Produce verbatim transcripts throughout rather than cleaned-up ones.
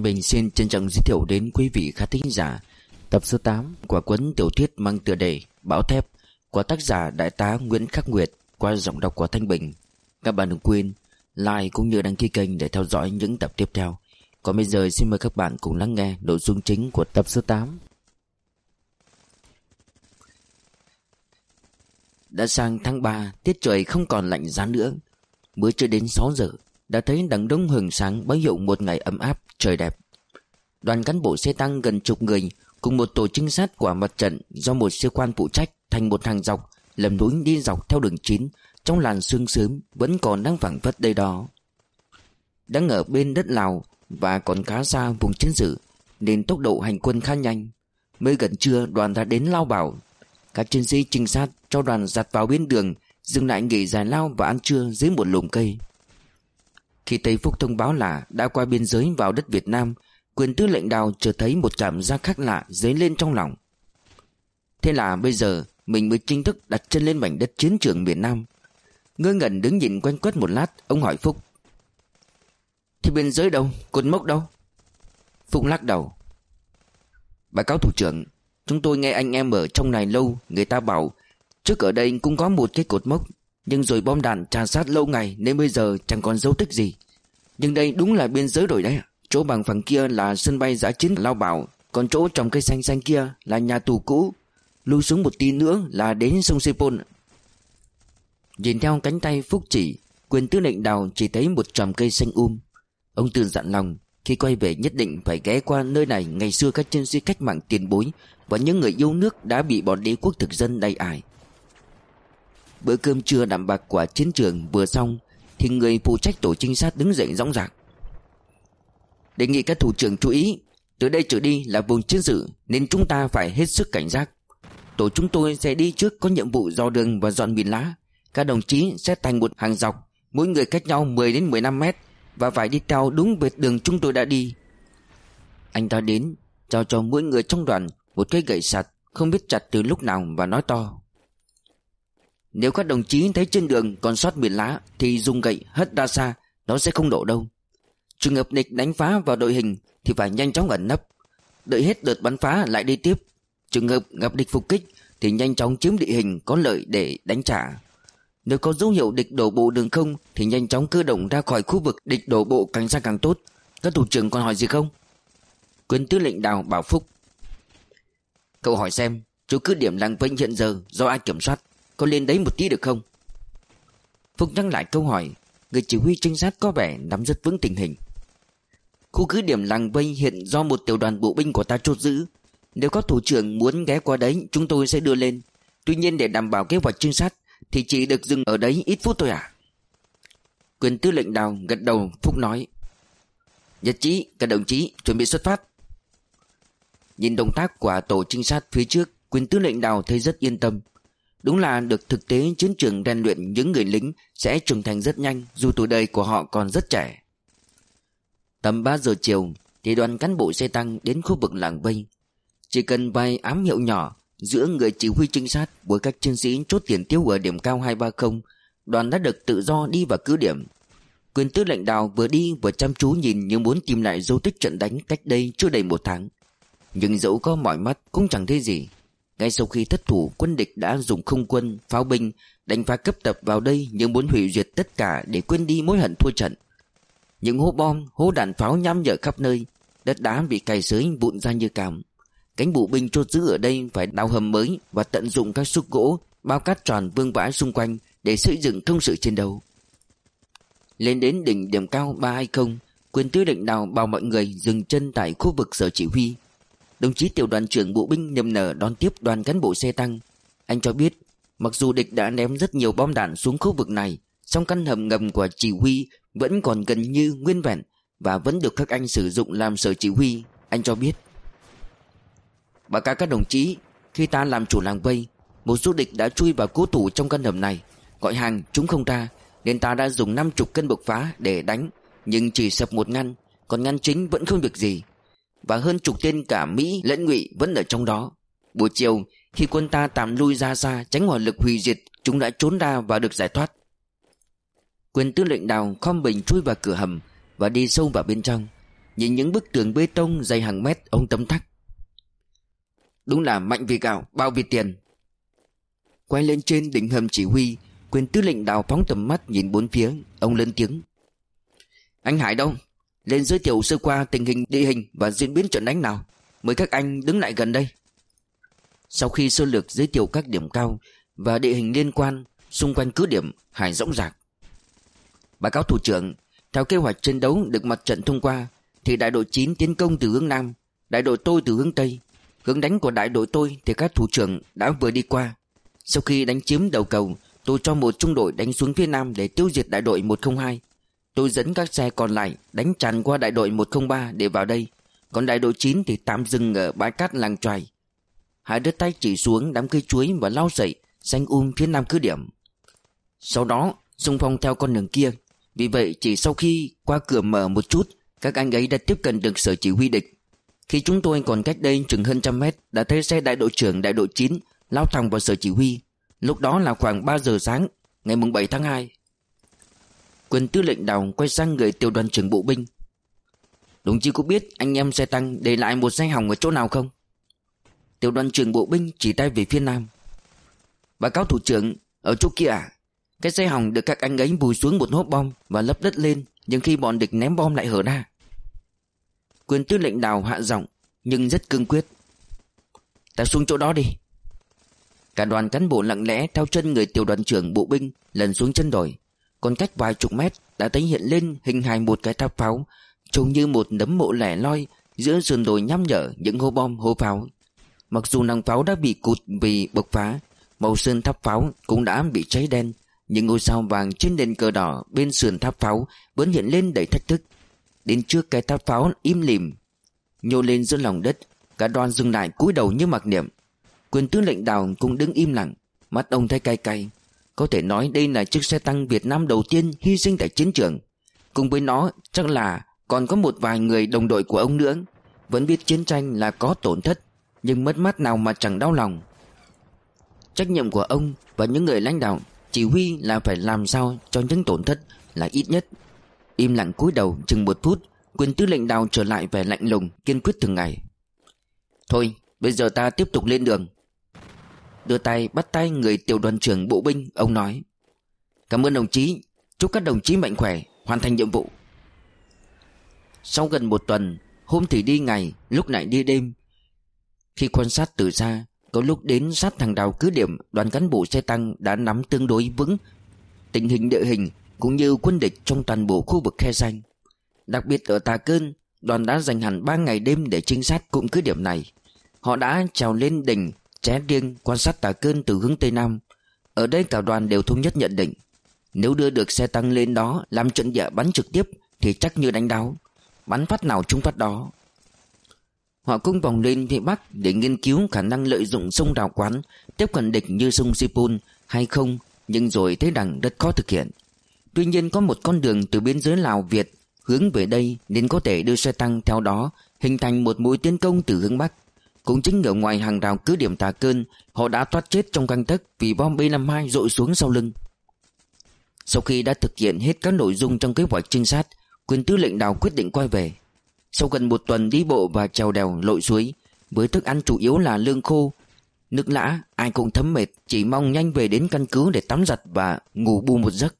Bình xin trân trọng giới thiệu đến quý vị khán thính giả tập số tám của cuốn tiểu thuyết mang tựa đề Bão Thép của tác giả Đại tá Nguyễn Khắc Nguyệt qua giọng đọc của Thanh Bình. Các bạn đừng quên like cũng như đăng ký kênh để theo dõi những tập tiếp theo. Còn bây giờ xin mời các bạn cùng lắng nghe nội dung chính của tập số tám. Đã sang tháng ba, tiết trời không còn lạnh giá nữa. Mới chưa đến sáu giờ đã thấy đằng đông hừng sáng báo hiệu một ngày ấm áp, trời đẹp. Đoàn cán bộ xe tăng gần chục người cùng một tổ trinh sát của mặt trận do một sĩ quan phụ trách thành một hàng dọc lầm núi đi dọc theo đường chín trong làn sương sớm vẫn còn đang phảng phất đây đó. Đang ở bên đất Lào và còn khá xa vùng chiến sự nên tốc độ hành quân khá nhanh. Mới gần trưa đoàn đã đến Lao Bảo. Các chiến sĩ trinh sát cho đoàn dạt vào bên đường, dừng lại nghỉ giải lao và ăn trưa dưới một lùm cây. Khi Tây Phúc thông báo là đã qua biên giới vào đất Việt Nam, quyền tư lệnh Đào chợt thấy một cảm giác khác lạ dấy lên trong lòng. Thế là bây giờ mình mới chính thức đặt chân lên mảnh đất chiến trường miền Nam. Ngơ ngẩn đứng nhìn quanh quất một lát, ông hỏi Phúc: "Thì biên giới đâu? Cột mốc đâu?" Phúc lắc đầu: "Báo cáo thủ trưởng, chúng tôi nghe anh em ở trong này lâu, người ta bảo trước ở đây cũng có một cái cột mốc, nhưng rồi bom đạn trà sát lâu ngày nên bây giờ chẳng còn dấu tích gì. Nhưng đây đúng là biên giới rồi đấy. Chỗ bằng phẳng kia là sân bay dã chiến Lao Bảo, còn chỗ trồng cây xanh xanh kia là nhà tù cũ. Lui xuống một tí nữa là đến sông Sepol." Nhìn theo cánh tay Phúc chỉ, quyền tư lệnh Đào chỉ thấy một chòm cây xanh um. Ông tự dặn lòng khi quay về nhất định phải ghé qua nơi này ngày xưa các chiến sĩ cách mạng tiền bối và những người yêu nước đã bị bọn đế quốc thực dân đầy ải. Bữa cơm trưa đạm bạc của chiến trường vừa xong thì người phụ trách tổ trinh sát đứng dậy dõng dạc: "Đề nghị các thủ trưởng chú ý, từ đây trở đi là vùng chiến sự nên chúng ta phải hết sức cảnh giác. Tổ chúng tôi sẽ đi trước có nhiệm vụ dò đường và dọn mìn lá. Các đồng chí sẽ thành một hàng dọc, mỗi người cách nhau mười đến mười lăm mét và phải đi theo đúng vệt đường chúng tôi đã đi." Anh ta đến, trao cho mỗi người trong đoàn một cây gậy sắt không biết chặt từ lúc nào và nói to: "Nếu các đồng chí thấy trên đường còn sót mìn lá thì dùng gậy hất ra xa, nó sẽ không đổ đâu. Trường hợp địch đánh phá vào đội hình thì phải nhanh chóng ẩn nấp, đợi hết đợt bắn phá lại đi tiếp. Trường hợp gặp địch phục kích thì nhanh chóng chiếm địa hình có lợi để đánh trả. Nếu có dấu hiệu địch đổ bộ đường không thì nhanh chóng cơ động ra khỏi khu vực địch đổ bộ càng xa càng tốt. Các thủ trưởng còn hỏi gì không?" Quyền tư lệnh Đào bảo Phúc: "Cậu hỏi xem chỗ cứ điểm Làng Vinh hiện giờ do ai kiểm soát, có lên đấy một tí được không?" Phúc nhắc lại câu hỏi. Người chỉ huy trinh sát có vẻ nắm rất vững tình hình. "Khu cứ điểm Làng Vinh hiện do một tiểu đoàn bộ binh của ta chốt giữ. Nếu có thủ trưởng muốn ghé qua đấy chúng tôi sẽ đưa lên. Tuy nhiên để đảm bảo kế hoạch trinh sát thì chỉ được dừng ở đấy ít phút thôi à?" Quyền tư lệnh Đào gật đầu. Phúc nói: "Nhất trí, các đồng chí chuẩn bị xuất phát." Nhìn động tác của tổ trinh sát phía trước, quyền tư lệnh Đào thấy rất yên tâm. Đúng là được thực tế chiến trường rèn luyện những người lính sẽ trưởng thành rất nhanh dù tuổi đời của họ còn rất trẻ. Tầm ba giờ chiều thì đoàn cán bộ xe tăng đến khu vực Làng Vây. Chỉ cần vài ám hiệu nhỏ giữa người chỉ huy trinh sát với các chiến sĩ chốt tiền tiêu ở điểm cao hai ba không, đoàn đã được tự do đi vào cứ điểm. Quyền tư lệnh Đào vừa đi vừa chăm chú nhìn như muốn tìm lại dấu tích trận đánh cách đây chưa đầy một tháng. Nhưng dẫu có mỏi mắt cũng chẳng thấy gì. Ngay sau khi thất thủ, quân địch đã dùng không quân, pháo binh đánh phá cấp tập vào đây như muốn hủy diệt tất cả để quên đi mối hận thua trận. Những hố bom, hố đạn pháo nham nhở khắp nơi, đất đá bị cày xới vụn ra như cám. Cánh bộ binh chốt giữ ở đây phải đào hầm mới và tận dụng các xúc gỗ, bao cát tròn vương vãi xung quanh để xây dựng công sự chiến đấu. Lên đến đỉnh điểm cao ba hai không, quyền tư lệnh Đào bảo mọi người dừng chân tại khu vực sở chỉ huy. Đồng chí tiểu đoàn trưởng bộ binh niềm nở đón tiếp đoàn cán bộ xe tăng. Anh cho biết mặc dù địch đã ném rất nhiều bom đạn xuống khu vực này, song căn hầm ngầm của chỉ huy vẫn còn gần như nguyên vẹn và vẫn được các anh sử dụng làm sở chỉ huy. Anh cho biết: "Báo cáo các đồng chí, khi ta làm chủ Làng Vây, một số địch đã chui vào cố thủ trong căn hầm này, gọi hàng chúng không ra nên ta đã dùng năm chục cân bộc phá để đánh, nhưng chỉ sập một ngăn, còn ngăn chính vẫn không được gì. Và hơn chục tên cả Mỹ lẫn Ngụy vẫn ở trong đó. Buổi chiều khi quân ta tạm lui ra xa tránh hỏa lực hủy diệt, chúng đã trốn ra và được giải thoát." Quyền tư lệnh Đào khom mình chui vào cửa hầm và đi sâu vào bên trong. Nhìn những bức tường bê tông dày hàng mét, ông tâm thắc: đúng là mạnh vì gạo, bao vì tiền. Quay lên trên đỉnh hầm chỉ huy, Quyền tư lệnh Đào phóng tầm mắt nhìn bốn phía. Ông lên tiếng: anh Hải đâu? Lên giới thiệu sơ qua tình hình địa hình và diễn biến trận đánh nào. Mời các anh đứng lại gần đây. Sau khi sơ lược giới thiệu các điểm cao và địa hình liên quan xung quanh cứ điểm, Hải dõng dạc: báo cáo thủ trưởng, theo kế hoạch chiến đấu được mặt trận thông qua thì đại đội chín tiến công từ hướng Nam, đại đội tôi từ hướng Tây. Hướng đánh của đại đội tôi thì các thủ trưởng đã vừa đi qua. Sau khi đánh chiếm đầu cầu, tôi cho một trung đội đánh xuống phía Nam để tiêu diệt đại đội một không hai. Tôi dẫn các xe còn lại đánh tràn qua đại đội một không ba để vào đây. Còn đại đội chín thì tạm dừng ở bãi cát làng Choài. Hải đưa tay chỉ xuống đám cây chuối và lau sậy xanh um phía Nam cứ điểm. Sau đó xung phong theo con đường kia. Vì vậy chỉ sau khi qua cửa mở một chút, các anh ấy đã tiếp cận được sở chỉ huy địch. Khi chúng tôi còn cách đây chừng hơn trăm mét, đã thấy xe đại đội trưởng đại đội chín lao thẳng vào sở chỉ huy. Lúc đó là khoảng ba giờ sáng ngày bảy tháng hai. Quyền tư lệnh Đào quay sang người tiểu đoàn trưởng bộ binh: đồng chí có biết anh em xe tăng để lại một xe hỏng ở chỗ nào không? Tiểu đoàn trưởng bộ binh chỉ tay về phía Nam: báo cáo thủ trưởng, ở chỗ kia à? Cái xe hỏng được các anh ấy vùi xuống một hốp bom và lấp đất lên, nhưng khi bọn địch ném bom lại hở ra. Quyền tư lệnh Đào hạ giọng nhưng rất cương quyết: ta xuống chỗ đó đi. Cả đoàn cán bộ lặng lẽ theo chân người tiểu đoàn trưởng bộ binh lần xuống chân đồi. Còn cách vài chục mét đã thấy hiện lên hình hài một cái tháp pháo, trông như một nấm mộ lẻ loi giữa sườn đồi nham nhở những hố bom hố pháo. Mặc dù nòng pháo đã bị cụt vì bộc phá, màu sơn tháp pháo cũng đã bị cháy đen, nhưng ngôi sao vàng trên nền cờ đỏ bên sườn tháp pháo vẫn hiện lên đầy thách thức. Đến trước cái tháp pháo im lìm nhô lên giữa lòng đất, cả đoàn dừng lại cúi đầu như mặc niệm. Quyền tư lệnh Đào cũng đứng im lặng, mắt ông thấy cay cay. Có thể nói đây là chiếc xe tăng Việt Nam đầu tiên hy sinh tại chiến trường. Cùng với nó chắc là còn có một vài người đồng đội của ông nữa. Vẫn biết chiến tranh là có tổn thất, nhưng mất mát nào mà chẳng đau lòng. Trách nhiệm của ông và những người lãnh đạo chỉ huy là phải làm sao cho những tổn thất là ít nhất. Im lặng cúi đầu chừng một phút, Quyền tư lệnh Đào trở lại vẻ lạnh lùng kiên quyết thường ngày: thôi bây giờ ta tiếp tục lên đường. Đưa tay bắt tay người tiểu đoàn trưởng bộ binh, ông nói: cảm ơn đồng chí, chúc các đồng chí mạnh khỏe, hoàn thành nhiệm vụ. Sau gần một tuần, hôm thì đi ngày, lúc lại đi đêm. Khi quan sát từ xa, có lúc đến sát hàng đào cứ điểm, đoàn cán bộ xe tăng đã nắm tương đối vững tình hình địa hình cũng như quân địch trong toàn bộ khu vực khe xanh. Đặc biệt ở Tà Cơn, đoàn đã dành hẳn ba ngày đêm để trinh sát cụm cứ điểm này. Họ đã trèo lên đỉnh Ché Riêng quan sát Tà Cơn từ hướng Tây Nam. Ở đây cả đoàn đều thống nhất nhận định, nếu đưa được xe tăng lên đó làm trận địa bắn trực tiếp thì chắc như đánh đáo, bắn phát nào trúng phát đó. Họ cũng vòng lên phía Bắc để nghiên cứu khả năng lợi dụng sông Đào Quán tiếp cận địch như sông Sipun hay không, nhưng rồi thấy rằng rất khó thực hiện. Tuy nhiên có một con đường từ biên giới Lào Việt hướng về đây nên có thể đưa xe tăng theo đó, hình thành một mũi tiến công từ hướng Bắc. Cũng chính ở ngoài hàng rào cứ điểm Tà Cơn, họ đã thoát chết trong gang tấc vì bom B năm mươi hai dội xuống sau lưng. Sau khi đã thực hiện hết các nội dung trong kế hoạch trinh sát, Quyền tư lệnh Đào quyết định quay về. Sau gần một tuần đi bộ và trèo đèo lội suối, với thức ăn chủ yếu là lương khô, nước lã, ai cũng thấm mệt, chỉ mong nhanh về đến căn cứ để tắm giặt và ngủ bù một giấc.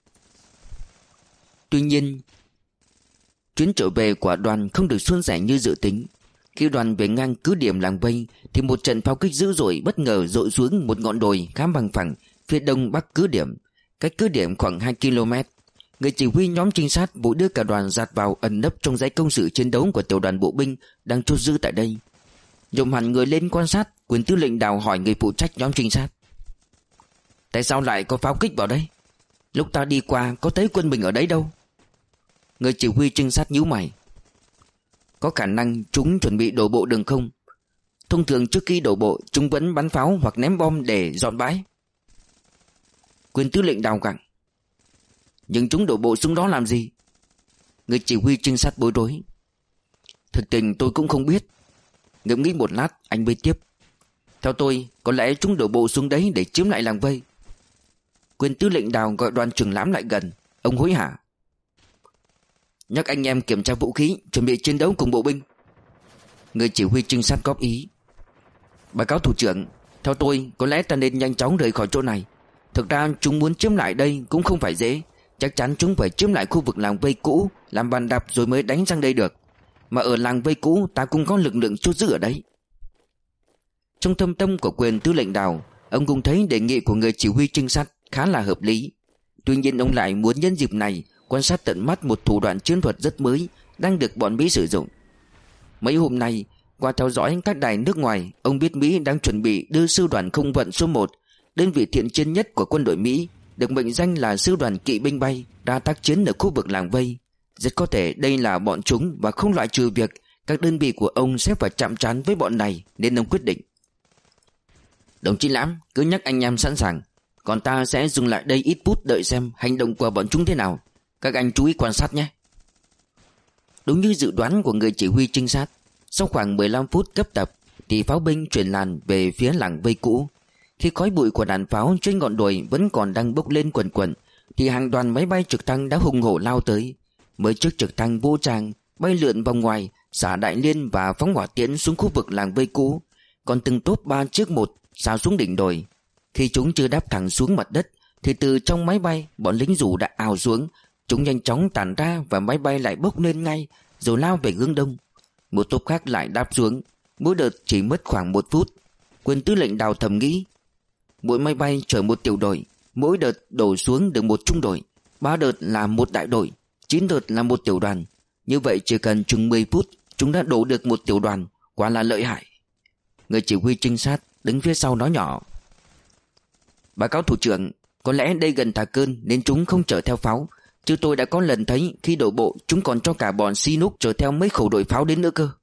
Tuy nhiên, chuyến trở về của đoàn không được suôn sẻ như dự tính. Khi đoàn về ngang cứ điểm làng Vây thì một trận pháo kích dữ dội bất ngờ dội xuống một ngọn đồi khá bằng phẳng phía đông bắc cứ điểm, cách cứ điểm khoảng hai ki lô mét. Người chỉ huy nhóm trinh sát vội đưa cả đoàn dạt vào ẩn nấp trong dãy công sự chiến đấu của tiểu đoàn bộ binh đang chốt giữ tại đây. Dồn hẳn người lên quan sát, Quyền tư lệnh Đào hỏi người phụ trách nhóm trinh sát: tại sao lại có pháo kích vào đây? Lúc ta đi qua có thấy quân mình ở đấy đâu. Người chỉ huy trinh sát nhíu mày: có khả năng chúng chuẩn bị đổ bộ đường không. Thông thường trước khi đổ bộ chúng vẫn bắn pháo hoặc ném bom để dọn bãi. Quyền tư lệnh Đào gặng: nhưng chúng đổ bộ xuống đó làm gì? Người chỉ huy trinh sát bối rối: thực tình tôi cũng không biết. Ngẫm nghĩ một lát, anh mới tiếp: theo tôi, có lẽ chúng đổ bộ xuống đấy để chiếm lại làng Vây. Quyền tư lệnh Đào gọi đoàn trưởng Lãm lại gần. Ông hối hả: Nhắc anh em kiểm tra vũ khí, chuẩn bị chiến đấu cùng bộ binh. Người chỉ huy trinh sát góp ý. Báo cáo thủ trưởng, theo tôi có lẽ ta nên nhanh chóng rời khỏi chỗ này. Thực ra chúng muốn chiếm lại đây cũng không phải dễ. Chắc chắn chúng phải chiếm lại khu vực làng vây cũ, làm bàn đạp rồi mới đánh sang đây được. Mà ở làng vây cũ ta cũng có lực lượng chốt giữ ở đấy. Trong thâm tâm của quyền tư lệnh Đào, ông cũng thấy đề nghị của người chỉ huy trinh sát khá là hợp lý. Tuy nhiên ông lại muốn nhân dịp này quan sát tận mắt một thủ đoạn chiến thuật rất mới đang được bọn Mỹ sử dụng. Mấy hôm nay, qua theo dõi các đài nước ngoài, ông biết Mỹ đang chuẩn bị đưa sư đoàn không vận số một, đơn vị thiện chiến nhất của quân đội Mỹ, được mệnh danh là sư đoàn kỵ binh bay, ra tác chiến ở khu vực làng vây. Rất có thể đây là bọn chúng và không loại trừ việc các đơn vị của ông sẽ phải chạm trán với bọn này, nên ông quyết định. Đồng chí Lãm, cứ nhắc anh em sẵn sàng, còn ta sẽ dừng lại đây ít phút đợi xem hành động của bọn chúng thế nào. Các anh chú ý quan sát nhé. Đúng như dự đoán của người chỉ huy trinh sát, sau khoảng mười lăm phút cấp tập thì pháo binh chuyển làn về phía làng vây cũ. Khi khói bụi của đạn pháo trên ngọn đồi vẫn còn đang bốc lên quần quần, thì hàng đoàn máy bay trực thăng đã hùng hổ lao tới. Mấy chiếc trực thăng vô tràng bay lượn vòng ngoài, xả đại liên và phóng hỏa tiễn xuống khu vực làng vây cũ. Còn từng tốp ba chiếc một xào xuống đỉnh đồi. Khi chúng chưa đáp thẳng xuống mặt đất thì từ trong máy bay bọn lính dù đã ào xuống. Chúng nhanh chóng tản ra và máy bay lại bốc lên ngay, rồi lao về hướng đông. Một tốp khác lại đáp xuống. Mỗi đợt chỉ mất khoảng một phút. Quyền tư lệnh Đào thầm nghĩ, mỗi máy bay chở một tiểu đội, mỗi đợt đổ xuống được một trung đội, ba đợt là một đại đội, chín đợt là một tiểu đoàn. Như vậy chỉ cần chừng mười phút chúng đã đổ được một tiểu đoàn, quả là lợi hại. Người chỉ huy trinh sát đứng phía sau nói nhỏ. Báo cáo thủ trưởng, có lẽ đây gần Thà Cơn nên chúng không chở theo pháo, chứ tôi đã có lần thấy khi đổ bộ chúng còn cho cả bọn Sinuk chở theo mấy khẩu đội pháo đến nữa cơ.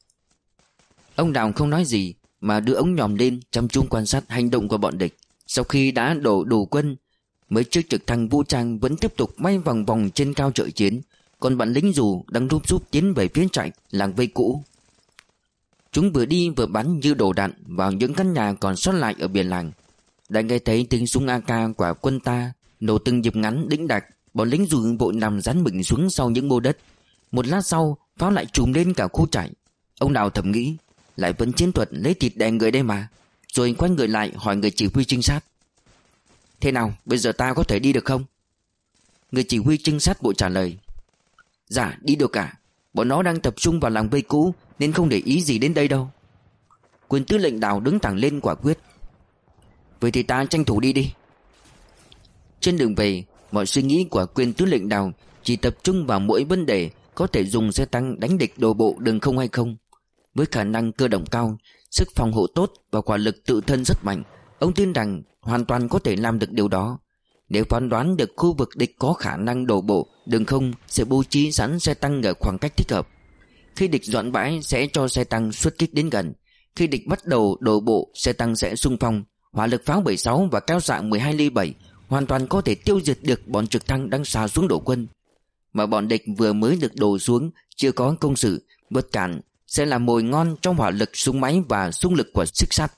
Ông Đào không nói gì mà đưa ống nhòm lên chăm chú quan sát hành động của bọn địch. Sau khi đã đổ đủ quân, mấy chiếc trực thăng vũ trang vẫn tiếp tục bay vòng vòng trên cao trợ chiến, còn bọn lính dù đang rúp rúp tiến về phía trại làng vây cũ. Chúng vừa đi vừa bắn như đổ đạn vào những căn nhà còn sót lại ở biển làng. Đã nghe thấy tiếng súng a ca của quân ta nổ từng nhịp ngắn đĩnh đạc, bọn lính dù vội nằm dán mình xuống sau những mô đất. Một lát sau, pháo lại trùm lên cả khu trại. Ông Đào thầm nghĩ, lại vẫn chiến thuật lấy thịt đè người đây mà. Rồi quay người lại hỏi người chỉ huy trinh sát. Thế nào, bây giờ ta có thể đi được không? Người chỉ huy trinh sát vội trả lời. Dạ, đi được cả. Bọn nó đang tập trung vào làng vây cũ nên không để ý gì đến đây đâu. Quyền tư lệnh Đào đứng thẳng lên quả quyết. Vậy thì ta tranh thủ đi đi. Trên đường về, mọi suy nghĩ của quyền tư lệnh Đào chỉ tập trung vào mỗi vấn đề có thể dùng xe tăng đánh địch đổ bộ đường không hay không. Với khả năng cơ động cao, sức phòng hộ tốt và quả lực tự thân rất mạnh, ông tin rằng hoàn toàn có thể làm được điều đó. Nếu phán đoán được khu vực địch có khả năng đổ bộ đường không, sẽ bố trí sẵn xe tăng ở khoảng cách thích hợp. Khi địch dọn bãi sẽ cho xe tăng xuất kích đến gần. Khi địch bắt đầu đổ bộ, xe tăng sẽ xung phong. Hỏa lực pháo bảy sáu và cao xạ mười hai ly bảy hoàn toàn có thể tiêu diệt được bọn trực thăng đang xà xuống đổ quân. Mà bọn địch vừa mới được đổ xuống, chưa có công sự vượt cản, sẽ là mồi ngon trong hỏa lực súng máy và xung lực của xích sắt.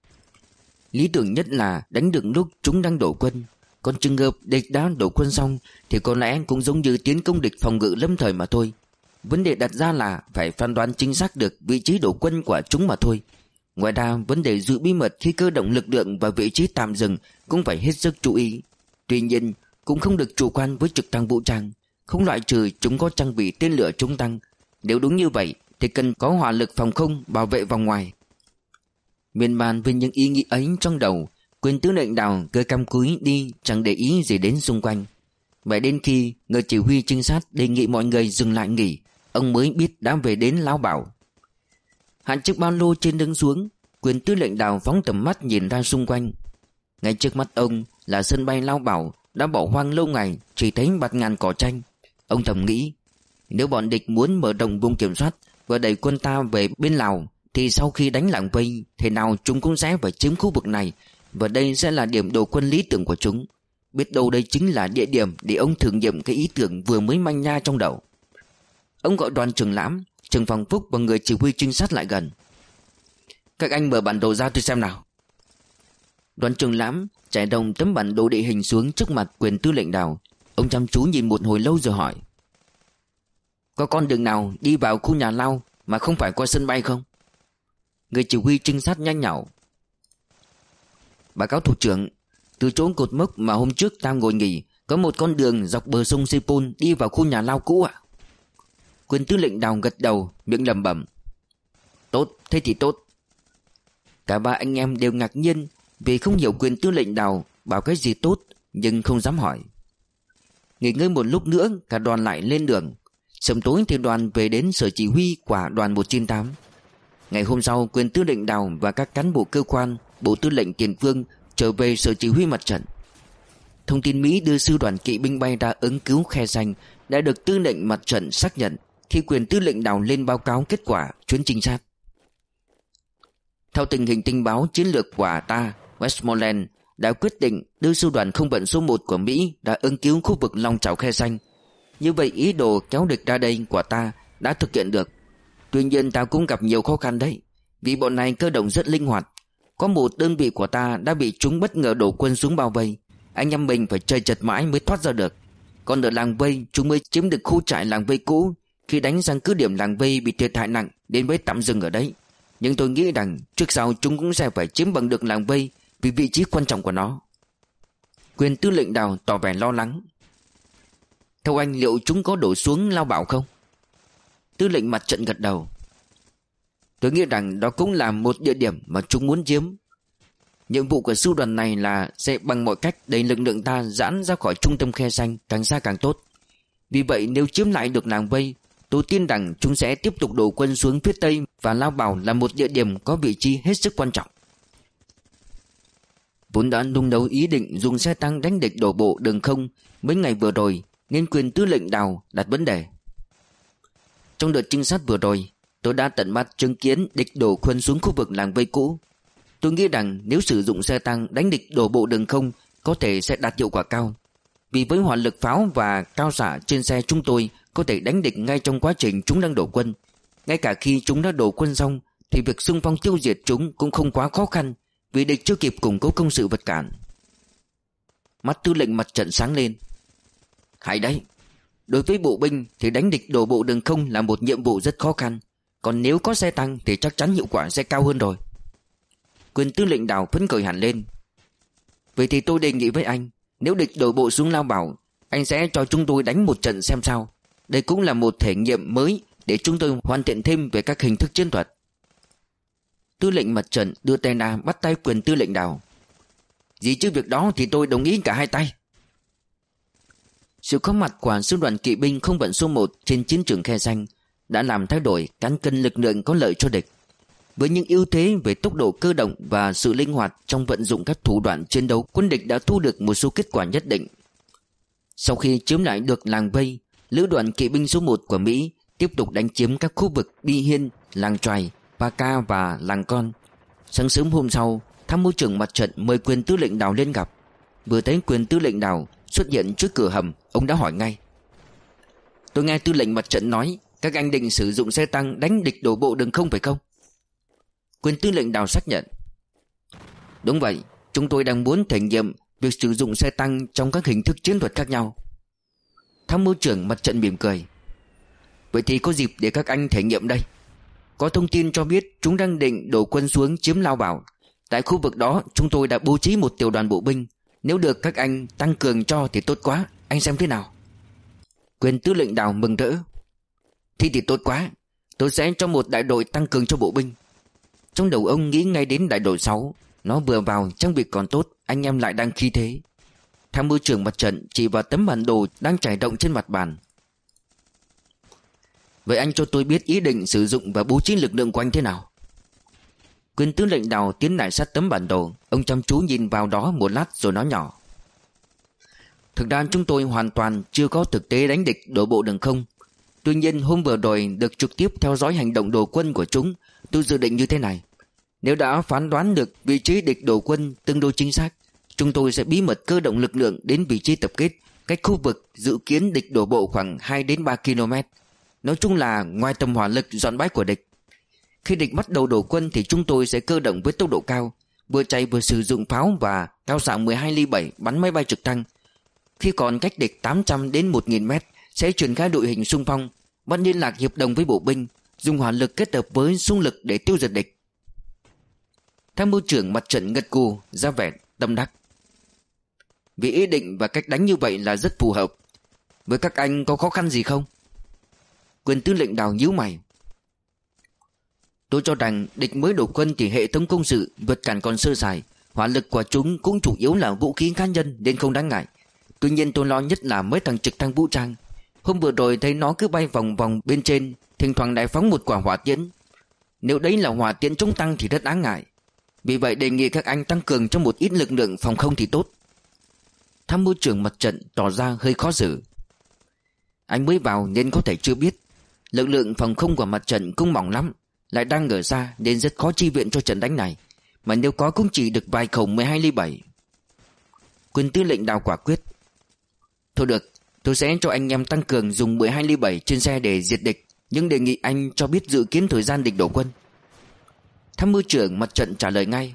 Lý tưởng nhất là đánh được lúc chúng đang đổ quân. Còn trường hợp địch đã đổ quân xong thì có lẽ cũng giống như tiến công địch phòng ngự lâm thời mà thôi. Vấn đề đặt ra là phải phán đoán chính xác được vị trí đổ quân của chúng mà thôi. Ngoài ra, vấn đề giữ bí mật khi cơ động lực lượng và vị trí tạm dừng cũng phải hết sức chú ý. Tuy nhiên, cũng không được chủ quan với trực thăng vũ trang, không loại trừ chúng có trang bị tên lửa chống tăng. Nếu đúng như vậy thì cần có hỏa lực phòng không bảo vệ vòng ngoài. Miên man với những ý nghĩ ấy trong đầu, quyền tư lệnh Đào cơ căm cúi đi chẳng để ý gì đến xung quanh. Vậy đến khi người chỉ huy trinh sát đề nghị mọi người dừng lại nghỉ, ông mới biết đã về đến Lao Bảo. Hạ chiếc ba lô trên lưng xuống, quyền tư lệnh Đào phóng tầm mắt nhìn ra xung quanh. Ngay trước mắt ông là sân bay Lao Bảo đã bỏ hoang lâu ngày, chỉ thấy bạt ngàn cỏ tranh. Ông thầm nghĩ, nếu bọn địch muốn mở rộng vùng kiểm soát và đẩy quân ta về bên Lào thì sau khi đánh làng vây, thế nào chúng cũng sẽ phải chiếm khu vực này, và đây sẽ là điểm đổ quân lý tưởng của chúng. Biết đâu đây chính là địa điểm để ông thử nghiệm cái ý tưởng vừa mới manh nha trong đầu. Ông gọi đoàn trưởng Lãm, trưởng phòng Phúc và người chỉ huy trinh sát lại gần. Các anh mở bản đồ ra tôi xem nào. Đoàn trưởng Lãm trải đồng tấm bản đồ địa hình xuống trước mặt quyền tư lệnh Đào. Ông chăm chú nhìn một hồi lâu rồi hỏi. Có con đường nào đi vào khu nhà lao mà không phải qua sân bay không? Người chỉ huy trinh sát nhanh nhảu. Báo cáo thủ trưởng, từ chỗ cột mốc mà hôm trước ta ngồi nghỉ, có một con đường dọc bờ sông Sepol đi vào khu nhà lao cũ ạ. Quyền tư lệnh Đào gật đầu, miệng lẩm bẩm. Tốt, thế thì tốt. Cả ba anh em đều ngạc nhiên vì không hiểu quyền tư lệnh Đào bảo cái gì tốt, nhưng không dám hỏi. Nghỉ ngơi một lúc nữa, cả đoàn lại lên đường. Sớm tối thì đoàn về đến sở chỉ huy của đoàn một chín tám. Ngày hôm sau, quyền tư lệnh Đào và các cán bộ cơ quan, bộ tư lệnh tiền phương trở về sở chỉ huy mặt trận. Thông tin Mỹ đưa sư đoàn kỵ binh bay ra ứng cứu khe xanh đã được tư lệnh mặt trận xác nhận khi quyền tư lệnh Đào lên báo cáo kết quả chuyến trinh sát. Theo tình hình tình báo chiến lược của ta, Westmoreland đã quyết định đưa sư đoàn không vận số một của Mỹ đã ứng cứu khu vực Long Chảo khe xanh. Như vậy ý đồ kéo địch ra đây của ta đã thực hiện được. Tuy nhiên ta cũng gặp nhiều khó khăn đấy, vì bọn này cơ động rất linh hoạt. Có một đơn vị của ta đã bị chúng bất ngờ đổ quân xuống bao vây. Anh em mình phải chơi chật mãi mới thoát ra được. Còn ở làng vây chúng mới chiếm được khu trại làng vây cũ. Khi đánh sang cứ điểm làng vây bị thiệt hại nặng đến mới tạm dừng ở đấy. Nhưng tôi nghĩ rằng trước sau chúng cũng sẽ phải chiếm bằng được làng vây vì vị trí quan trọng của nó. Quyền tư lệnh Đào tỏ vẻ lo lắng. Theo anh, liệu chúng có đổ xuống Lao Bảo không? Tư lệnh mặt trận gật đầu. Tôi nghĩ rằng đó cũng là một địa điểm mà chúng muốn chiếm. Nhiệm vụ của sư đoàn này là sẽ bằng mọi cách đẩy lực lượng ta giãn ra khỏi trung tâm khe xanh, càng xa càng tốt. Vì vậy nếu chiếm lại được làng vây, tôi tin rằng chúng sẽ tiếp tục đổ quân xuống phía tây, và Lao Bảo là một địa điểm có vị trí hết sức quan trọng. Vốn đã nung nấu ý định dùng xe tăng đánh địch đổ bộ đường không mấy ngày vừa rồi, nên quyền tư lệnh Đào đặt vấn đề. Trong đợt trinh sát vừa rồi, tôi đã tận mắt chứng kiến địch đổ quân xuống khu vực làng vây cũ. Tôi nghĩ rằng nếu sử dụng xe tăng đánh địch đổ bộ đường không có thể sẽ đạt hiệu quả cao. Vì với hỏa lực pháo và cao xạ trên xe chúng tôi có thể đánh địch ngay trong quá trình chúng đang đổ quân. Ngay cả khi chúng đã đổ quân xong thì việc xung phong tiêu diệt chúng cũng không quá khó khăn, vì địch chưa kịp củng cố công sự vật cản. Mắt tư lệnh mặt trận sáng lên. Hay đấy. Đối với bộ binh thì đánh địch đổ bộ đường không là một nhiệm vụ rất khó khăn. Còn nếu có xe tăng thì chắc chắn hiệu quả sẽ cao hơn rồi. Quyền tư lệnh Đào phấn khởi hẳn lên. Vậy thì tôi đề nghị với anh, nếu địch đổ bộ xuống Lao Bảo, anh sẽ cho chúng tôi đánh một trận xem sao. Đây cũng là một thể nghiệm mới để chúng tôi hoàn thiện thêm về các hình thức chiến thuật. Tư lệnh mặt trận đưa tay ra bắt tay quyền tư lệnh Đào. Gì chứ việc đó thì tôi đồng ý cả hai tay. Sự có mặt của sư đoàn kỵ binh không vận số một trên chiến trường khe xanh đã làm thay đổi cán cân lực lượng có lợi cho địch. Với những ưu thế về tốc độ cơ động và sự linh hoạt trong vận dụng các thủ đoạn chiến đấu, quân địch đã thu được một số kết quả nhất định. Sau khi chiếm lại được làng vây, lữ đoàn kỵ binh số một của Mỹ tiếp tục đánh chiếm các khu vực Bi Hiên, làng Choài, Pa Ca và làng Con. Sáng sớm hôm sau, tham mưu trưởng mặt trận mời quyền tư lệnh Đào lên gặp. Vừa thấy quyền tư lệnh Đào xuất hiện trước cửa hầm, ông đã hỏi ngay. Tôi nghe tư lệnh mặt trận nói các anh định sử dụng xe tăng đánh địch đổ bộ đường không phải không? Quyền tư lệnh Đào xác nhận. Đúng vậy, chúng tôi đang muốn thể nghiệm việc sử dụng xe tăng trong các hình thức chiến thuật khác nhau. Tham mưu trưởng mặt trận mỉm cười. Vậy thì có dịp để các anh thể nghiệm đây. Có thông tin cho biết chúng đang định đổ quân xuống chiếm Lao Bảo. Tại khu vực đó chúng tôi đã bố trí một tiểu đoàn bộ binh. Nếu được các anh tăng cường cho thì tốt quá. Anh xem thế nào? Quyền tư lệnh Đào mừng rỡ. Thì thì tốt quá. Tôi sẽ cho một đại đội tăng cường cho bộ binh. Trong đầu ông nghĩ ngay đến đại đội sáu. Nó vừa vào trang bị còn tốt, anh em lại đang khí thế. Tham mưu trưởng mặt trận chỉ vào tấm bản đồ đang trải rộng trên mặt bàn. Vậy anh cho tôi biết ý định sử dụng và bố trí lực lượng của anh thế nào? Quyền tư lệnh Đào tiến lại sát tấm bản đồ. Ông chăm chú nhìn vào đó một lát rồi nói nhỏ. Thực ra chúng tôi hoàn toàn chưa có thực tế đánh địch đổ bộ đường không. Tuy nhiên hôm vừa rồi được trực tiếp theo dõi hành động đổ quân của chúng, tôi dự định như thế này. Nếu đã phán đoán được vị trí địch đổ quân tương đối chính xác, chúng tôi sẽ bí mật cơ động lực lượng đến vị trí tập kết cách khu vực dự kiến địch đổ bộ khoảng hai đến ba ki lô mét. Nói chung là ngoài tầm hỏa lực dọn bãi của địch. Khi địch bắt đầu đổ quân thì chúng tôi sẽ cơ động với tốc độ cao, vừa chạy vừa sử dụng pháo và cao xạ mười hai ly bảy bắn máy bay trực thăng. Khi còn cách địch tám trăm đến một nghìn mét sẽ triển khai đội hình xung phong, vẫn liên lạc hiệp đồng với bộ binh, dùng hỏa lực kết hợp với xung lực để tiêu diệt địch. Tham mưu trưởng mặt trận gật gù ra vẻ tâm đắc. Vì ý định và cách đánh như vậy là rất phù hợp. Với các anh có khó khăn gì không? Quyền tư lệnh Đào nhíu mày. Tôi cho rằng địch mới đổ quân thì hệ thống công sự vượt cản còn sơ sài, hỏa lực của chúng cũng chủ yếu là vũ khí cá nhân nên không đáng ngại. Tuy nhiên tôi lo nhất là mấy thằng trực thăng vũ trang. Hôm vừa rồi thấy nó cứ bay vòng vòng bên trên, thỉnh thoảng lại phóng một quả hỏa tiễn. Nếu đấy là hỏa tiễn chống tăng thì rất đáng ngại. Vì vậy đề nghị các anh tăng cường cho một ít lực lượng phòng không thì tốt. Tham mưu trưởng mặt trận tỏ ra hơi khó xử. Anh mới vào nên có thể chưa biết. Lực lượng phòng không của mặt trận cũng mỏng lắm, lại đang ở xa nên rất khó chi viện cho trận đánh này. Mà nếu có cũng chỉ được vài khẩu mười hai ly bảy. Quyền tư lệnh Đào quả quyết. Thôi được, tôi sẽ cho anh em tăng cường dùng mười hai ly bảy trên xe để diệt địch, nhưng đề nghị anh cho biết dự kiến thời gian địch đổ quân. Tham mưu trưởng mặt trận trả lời ngay.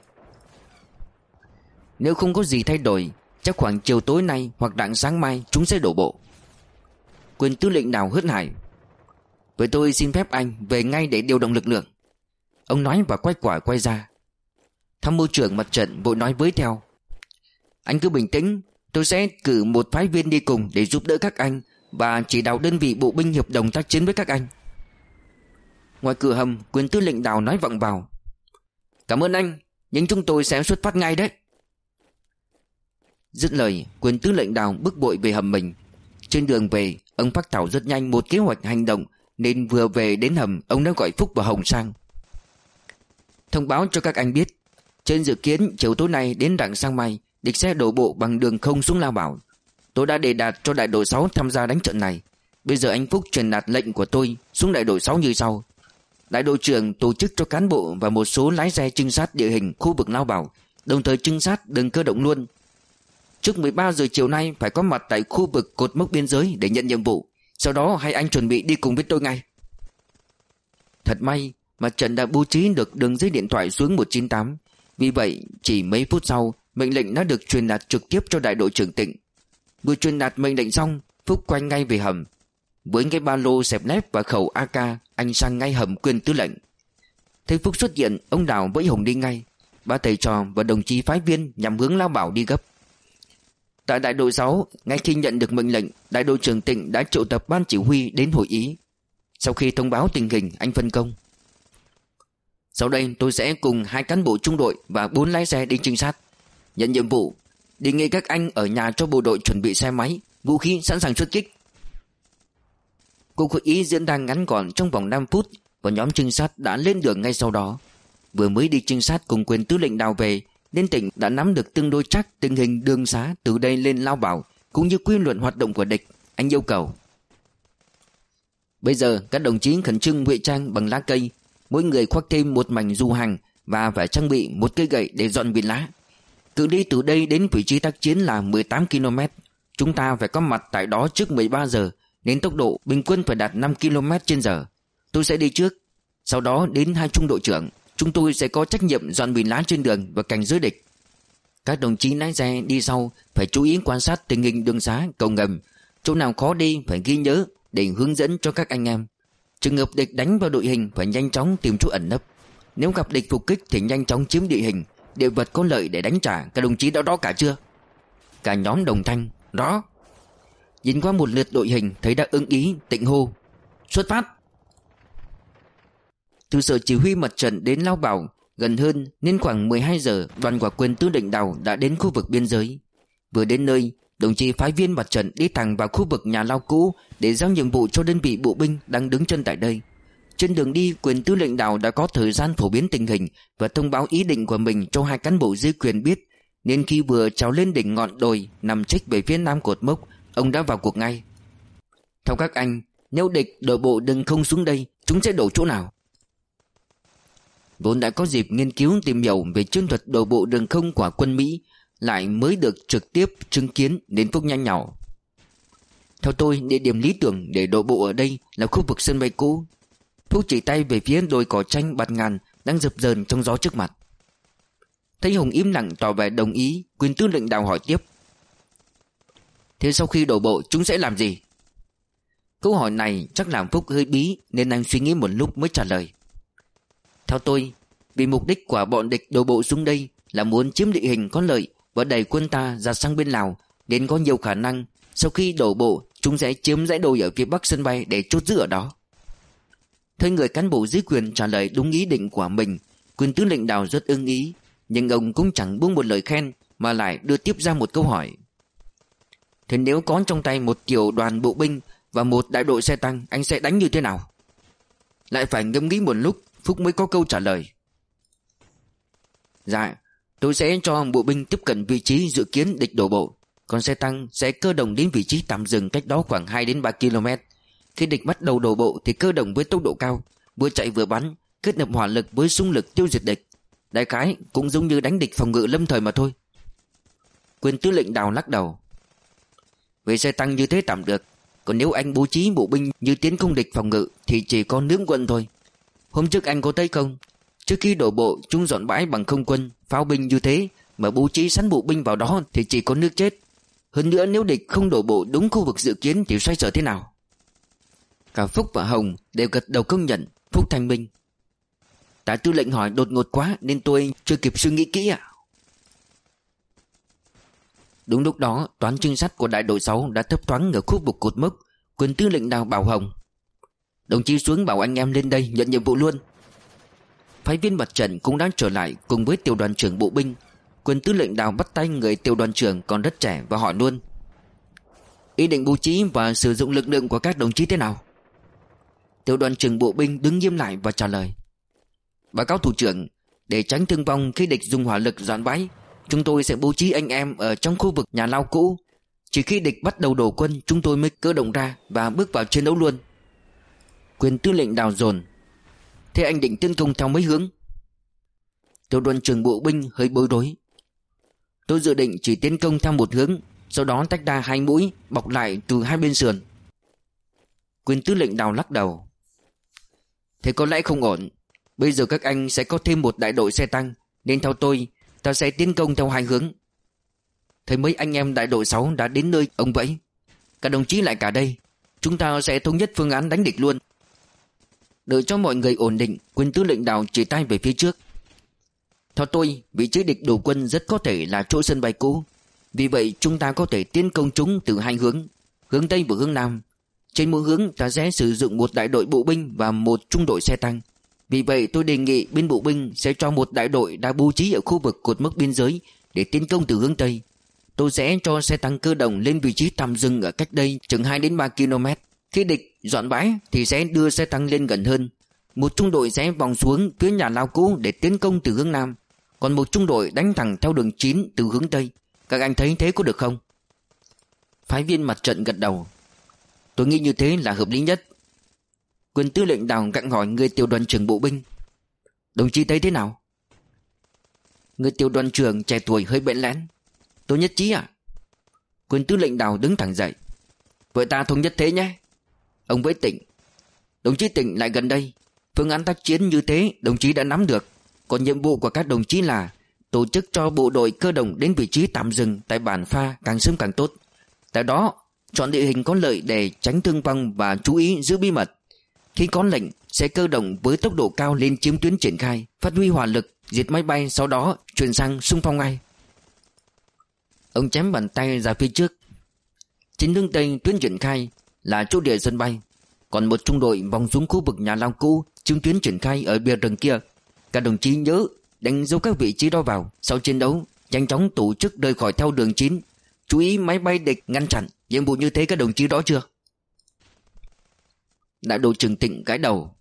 Nếu không có gì thay đổi, chắc khoảng chiều tối nay hoặc rạng sáng mai chúng sẽ đổ bộ. Quyền tư lệnh Đào hớt hải. Vậy tôi xin phép anh về ngay để điều động lực lượng. Ông nói và quay quả quay ra. Tham mưu trưởng mặt trận vội nói với theo. Anh cứ bình tĩnh, tôi sẽ cử một phái viên đi cùng để giúp đỡ các anh và chỉ đạo đơn vị bộ binh hiệp đồng tác chiến với các anh. Ngoài cửa hầm, quyền tư lệnh Đào nói vọng vào. Cảm ơn anh, nhưng chúng tôi sẽ xuất phát ngay đấy. Dứt lời, quyền tư lệnh Đào bước vội về hầm mình. Trên đường về, ông phác thảo rất nhanh một kế hoạch hành động, nên vừa về đến hầm, ông đã gọi Phúc và Hồng sang. Thông báo cho các anh biết, trên dự kiến chiều tối nay đến rạng sáng mai, địch sẽ đổ bộ bằng đường không xuống Lao Bảo. Tôi đã đề đạt cho đại đội sáu tham gia đánh trận này. Bây giờ anh Phúc truyền đạt lệnh của tôi xuống đại đội sáu như sau. Đại đội trưởng tổ chức cho cán bộ và một số lái xe trinh sát địa hình khu vực Lao Bảo, đồng thời trinh sát đường cơ động luôn. Trước mười ba giờ chiều nay phải có mặt tại khu vực cột mốc biên giới để nhận nhiệm vụ. Sau đó hai anh chuẩn bị đi cùng với tôi ngay. Thật may mặt trận đã bố trí được đường dây điện thoại xuống một chín tám. Vì vậy chỉ mấy phút sau, mệnh lệnh đã được truyền đạt trực tiếp cho đại đội trưởng Tịnh. Vừa truyền đạt mệnh lệnh xong, Phúc quay ngay về hầm. Với cái ba lô xẹp lép và khẩu a ca, anh sang ngay hầm quyền tư lệnh. Thấy Phúc xuất hiện, ông Đào với Hùng đi ngay. Ba thầy trò và đồng chí phái viên nhằm hướng Lao Bảo đi gấp. Tại đại đội sáu, ngay khi nhận được mệnh lệnh, đại đội trưởng Tịnh đã triệu tập ban chỉ huy đến hội ý. Sau khi thông báo tình hình, anh phân công. Sau đây tôi sẽ cùng hai cán bộ trung đội và bốn lái xe đi trinh sát. Nhận nhiệm vụ, đề nghị các anh ở nhà cho bộ đội chuẩn bị xe máy, vũ khí sẵn sàng xuất kích. Cuộc hội ý diễn ra ngắn gọn trong vòng năm phút và nhóm trinh sát đã lên đường ngay sau đó. Vừa mới đi trinh sát cùng quyền tư lệnh Đào về, nên Tỉnh đã nắm được tương đối chắc tình hình đường xá từ đây lên Lao Bảo cũng như quy luật hoạt động của địch. Anh yêu cầu: bây giờ các đồng chí khẩn trương ngụy trang bằng lá cây, mỗi người khoác thêm một mảnh dù hàng và phải trang bị một cây gậy để dọn vịt lá. Cự ly từ đây đến vị trí tác chiến là mười tám ki lô mét. Chúng ta phải có mặt tại đó trước mười ba giờ, nên tốc độ bình quân phải đạt năm ki lô mét trên giờ. Tôi sẽ đi trước, sau đó đến hai trung đội trưởng. Chúng tôi sẽ có trách nhiệm dọn vịt lá trên đường và cảnh giới địch. Các đồng chí lái xe đi sau phải chú ý quan sát tình hình đường xá, cầu ngầm. Chỗ nào khó đi phải ghi nhớ để hướng dẫn cho các anh em. Trường hợp địch đánh vào đội hình phải nhanh chóng tìm chỗ ẩn nấp. Nếu gặp địch phục kích thì nhanh chóng chiếm địa hình, địa vật có lợi để đánh trả. Các đồng chí đã đó cả chưa? Cả nhóm đồng thanh: rõ. Nhìn qua một lượt đội hình thấy đã ưng ý, Tịnh hô: xuất phát. Từ sở chỉ huy mặt trận đến Lao Bảo gần hơn, nên khoảng mười hai giờ đoàn của quyền tư lệnh Đào đã đến khu vực biên giới. Vừa đến nơi, đồng chí phái viên mặt trận đi thẳng vào khu vực nhà Lao cũ để giao nhiệm vụ cho đơn vị bộ binh đang đứng chân tại đây. Trên đường đi, quyền tư lệnh Đào đã có thời gian phổ biến tình hình và thông báo ý định của mình cho hai cán bộ dưới quyền biết, nên khi vừa trèo lên đỉnh ngọn đồi nằm trích về phía nam cột mốc, ông đã vào cuộc ngay. Theo các anh, nếu địch đổ bộ đường không xuống đây, chúng sẽ đổ chỗ nào? Vốn đã có dịp nghiên cứu tìm hiểu về chiến thuật đổ bộ đường không của quân Mỹ, lại mới được trực tiếp chứng kiến đến Phúc nhanh nhỏ. Theo tôi, địa điểm lý tưởng để đổ bộ ở đây là khu vực sân bay cũ. Phúc chỉ tay về phía đồi cỏ tranh bạt ngàn đang dập dờn trong gió trước mặt. Thấy Hùng im lặng tỏ vẻ đồng ý, quyền tư lệnh Đào hỏi tiếp: thế sau khi đổ bộ chúng sẽ làm gì? Câu hỏi này chắc làm Phúc hơi bí, nên anh suy nghĩ một lúc mới trả lời. Theo tôi, vì mục đích của bọn địch đổ bộ xuống đây là muốn chiếm địa hình có lợi và đẩy quân ta ra sang bên Lào, nên có nhiều khả năng sau khi đổ bộ chúng sẽ chiếm dãy đồi ở phía bắc sân bay để chốt giữ ở đó. Thấy người cán bộ dưới quyền trả lời đúng ý định của mình, Quyền tư lệnh Đào rất ưng ý, nhưng ông cũng chẳng buông một lời khen mà lại đưa tiếp ra một câu hỏi. Thế nếu có trong tay một tiểu đoàn bộ binh và một đại đội xe tăng, anh sẽ đánh như thế nào? Lại phải ngẫm nghĩ một lúc, Phúc mới có câu trả lời. Dạ, tôi sẽ cho bộ binh tiếp cận vị trí dự kiến địch đổ bộ, còn xe tăng sẽ cơ động đến vị trí tạm dừng cách đó khoảng hai đến ba ki lô mét. Khi địch bắt đầu đổ bộ thì cơ động với tốc độ cao, vừa chạy vừa bắn, kết hợp hỏa lực với xung lực tiêu diệt địch. Đại khái cũng giống như đánh địch phòng ngự lâm thời mà thôi. Quyền tư lệnh Đào lắc đầu. Về xe tăng như thế tạm được, còn nếu anh bố trí bộ binh như tiến công địch phòng ngự thì chỉ có nướng quân thôi. Hôm trước anh có thấy không, trước khi đổ bộ chúng dọn bãi bằng không quân, pháo binh như thế, mà bố trí sẵn bộ binh vào đó thì chỉ có nước chết. Hơn nữa nếu địch không đổ bộ đúng khu vực dự kiến thì xoay sở thế nào? Cả Phúc và Hồng đều gật đầu công nhận. Phúc thanh minh. Đại tư lệnh hỏi đột ngột quá nên tôi chưa kịp suy nghĩ kỹ ạ. Đúng lúc đó, toán trinh sát của đại đội sáu đã thấp thoáng ở khu vực cột mốc. Quyền tư lệnh Đào bảo Hồng: đồng chí xuống bảo anh em lên đây nhận nhiệm vụ luôn. Phái viên mặt trận cũng đã trở lại cùng với tiểu đoàn trưởng bộ binh. Quyền tư lệnh Đào bắt tay người tiểu đoàn trưởng còn rất trẻ và hỏi luôn: ý định bố trí và sử dụng lực lượng của các đồng chí thế nào? Tiểu đoàn trưởng bộ binh đứng nghiêm lại và trả lời: báo cáo thủ trưởng, để tránh thương vong khi địch dùng hỏa lực dọn bãi, chúng tôi sẽ bố trí anh em ở trong khu vực nhà lao cũ. Chỉ khi địch bắt đầu đổ quân, chúng tôi mới cơ động ra và bước vào chiến đấu luôn. Quyền tư lệnh Đào dồn: thế anh định tiến công theo mấy hướng? Tiểu đoàn trưởng bộ binh hơi bối rối: tôi dự định chỉ tiến công theo một hướng, sau đó tách ra hai mũi, bọc lại từ hai bên sườn. Quyền tư lệnh Đào lắc đầu: thế có lẽ không ổn. Bây giờ các anh sẽ có thêm một đại đội xe tăng, nên theo tôi, ta sẽ tiến công theo hai hướng. Thấy mấy anh em đại đội sáu đã đến nơi ông vẫy: các đồng chí lại cả đây, chúng ta sẽ thống nhất phương án đánh địch luôn. Đợi cho mọi người ổn định, Quyền tư lệnh Đào chỉ tay về phía trước: theo tôi, vị trí địch đổ quân rất có thể là chỗ sân bay cũ. Vì vậy chúng ta có thể tiến công chúng từ hai hướng, hướng Tây và hướng Nam. Trên mỗi hướng ta sẽ sử dụng một đại đội bộ binh và một trung đội xe tăng. Vì vậy tôi đề nghị bên bộ binh sẽ cho một đại đội đã bố trí ở khu vực cột mốc biên giới để tiến công từ hướng Tây. Tôi sẽ cho xe tăng cơ động lên vị trí tạm dừng ở cách đây chừng hai đến ba ki lô mét. Khi địch dọn bãi thì sẽ đưa xe tăng lên gần hơn. Một trung đội sẽ vòng xuống phía nhà lao cũ để tiến công từ hướng Nam, còn một trung đội đánh thẳng theo đường chín từ hướng Tây. Các anh thấy thế có được không? Phái viên mặt trận gật đầu: tôi nghĩ như thế là hợp lý nhất. Quyền tư lệnh Đào gặng hỏi người tiểu đoàn trưởng bộ binh: đồng chí thấy thế nào? Người tiểu đoàn trưởng trẻ tuổi hơi bẽn lẽn: tôi nhất trí ạ. Quyền tư lệnh Đào đứng thẳng dậy: vậy ta thống nhất thế nhé. Ông với Tịnh: đồng chí Tịnh lại gần đây. Phương án tác chiến như thế đồng chí đã nắm được. Còn nhiệm vụ của các đồng chí là tổ chức cho bộ đội cơ động đến vị trí tạm dừng tại bản Pha càng sớm càng tốt. Tại đó chọn địa hình có lợi để tránh thương vong và chú ý giữ bí mật. Khi có lệnh sẽ cơ động với tốc độ cao lên chiếm tuyến triển khai, phát huy hỏa lực diệt máy bay, sau đó chuyển sang xung phong ngay. Ông chém bàn tay ra phía trước. Trên hướng Tây tuyến triển khai là chỗ địa sân bay, còn một trung đội vòng xuống khu vực nhà lao cũ chiếm tuyến triển khai ở bìa rừng kia. Các đồng chí nhớ đánh dấu các vị trí đó vào. Sau chiến đấu nhanh chóng tổ chức rời khỏi theo đường chín, chú ý máy bay địch ngăn chặn. Nhiệm vụ như thế các đồng chí rõ chưa? Đại đội trưởng Tịnh gãi đầu: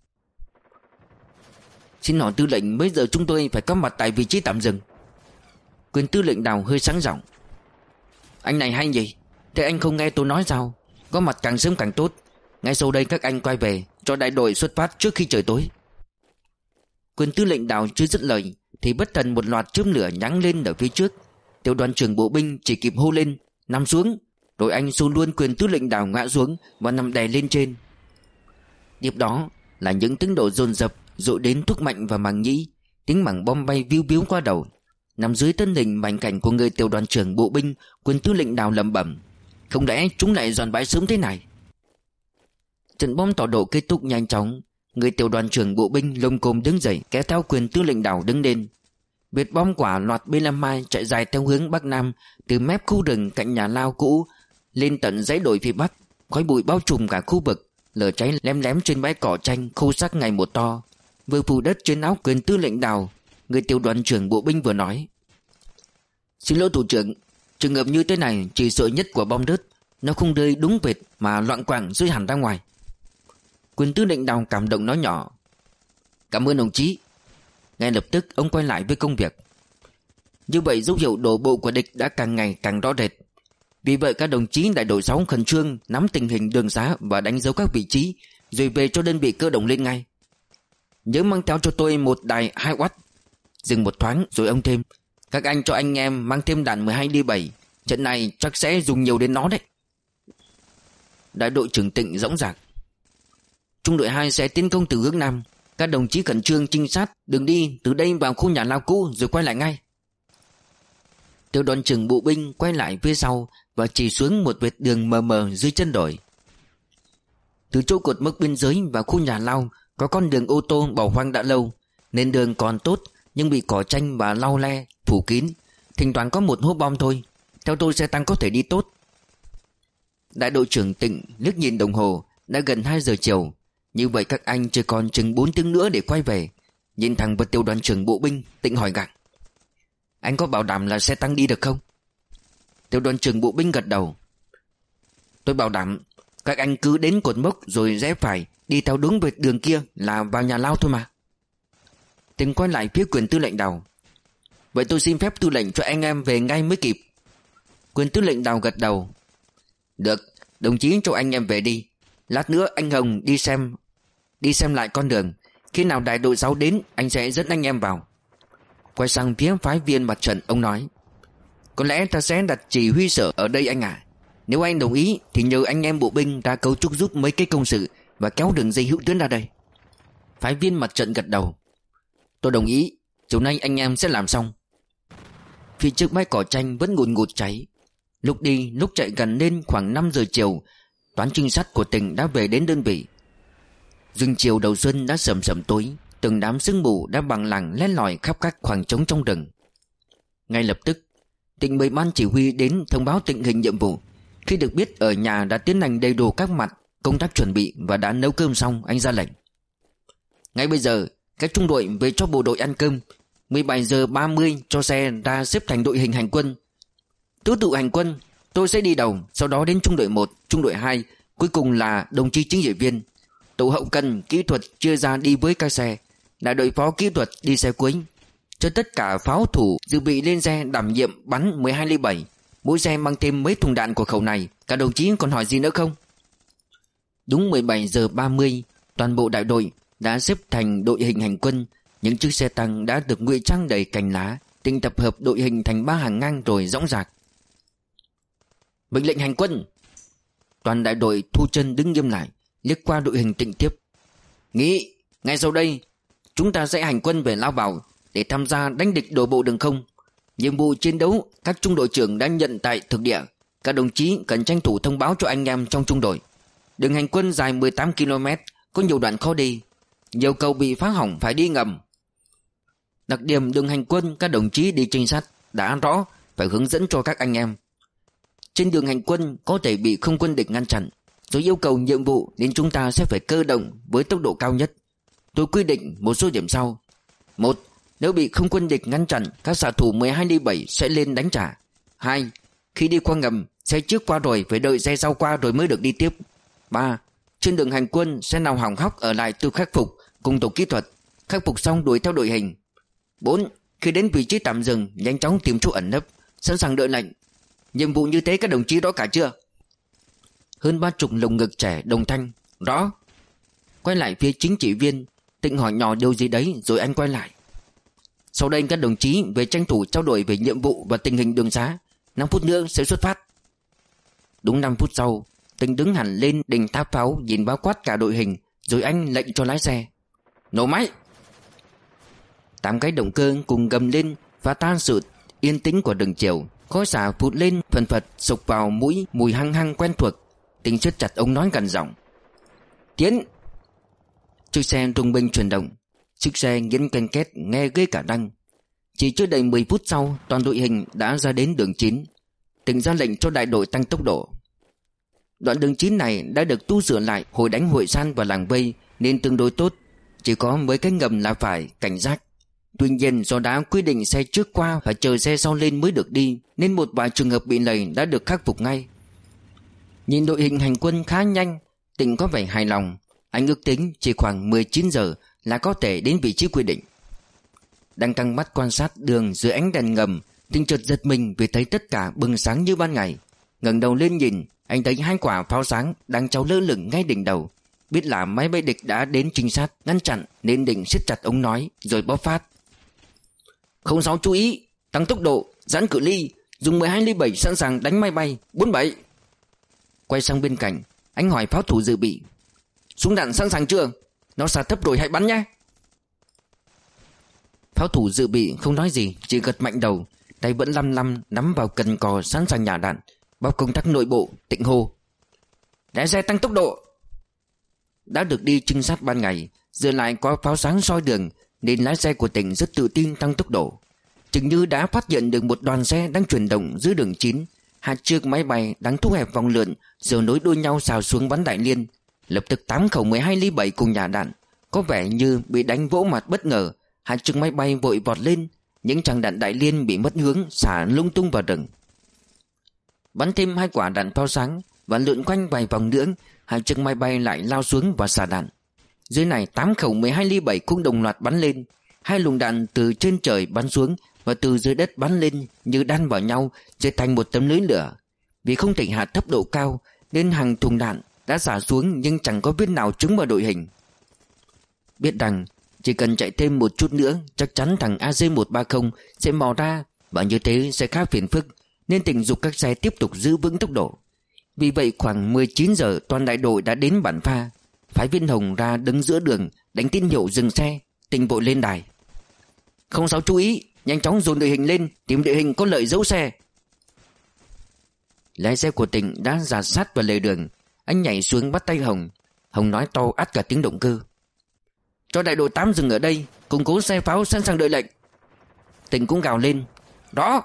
xin hỏi tư lệnh, bây giờ chúng tôi phải có mặt tại vị trí tạm dừng. Quyền tư lệnh Đào hơi sáng giọng: anh này hay gì? Thế anh không nghe tôi nói sao? Có mặt càng sớm càng tốt. Ngay sau đây các anh quay về, cho đại đội xuất phát trước khi trời tối. Quyền tư lệnh Đào chưa dứt lời thì bất thần một loạt chớp lửa nháng lên ở phía trước. Tiểu đoàn trưởng bộ binh chỉ kịp hô lên: nằm xuống. Rồi anh xô luôn quyền tư lệnh Đào ngã xuống và nằm đè lên trên. Tiếp đó là những tiếng nổ dồn dập dội đến thuốc mạnh và màng nhĩ. Tiếng mảng bom bay viu viu qua đầu. Nằm dưới thân hình mảnh cảnh của người tiểu đoàn trưởng bộ binh, quyền tư lệnh Đào lẩm bẩm: không lẽ chúng lại dọn bãi sớm thế này? Trận bom tọa độ kết thúc nhanh chóng. Người tiểu đoàn trưởng bộ binh lồm cồm đứng dậy, kéo theo quyền tư lệnh đảo đứng lên. Vệt bom quả loạt B năm mươi hai chạy dài theo hướng bắc nam, từ mép khu rừng cạnh nhà lao cũ lên tận dãy đồi phía bắc. Khói bụi bao trùm cả khu vực, lửa cháy lém lém trên bãi cỏ tranh khô xác ngày một to. Vừa phủ đất trên áo quyền tư lệnh đảo, người tiểu đoàn trưởng bộ binh vừa nói: "Xin lỗi thủ trưởng, trường hợp như thế này chỉ sợ nhất của bom rớt, nó không rơi đúng vệt mà loạng quạng rơi hẳn ra ngoài." Quyền tư lệnh đảo cảm động nói nhỏ: "Cảm ơn đồng chí." Ngay lập tức ông quay lại với công việc. Như vậy dấu hiệu đổ bộ của địch đã càng ngày càng rõ rệt. Vì vậy các đồng chí đại đội sáu khẩn trương nắm tình hình đường xá và đánh dấu các vị trí, rồi về cho đơn vị cơ động lên ngay. Nhớ mang theo cho tôi một đài hai oát. Dừng một thoáng rồi ông thêm: "Các anh cho anh em mang thêm đạn mười hai D bảy, trận này chắc sẽ dùng nhiều đến nó đấy." Đại đội trưởng Tịnh dõng dạc: "Trung đội hai sẽ tiến công từ hướng nam. Các đồng chí khẩn trương trinh sát đường đi từ đây vào khu nhà lao cũ rồi quay lại ngay." Tiểu đoàn trưởng bộ binh quay lại phía sau và chỉ xuống một vệt đường mờ mờ dưới chân đồi. Từ chỗ cột mốc biên giới và khu nhà lao có con đường ô tô bỏ hoang đã lâu, nên đường còn tốt nhưng bị cỏ tranh và lau le phủ kín, thỉnh thoảng có một hố bom thôi. Theo tôi xe tăng có thể đi tốt. Đại đội trưởng Tịnh liếc nhìn đồng hồ, đã gần hai giờ chiều. Như vậy các anh chỉ còn chừng bốn tiếng nữa để quay về. Nhìn thẳng vào tiểu đoàn trưởng bộ binh, Tịnh hỏi gặng: "Anh có bảo đảm là xe tăng đi được không?" Tiểu đoàn trưởng bộ binh gật đầu: "Tôi bảo đảm. Các anh cứ đến cột mốc rồi rẽ phải, đi theo đúng vệt đường kia là vào nhà lao thôi mà." Tịnh quay lại phía quyền tư lệnh đảo: "Vậy tôi xin phép tư lệnh cho anh em về ngay mới kịp." Quyền tư lệnh đảo gật đầu: "Được, đồng chí cho anh em về đi. Lát nữa anh Hồng đi xem Đi xem lại con đường. Khi nào đại đội sáu đến, anh sẽ dẫn anh em vào." Quay sang phía phái viên mặt trận, ông nói: "Có lẽ ta sẽ đặt chỉ huy sở ở đây anh à. Nếu anh đồng ý thì nhờ anh em bộ binh ra cấu trúc giúp mấy cái công sự và kéo đường dây hữu tuyến ra đây." Phái viên mặt trận gật đầu: "Tôi đồng ý. Chiều nay anh em sẽ làm xong." Phía trước bãi cỏ tranh vẫn ngùn ngụt cháy. Lúc đi lúc chạy gần lên khoảng năm giờ chiều, toán trinh sát của tỉnh đã về đến đơn vị. Rừng chiều đầu xuân đã sầm sầm tối, từng đám sương mù đã bằng lẳng len lỏi khắp các khoảng trống trong rừng. Ngay lập tức Tỉnh mời ban chỉ huy đến thông báo tình hình nhiệm vụ. Khi được biết ở nhà đã tiến hành đầy đủ các mặt công tác chuẩn bị và đã nấu cơm xong, anh ra lệnh: "Ngay bây giờ các trung đội về cho bộ đội ăn cơm. Mười bảy giờ ba mươi cho xe ra xếp thành đội hình hành quân. Tứ tự hành quân, tôi sẽ đi đầu, sau đó đến trung đội một, trung đội hai, cuối cùng là đồng chí chính trị viên. Tổ hậu cần, kỹ thuật chia ra đi với các xe, đại đội phó kỹ thuật đi xe cuối. Cho tất cả pháo thủ dự bị lên xe đảm nhiệm bắn mười hai ly bảy. Mỗi xe mang thêm mấy thùng đạn của khẩu này. Các đồng chí còn hỏi gì nữa không?" Đúng mười bảy giờ ba mươi, toàn bộ đại đội đã xếp thành đội hình hành quân. Những chiếc xe tăng đã được ngụy trang đầy cành lá. Tỉnh tập hợp đội hình thành ba hàng ngang rồi dõng dạc: "Mệnh lệnh hành quân." Toàn đại đội thu chân đứng nghiêm lại, liếc qua đội hình Tịnh tiếp: "Nghĩ, ngay sau đây chúng ta sẽ hành quân về Lao Bảo để tham gia đánh địch đổ bộ đường không. Nhiệm vụ chiến đấu các trung đội trưởng đã nhận tại thực địa. Các đồng chí cần tranh thủ thông báo cho anh em trong trung đội. Đường hành quân dài mười tám ki lô mét, có nhiều đoạn khó đi, nhiều cầu bị phá hỏng phải đi ngầm. Đặc điểm đường hành quân các đồng chí đi trinh sát đã rõ, phải hướng dẫn cho các anh em. Trên đường hành quân có thể bị không quân địch ngăn chặn, rồi yêu cầu nhiệm vụ nên chúng ta sẽ phải cơ động với tốc độ cao nhất. Tôi quy định một số điểm sau: một. Nếu bị không quân địch ngăn chặn, các xạ thủ mười hai ly bảy sẽ lên đánh trả. Hai. Khi đi qua ngầm, xe trước qua rồi phải đợi xe sau qua rồi mới được đi tiếp. Ba. Trên đường hành quân, xe nào hỏng hóc ở lại tự khắc phục cùng tổ kỹ thuật, khắc phục xong đuổi theo đội hình. Bốn. Khi đến vị trí tạm dừng, nhanh chóng tìm chỗ ẩn nấp, sẵn sàng đợi lệnh. Nhiệm vụ như thế các đồng chí rõ cả chưa?" Hơn ba chục lồng ngực trẻ đồng thanh: "Rõ." Quay lại phía chính trị viên, Tịnh hỏi nhỏ điều gì đấy rồi anh quay lại: "Sau đây các đồng chí về tranh thủ trao đổi về nhiệm vụ và tình hình đường xá. Năm phút nữa sẽ xuất phát." Đúng năm phút sau, Tịnh đứng hẳn lên đỉnh tháp pháo nhìn bao quát cả đội hình, rồi anh lệnh cho lái xe: "Nổ máy." Tám cái động cơ cùng gầm lên phá tan sự yên tĩnh của rừng chiều. Khói xả phụt lên phần phật sộc vào mũi, mùi hăng hăng quen thuộc. Tịnh siết chặt ống nói gần giọng: Tiến. Chiếc xe rung binh chuyển động. Chiếc xe nghiến ken két nghe ghê cả răng. Chỉ chưa đầy mười phút sau, toàn đội hình đã ra đến đường chín. Tỉnh ra lệnh cho đại đội tăng tốc độ. Đoạn đường chín này đã được tu sửa lại hồi đánh Hội San và làng Vây nên tương đối tốt, chỉ có mấy cái ngầm là phải cảnh giác. Tuy nhiên do đã quy định xe trước qua phải chờ xe sau lên mới được đi, nên một vài trường hợp bị lầy đã được khắc phục ngay. Nhìn đội hình hành quân khá nhanh, Tỉnh có vẻ hài lòng. Anh ước tính chỉ khoảng mười chín giờ là có thể đến vị trí quy định. Đang căng mắt quan sát đường dưới ánh đèn ngầm, Tỉnh chợt giật mình vì thấy tất cả bừng sáng như ban ngày. Ngẩng đầu lên nhìn, anh thấy hai quả pháo sáng đang treo lơ lửng ngay đỉnh đầu. Biết là máy bay địch đã đến trinh sát ngăn chặn nên Định siết chặt ống nói rồi bóp phát. Không sáu chú ý, tăng tốc độ, giãn cự ly, dùng mười hai ly bảy sẵn sàng đánh máy bay. Bốn bảy. Quay sang bên cạnh, anh hỏi pháo thủ dự bị. Súng đạn sẵn sàng chưa? Nó xả thấp rồi hãy bắn nhé. Pháo thủ dự bị không nói gì, chỉ gật mạnh đầu, tay vẫn lăm lăm nắm vào cần cò sẵn sàng nhả đạn. Báo công tác nội bộ, Tịnh hô. Lái xe tăng tốc độ. Đã được đi trinh sát ban ngày, giờ lại có pháo sáng soi đường nên lái xe của Tỉnh rất tự tin tăng tốc độ. Chừng như đã phát hiện được một đoàn xe đang chuyển động dưới đường chín. Hai chiếc máy bay đang thu hẹp vòng lượn rồi nối đuôi nhau xào xuống bắn đại liên. Lập tức tám khẩu mười hai ly bảy cùng nhả đạn. Có vẻ như bị đánh vỗ mặt bất ngờ. Hai chiếc máy bay vội vọt lên. Những tràng đạn đại liên bị mất hướng xả lung tung vào rừng. Bắn thêm hai quả đạn pháo sáng và lượn quanh vài vòng nữa, hai chiếc máy bay lại lao xuống và xả đạn. Dưới này tám khẩu mười hai ly bảy cũng đồng loạt bắn lên. Hai luồng đạn từ trên trời bắn xuống và từ dưới đất bắn lên như đan vào nhau rồi thành một tấm lưới lửa. Vì không thể hạ tốc độ cao nên hàng thùng đạn đã xả xuống nhưng chẳng có viên nào trúng vào đội hình. Biết rằng chỉ cần chạy thêm một chút nữa chắc chắn thằng A G một ba không sẽ mò ra và như thế sẽ khá phiền phức, nên Tỉnh giục các xe tiếp tục giữ vững tốc độ. Vì vậy khoảng mười chín giờ toàn đại đội đã đến bản pha. Phái viên Hồng ra đứng giữa đường đánh tín hiệu dừng xe. Tỉnh vội lên đài. Không sáu chú ý, nhanh chóng dồn đội hình lên, tìm địa hình có lợi giấu xe. Lái xe của Tỉnh đã dạt sát vào lề đường. Anh nhảy xuống bắt tay Hồng. Hồng nói to át cả tiếng động cơ. Cho đại đội tám dừng ở đây, củng cố xe pháo sẵn sàng đợi lệnh. Tỉnh cũng gào lên. Rõ.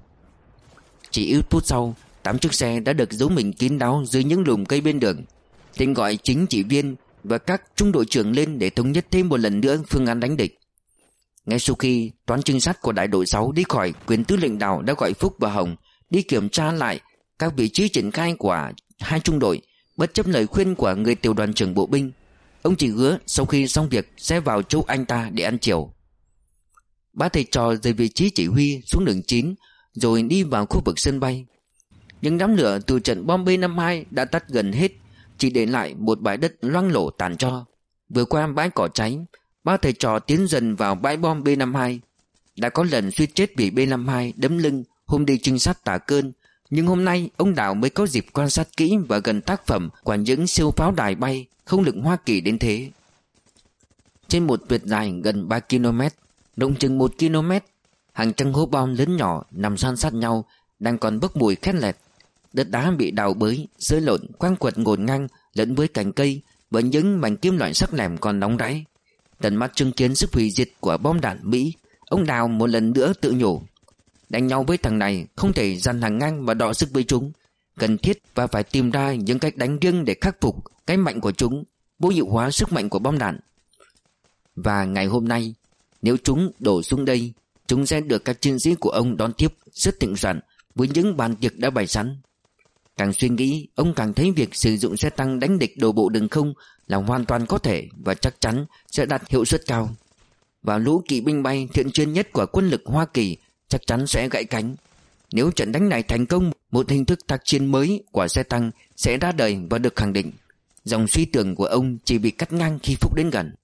Chỉ ít phút sau, tám chiếc xe đã được giấu mình kín đáo dưới những lùm cây bên đường. Tỉnh gọi chính chỉ viên và các trung đội trưởng lên để thống nhất thêm một lần nữa phương án đánh địch. Ngay sau khi toán trinh sát của đại đội sáu đi khỏi, quyền tư lệnh Đào đã gọi Phúc và Hồng đi kiểm tra lại các vị trí triển khai của hai trung đội. Bất chấp lời khuyên của người tiểu đoàn trưởng bộ binh, ông chỉ hứa sau khi xong việc sẽ vào chỗ anh ta để ăn chiều. Ba thầy trò rời vị trí chỉ huy xuống đường chín rồi đi vào khu vực sân bay. Những đám lửa từ trận bom B năm mươi hai đã tắt gần hết, chỉ để lại một bãi đất loang lổ tàn tro. Vừa qua bãi cỏ cháy, ba thầy trò tiến dần vào bãi bom B năm mươi hai. Đã có lần suýt chết vì B năm mươi hai đấm lưng hôm đi trinh sát Tả Cơn, nhưng hôm nay ông Đào mới có dịp quan sát kỹ và gần tác phẩm của những siêu pháo đài bay không lực Hoa Kỳ đến thế. Trên một vệt dài gần ba ki lô mét, rộng chừng một ki lô mét, hàng trăm hố bom lớn nhỏ nằm san sát nhau, đang còn bốc mùi khét lẹt. Đất đá bị đào bới, rơi lộn, quăng quật ngổn ngang lẫn với cành cây và những mảnh kim loại sắc lẻm còn nóng rẫy. Tận mắt chứng kiến sức hủy diệt của bom đạn Mỹ, ông Đào một lần nữa tự nhủ: đánh nhau với thằng này không thể dàn hàng ngang và đọ sức với chúng, cần thiết và phải tìm ra những cách đánh riêng để khắc phục cái mạnh của chúng, vô hiệu hóa sức mạnh của bom đạn. Và ngày hôm nay, nếu chúng đổ xuống đây, chúng sẽ được các chiến sĩ của ông đón tiếp rất thịnh soạn với những bàn tiệc đã bày sẵn. Càng suy nghĩ, ông càng thấy việc sử dụng xe tăng đánh địch đổ bộ đường không là hoàn toàn có thể và chắc chắn sẽ đạt hiệu suất cao. Và lũ kỵ binh bay thiện chuyên nhất của quân lực Hoa Kỳ chắc chắn sẽ gãy cánh. Nếu trận đánh này thành công, một hình thức tác chiến mới của xe tăng sẽ ra đời và được khẳng định. Dòng suy tưởng của ông chỉ bị cắt ngang khi Phúc đến gần.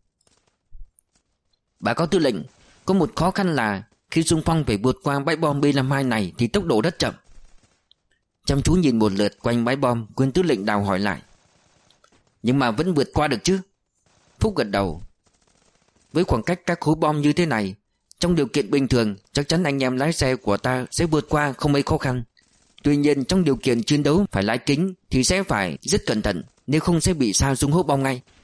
Báo cáo tư lệnh, có một khó khăn là khi xung phong phải vượt qua bãi bom B năm mươi hai này thì tốc độ rất chậm. Chăm chú nhìn một lượt quanh bãi bom, quyền tư lệnh Đào hỏi lại: nhưng mà vẫn vượt qua được chứ? Phúc gật đầu. Với khoảng cách các hố bom như thế này, trong điều kiện bình thường chắc chắn anh em lái xe của ta sẽ vượt qua không mấy khó khăn. Tuy nhiên trong điều kiện chiến đấu phải lái kính thì sẽ phải rất cẩn thận, nếu không sẽ bị sa súng hố bom ngay.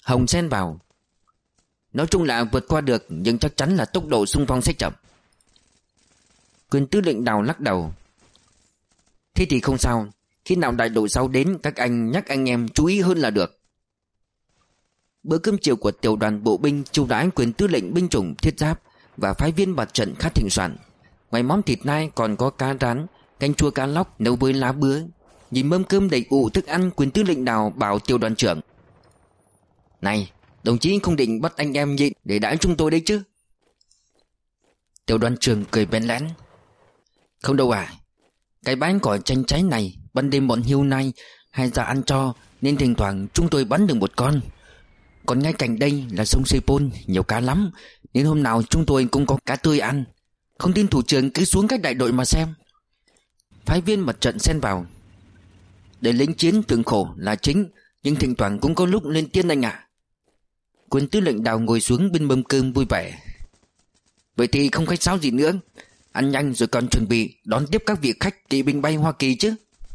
Hồng xen vào: Nói chung là vượt qua được, nhưng chắc chắn là tốc độ xung phong sẽ chậm. Quyền tư lệnh Đào lắc đầu: Thế thì không sao, khi nào đại đội sáu đến các anh nhắc anh em chú ý hơn là được. Bữa cơm chiều của tiểu đoàn bộ binh chiêu đãi quyền tư lệnh binh chủng thiết giáp và phái viên mặt trận khá thịnh soạn. Ngoài món thịt nai còn có cá rán, canh chua cá lóc nấu với lá bứa. Nhìn mâm cơm đầy ụ thức ăn, quyền tư lệnh Đào bảo tiểu đoàn trưởng: Này, đồng chí không định bắt anh em nhịn để đãi chúng tôi đấy chứ? Tiểu đoàn trưởng cười bẽn lẽn: Không đâu à, cái bánh cỏ chanh cháy này ban đêm bọn hiêu nai hay ra ăn cho, nên thỉnh thoảng chúng tôi bắn được một con. Còn ngay cạnh đây là sông Sepol, nhiều cá lắm, nên hôm nào chúng tôi cũng có cá tươi ăn. Không tin thủ trưởng cứ xuống các đại đội mà xem. Phái viên mặt trận xen vào: Để lính chiến thường khổ là chính, nhưng thỉnh thoảng cũng có lúc lên tiên anh ạ. Quân tư lệnh Đào ngồi xuống bên mâm cơm vui vẻ: Vậy thì không khách sáo gì nữa, ăn nhanh rồi còn chuẩn bị đón tiếp các vị khách kỵ binh bay Hoa Kỳ chứ.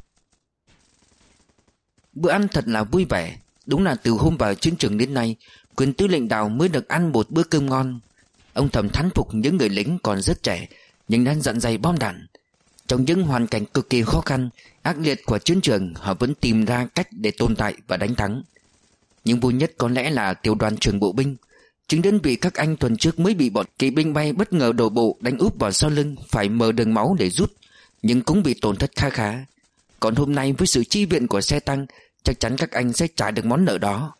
Bữa ăn thật là vui vẻ. Đúng là từ hôm vào chiến trường đến nay, quyền tư lệnh Đào mới được ăn một bữa cơm ngon. Ông thầm thán phục những người lính còn rất trẻ nhưng đang dặn dày bom đạn. Trong những hoàn cảnh cực kỳ khó khăn, ác liệt của chiến trường, họ vẫn tìm ra cách để tồn tại và đánh thắng. Nhưng vui nhất có lẽ là tiểu đoàn trưởng bộ binh. Chính đơn vị các anh tuần trước mới bị bọn kỵ binh bay bất ngờ đổ bộ đánh úp vào sau lưng, phải mở đường máu để rút, nhưng cũng bị tổn thất khá khá. Còn hôm nay với sự chi viện của xe tăng, chắc chắn các anh sẽ trả được món nợ đó.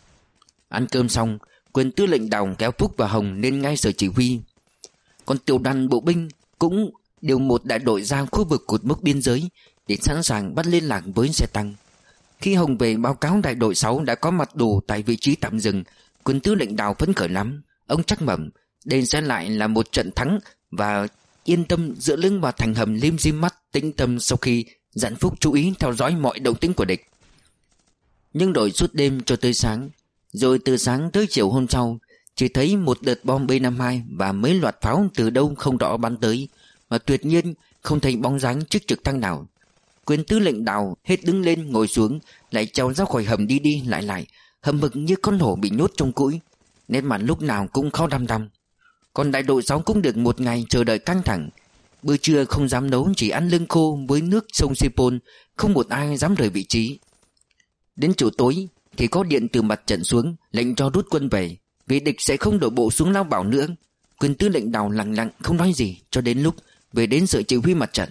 Ăn cơm xong, quyền tư lệnh Đào kéo Phúc và Hồng lên ngay sở chỉ huy. Còn tiểu đoàn bộ binh cũng điều một đại đội ra khu vực cột mốc biên giới để sẵn sàng bắt liên lạc với xe tăng. Khi Hồng về báo cáo đại đội sáu đã có mặt đủ tại vị trí tạm dừng, quyền tư lệnh Đào phấn khởi lắm. Ông chắc mẩm đây sẽ lại là một trận thắng, và yên tâm dựa lưng vào thành hầm lim dim mắt tĩnh tâm sau khi dặn Phúc chú ý theo dõi mọi động tĩnh của địch. Nhưng đội suốt đêm cho tới sáng, rồi từ sáng tới chiều hôm sau chỉ thấy một đợt bom B năm mươi hai và mấy loạt pháo từ đâu không rõ bắn tới, mà tuyệt nhiên không thấy bóng dáng chiếc trực thăng nào. Quyền tư lệnh Đào hết đứng lên ngồi xuống, lại trèo ra khỏi hầm đi đi lại lại, hầm hực như con hổ bị nhốt trong cũi, nét mặt lúc nào cũng khó đăm đăm. Còn đại đội sáu cũng được một ngày chờ đợi căng thẳng. Bữa trưa không dám nấu, chỉ ăn lương khô với nước sông Sepol, không một ai dám rời vị trí. Đến chiều tối thì có điện từ mặt trận xuống, lệnh cho rút quân về, vì địch sẽ không đổ bộ xuống Lao Bảo nữa. Quyền tư lệnh Đào lặng lặng không nói gì cho đến lúc về đến sở chỉ huy mặt trận.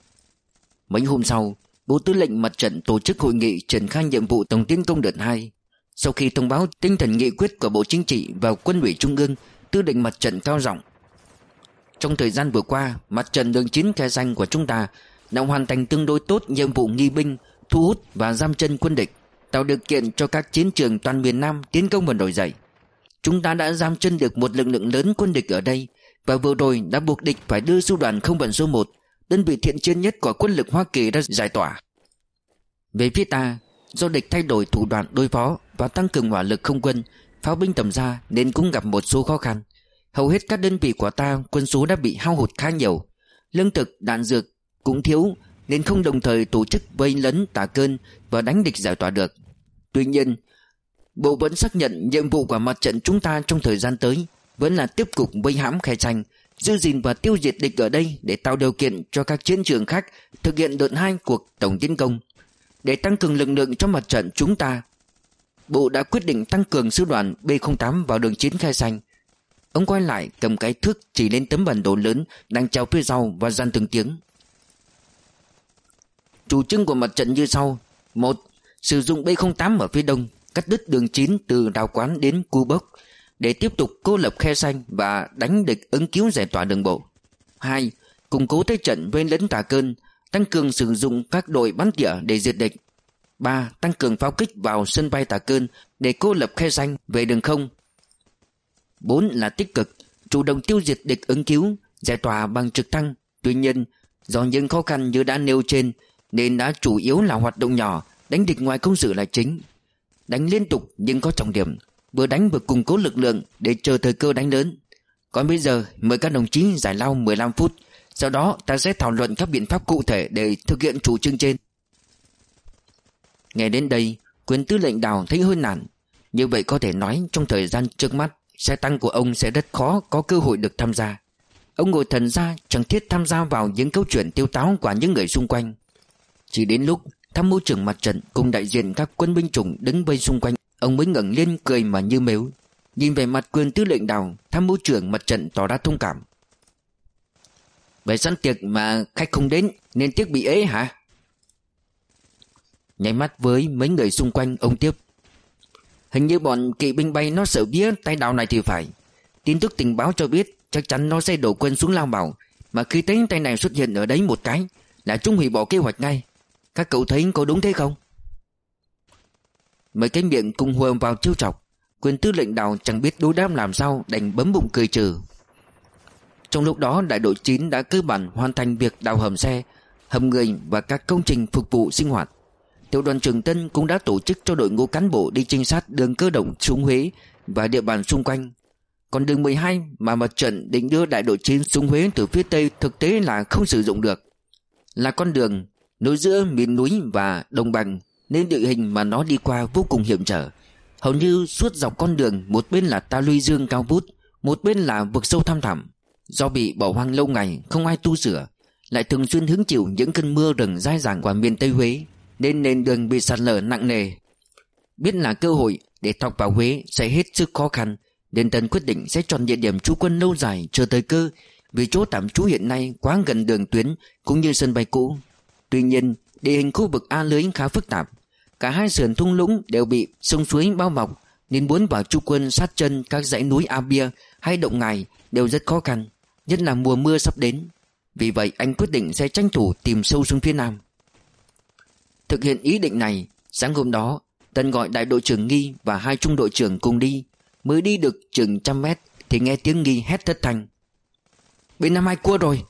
Mấy hôm sau, Bộ Tư lệnh mặt trận tổ chức hội nghị triển khai nhiệm vụ tổng tiến công đợt hai. Sau khi thông báo tinh thần nghị quyết của Bộ Chính trị và Quân ủy Trung ương, Tư lệnh mặt trận cao giọng: Trong thời gian vừa qua, mặt trận đường chín Khe Xanh của chúng ta đã hoàn thành tương đối tốt nhiệm vụ nghi binh, thu hút và giam chân quân địch, tạo điều kiện cho các chiến trường toàn miền Nam tiến công và nổi dậy. Chúng ta đã giam chân được một lực lượng lớn quân địch ở đây, và vừa rồi đã buộc địch phải đưa sư đoàn không vận số một, đơn vị thiện chiến nhất của quân lực Hoa Kỳ, ra giải tỏa. Về phía ta, do địch thay đổi thủ đoạn đối phó và tăng cường hỏa lực không quân, pháo binh tầm xa, nên cũng gặp một số khó khăn. Hầu hết các đơn vị của ta quân số đã bị hao hụt khá nhiều, lương thực, đạn dược cũng thiếu, nên không đồng thời tổ chức vây lấn Tả Cơn và đánh địch giải tỏa được. Tuy nhiên, Bộ vẫn xác nhận nhiệm vụ của mặt trận chúng ta trong thời gian tới vẫn là tiếp tục vây hãm Khe Xanh, giữ gìn và tiêu diệt địch ở đây để tạo điều kiện cho các chiến trường khác thực hiện đợt hai cuộc tổng tiến công. Để tăng cường lực lượng cho mặt trận chúng ta, Bộ đã quyết định tăng cường sư đoàn B không tám vào đường chín Khe Xanh. Ông quay lại cầm cái thước chỉ lên tấm bản đồ lớn đang treo phía sau và dặn từng tiếng: Chủ trương của mặt trận như sau: một. Sử dụng B không tám ở phía đông, cắt đứt đường chín từ Đào Quán đến Cu Bốc để tiếp tục cô lập Khe Xanh và đánh địch ứng cứu giải tỏa đường bộ. Hai. Củng cố thế trận vây lấn Tả Cơn, tăng cường sử dụng các đội bắn tỉa để diệt địch. Ba. Tăng cường pháo kích vào sân bay Tả Cơn để cô lập Khe Xanh về đường không. Bốn là tích cực chủ động tiêu diệt địch ứng cứu, giải tỏa bằng trực thăng. Tuy nhiên, do những khó khăn như đã nêu trên nên đã chủ yếu là hoạt động nhỏ, đánh địch ngoài công sự là chính. Đánh liên tục nhưng có trọng điểm, vừa đánh vừa củng cố lực lượng để chờ thời cơ đánh lớn. Còn bây giờ mời các đồng chí giải lao mười lăm phút, sau đó ta sẽ thảo luận các biện pháp cụ thể để thực hiện chủ trương trên. Nghe đến đây, quyền tư lệnh Đào thấy hơi nản. Như vậy có thể nói trong thời gian trước mắt, xe tăng của ông sẽ rất khó có cơ hội được tham gia. Ông ngồi thần ra chẳng thiết tham gia vào những câu chuyện tiêu táo của những người xung quanh. Chỉ đến lúc tham mưu trưởng mặt trận cùng đại diện các quân binh chủng đứng vây xung quanh, ông mới ngẩng lên cười mà như mếu. Nhìn về mặt quyền tư lệnh Đào, tham mưu trưởng mặt trận tỏ ra thông cảm. Vậy sẵn tiệc mà khách không đến nên tiếc bị ế hả? Nháy mắt với mấy người xung quanh, ông tiếp. Hình như bọn kỵ binh bay nó sợ vía tay Đào này thì phải. Tin tức tình báo cho biết chắc chắn nó sẽ đổ quân xuống Lao Bảo, mà khi thấy tay này xuất hiện ở đấy một cái là chúng hủy bỏ kế hoạch ngay. Các cậu thấy có đúng thế không? Mấy cái miệng cùng hùa vào trêu chọc. Quyền tư lệnh Đào chẳng biết đối đáp làm sao, đành bấm bụng cười trừ. Trong lúc đó đại đội chín đã cơ bản hoàn thành việc đào hầm xe, hầm người và các công trình phục vụ sinh hoạt. Tiểu đoàn Trường Tân cũng đã tổ chức cho đội ngũ cán bộ đi trinh sát đường cơ động xuống Huế và địa bàn xung quanh. Còn đường mười hai mà mặt trận định đưa đại đội chín xuống Huế từ phía Tây thực tế là không sử dụng được. Là con đường nối giữa miền núi và đồng bằng nên địa hình mà nó đi qua vô cùng hiểm trở. Hầu như suốt dọc con đường, một bên là ta luy dương cao vút, một bên là vực sâu thăm thẳm. Do bị bỏ hoang lâu ngày, không ai tu sửa, lại thường xuyên hứng chịu những cơn mưa rừng dai dẳng qua miền Tây Huế, nên nền đường bị sạt lở nặng nề. Biết là cơ hội để thọc vào Huế sẽ hết sức khó khăn, nên Tân quyết định sẽ chọn địa điểm trú quân lâu dài chờ thời cơ, vì chỗ tạm trú hiện nay quá gần đường tuyến cũng như sân bay cũ. Tuy nhiên, địa hình khu vực A Lưới khá phức tạp, cả hai sườn thung lũng đều bị sông suối bao bọc, nên muốn vào trú quân sát chân các dãy núi A Bia hay Động Ngài đều rất khó khăn, nhất là mùa mưa sắp đến. Vì vậy anh quyết định sẽ tranh thủ tìm sâu xuống phía nam. Thực hiện ý định này, sáng hôm đó Tân gọi đại đội trưởng Nghi và hai trung đội trưởng cùng đi. Mới đi được chừng trăm mét thì nghe tiếng Nghi hét thất thanh. Bên năm hai cua rồi.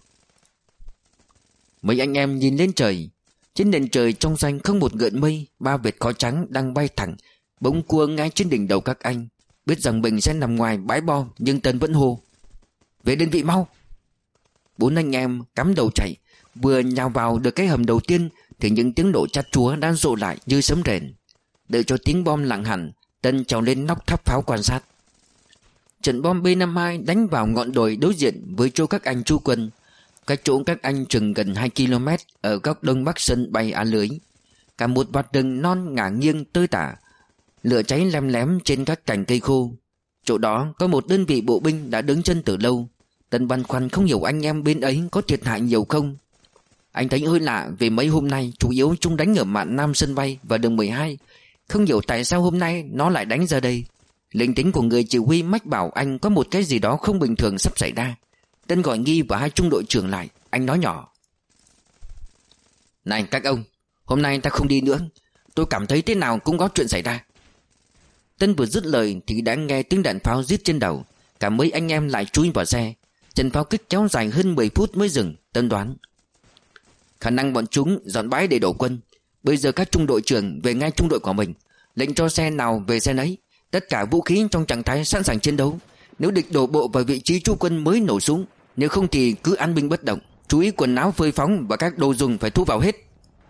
Mấy anh em nhìn lên trời. Trên nền trời trong xanh không một gợn mây, ba vệt khói trắng đang bay thẳng bỗng cua ngay trên đỉnh đầu các anh. Biết rằng mình sẽ nằm ngoài bãi bom, nhưng Tân vẫn hô: về đơn vị mau. Bốn anh em cắm đầu chạy. Vừa nhào vào được cái hầm đầu tiên thì những tiếng nổ chát chúa đang rộ lại như sấm rền. Đợi cho tiếng bom lặng hẳn, Tân trèo lên nóc tháp pháo quan sát. Trận bom B năm mươi hai đánh vào ngọn đồi đối diện với chỗ các anh trú quân, cách chỗ các anh chừng gần hai ki lô mét ở góc đông bắc sân bay A Lưới. Cả một vạt rừng non ngả nghiêng tơi tả, lửa cháy lem lém trên các cành cây khô. Chỗ đó có một đơn vị bộ binh đã đứng chân từ lâu. Tân băn khoăn không hiểu anh em bên ấy có thiệt hại nhiều không. Anh thấy hơi lạ vì mấy hôm nay chủ yếu chúng đánh ở mạn nam sân bay và đường mười hai. Không hiểu tại sao hôm nay nó lại đánh ra đây. Linh tính của người chỉ huy mách bảo anh có một cái gì đó không bình thường sắp xảy ra. Tân gọi Nghi và hai trung đội trưởng lại. Anh nói nhỏ: này các ông, hôm nay ta không đi nữa. Tôi cảm thấy thế nào cũng có chuyện xảy ra. Tân vừa dứt lời thì đã nghe tiếng đạn pháo rít trên đầu. Cả mấy anh em lại chui vào xe. Trận pháo kích kéo dài hơn mười phút mới dừng. Tân đoán khả năng bọn chúng dọn bãi để đổ quân. Bây giờ các trung đội trưởng về ngay trung đội của mình, lệnh cho xe nào về xe nấy. Tất cả vũ khí trong trạng thái sẵn sàng chiến đấu. Nếu địch đổ bộ vào vị trí trú quân mới nổ súng, nếu không thì cứ an binh bất động. Chú ý quần áo phơi phóng và các đồ dùng phải thu vào hết.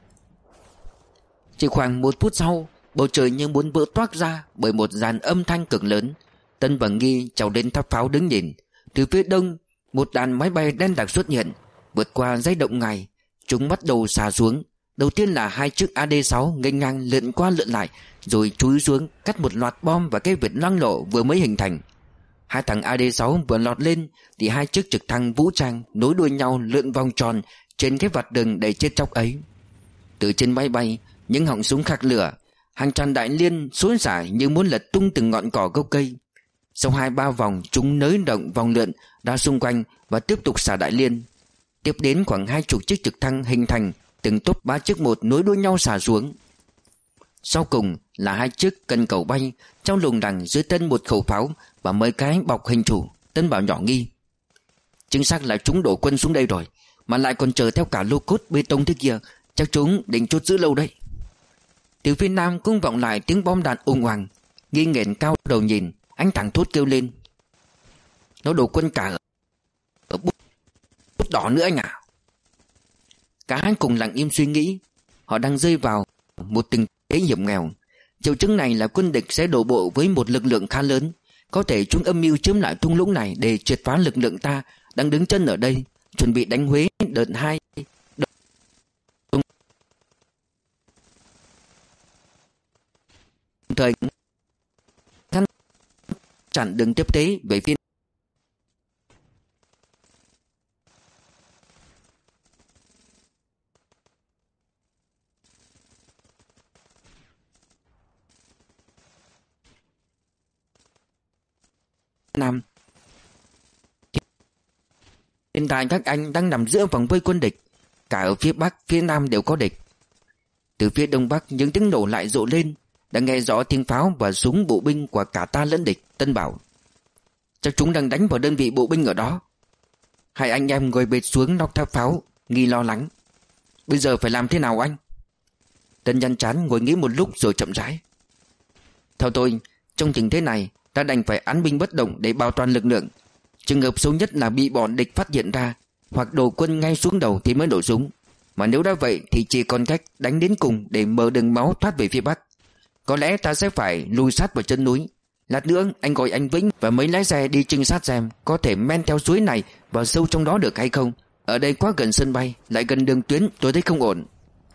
Chỉ khoảng một phút sau, bầu trời như muốn vỡ toác ra bởi một dàn âm thanh cực lớn. Tân và Nghi trèo lên tháp pháo đứng nhìn. Từ phía đông, một đàn máy bay đen đặc xuất hiện, vượt qua dãy Động Ngài. Chúng bắt đầu xà xuống. Đầu tiên là hai chiếc A D sáu nghênh ngang lượn qua lượn lại, rồi chúi xuống cắt một loạt bom và cái vệt loang lộ vừa mới hình thành. Hai thằng A D sáu vừa lọt lên thì hai chiếc trực thăng vũ trang nối đuôi nhau lượn vòng tròn trên cái vạt rừng đầy chết chóc ấy. Từ trên máy bay, những họng súng khạc lửa, hàng tràn đại liên xối xả như muốn lật tung từng ngọn cỏ gốc cây. Sau hai ba vòng, chúng nới rộng vòng lượn ra xung quanh và tiếp tục xả đại liên. Tiếp đến khoảng hai chục chiếc trực thăng hình thành từng tốp ba chiếc một nối đuôi nhau xả xuống. Sau cùng là hai chiếc cần cầu bay trong lùng đằng dưới Tân một khẩu pháo và mấy cái bọc hình trụ. Tân bảo nhỏ Nghi: chính xác là chúng đổ quân xuống đây rồi, mà lại còn chờ theo cả lô cốt bê tông thế kia. Chắc chúng định chốt giữ lâu đấy. Từ phía nam cũng vọng lại tiếng bom đạn ùng oàng. Nghi nghển cao đầu nhìn, anh thẳng thốt kêu lên: nó đổ quân cả ở bút đỏ nữa anh ạ. Cả hai cùng lặng im suy nghĩ. Họ đang rơi vào một tình thế hiểm nghèo. Triệu chứng này là quân địch sẽ đổ bộ với một lực lượng khá lớn. Có thể chúng âm mưu chiếm lại thung lũng này để triệt phá lực lượng ta đang đứng chân ở đây, chuẩn bị đánh Huế đợt hai. Đồng thời ngăn chặn đường tiếp tế về phía Nam. Hiện tại các anh đang nằm giữa vòng vây quân địch, cả ở phía Bắc, phía Nam đều có địch. Từ phía Đông Bắc những tiếng nổ lại rộ lên, đã nghe rõ tiếng pháo và súng bộ binh của cả ta lẫn địch. Tân bảo: chắc chúng đang đánh vào đơn vị bộ binh ở đó. Hai anh em ngồi bệt xuống nóc tháp pháo. Nghi lo lắng: bây giờ phải làm thế nào anh? Tân nhăn chán ngồi nghĩ một lúc rồi chậm rãi: theo tôi, trong tình thế này ta đành phải án binh bất động để bảo toàn lực lượng. Trường hợp xấu nhất là bị bọn địch phát hiện ra, hoặc đổ quân ngay xuống đầu thì mới nổ súng. Mà nếu đã vậy thì chỉ còn cách đánh đến cùng để mở đường máu thoát về phía Bắc. Có lẽ ta sẽ phải lùi sát vào chân núi. Lát nữa anh gọi anh Vĩnh và mấy lái xe đi trinh sát xem có thể men theo suối này vào sâu trong đó được hay không. Ở đây quá gần sân bay, lại gần đường tuyến, tôi thấy không ổn.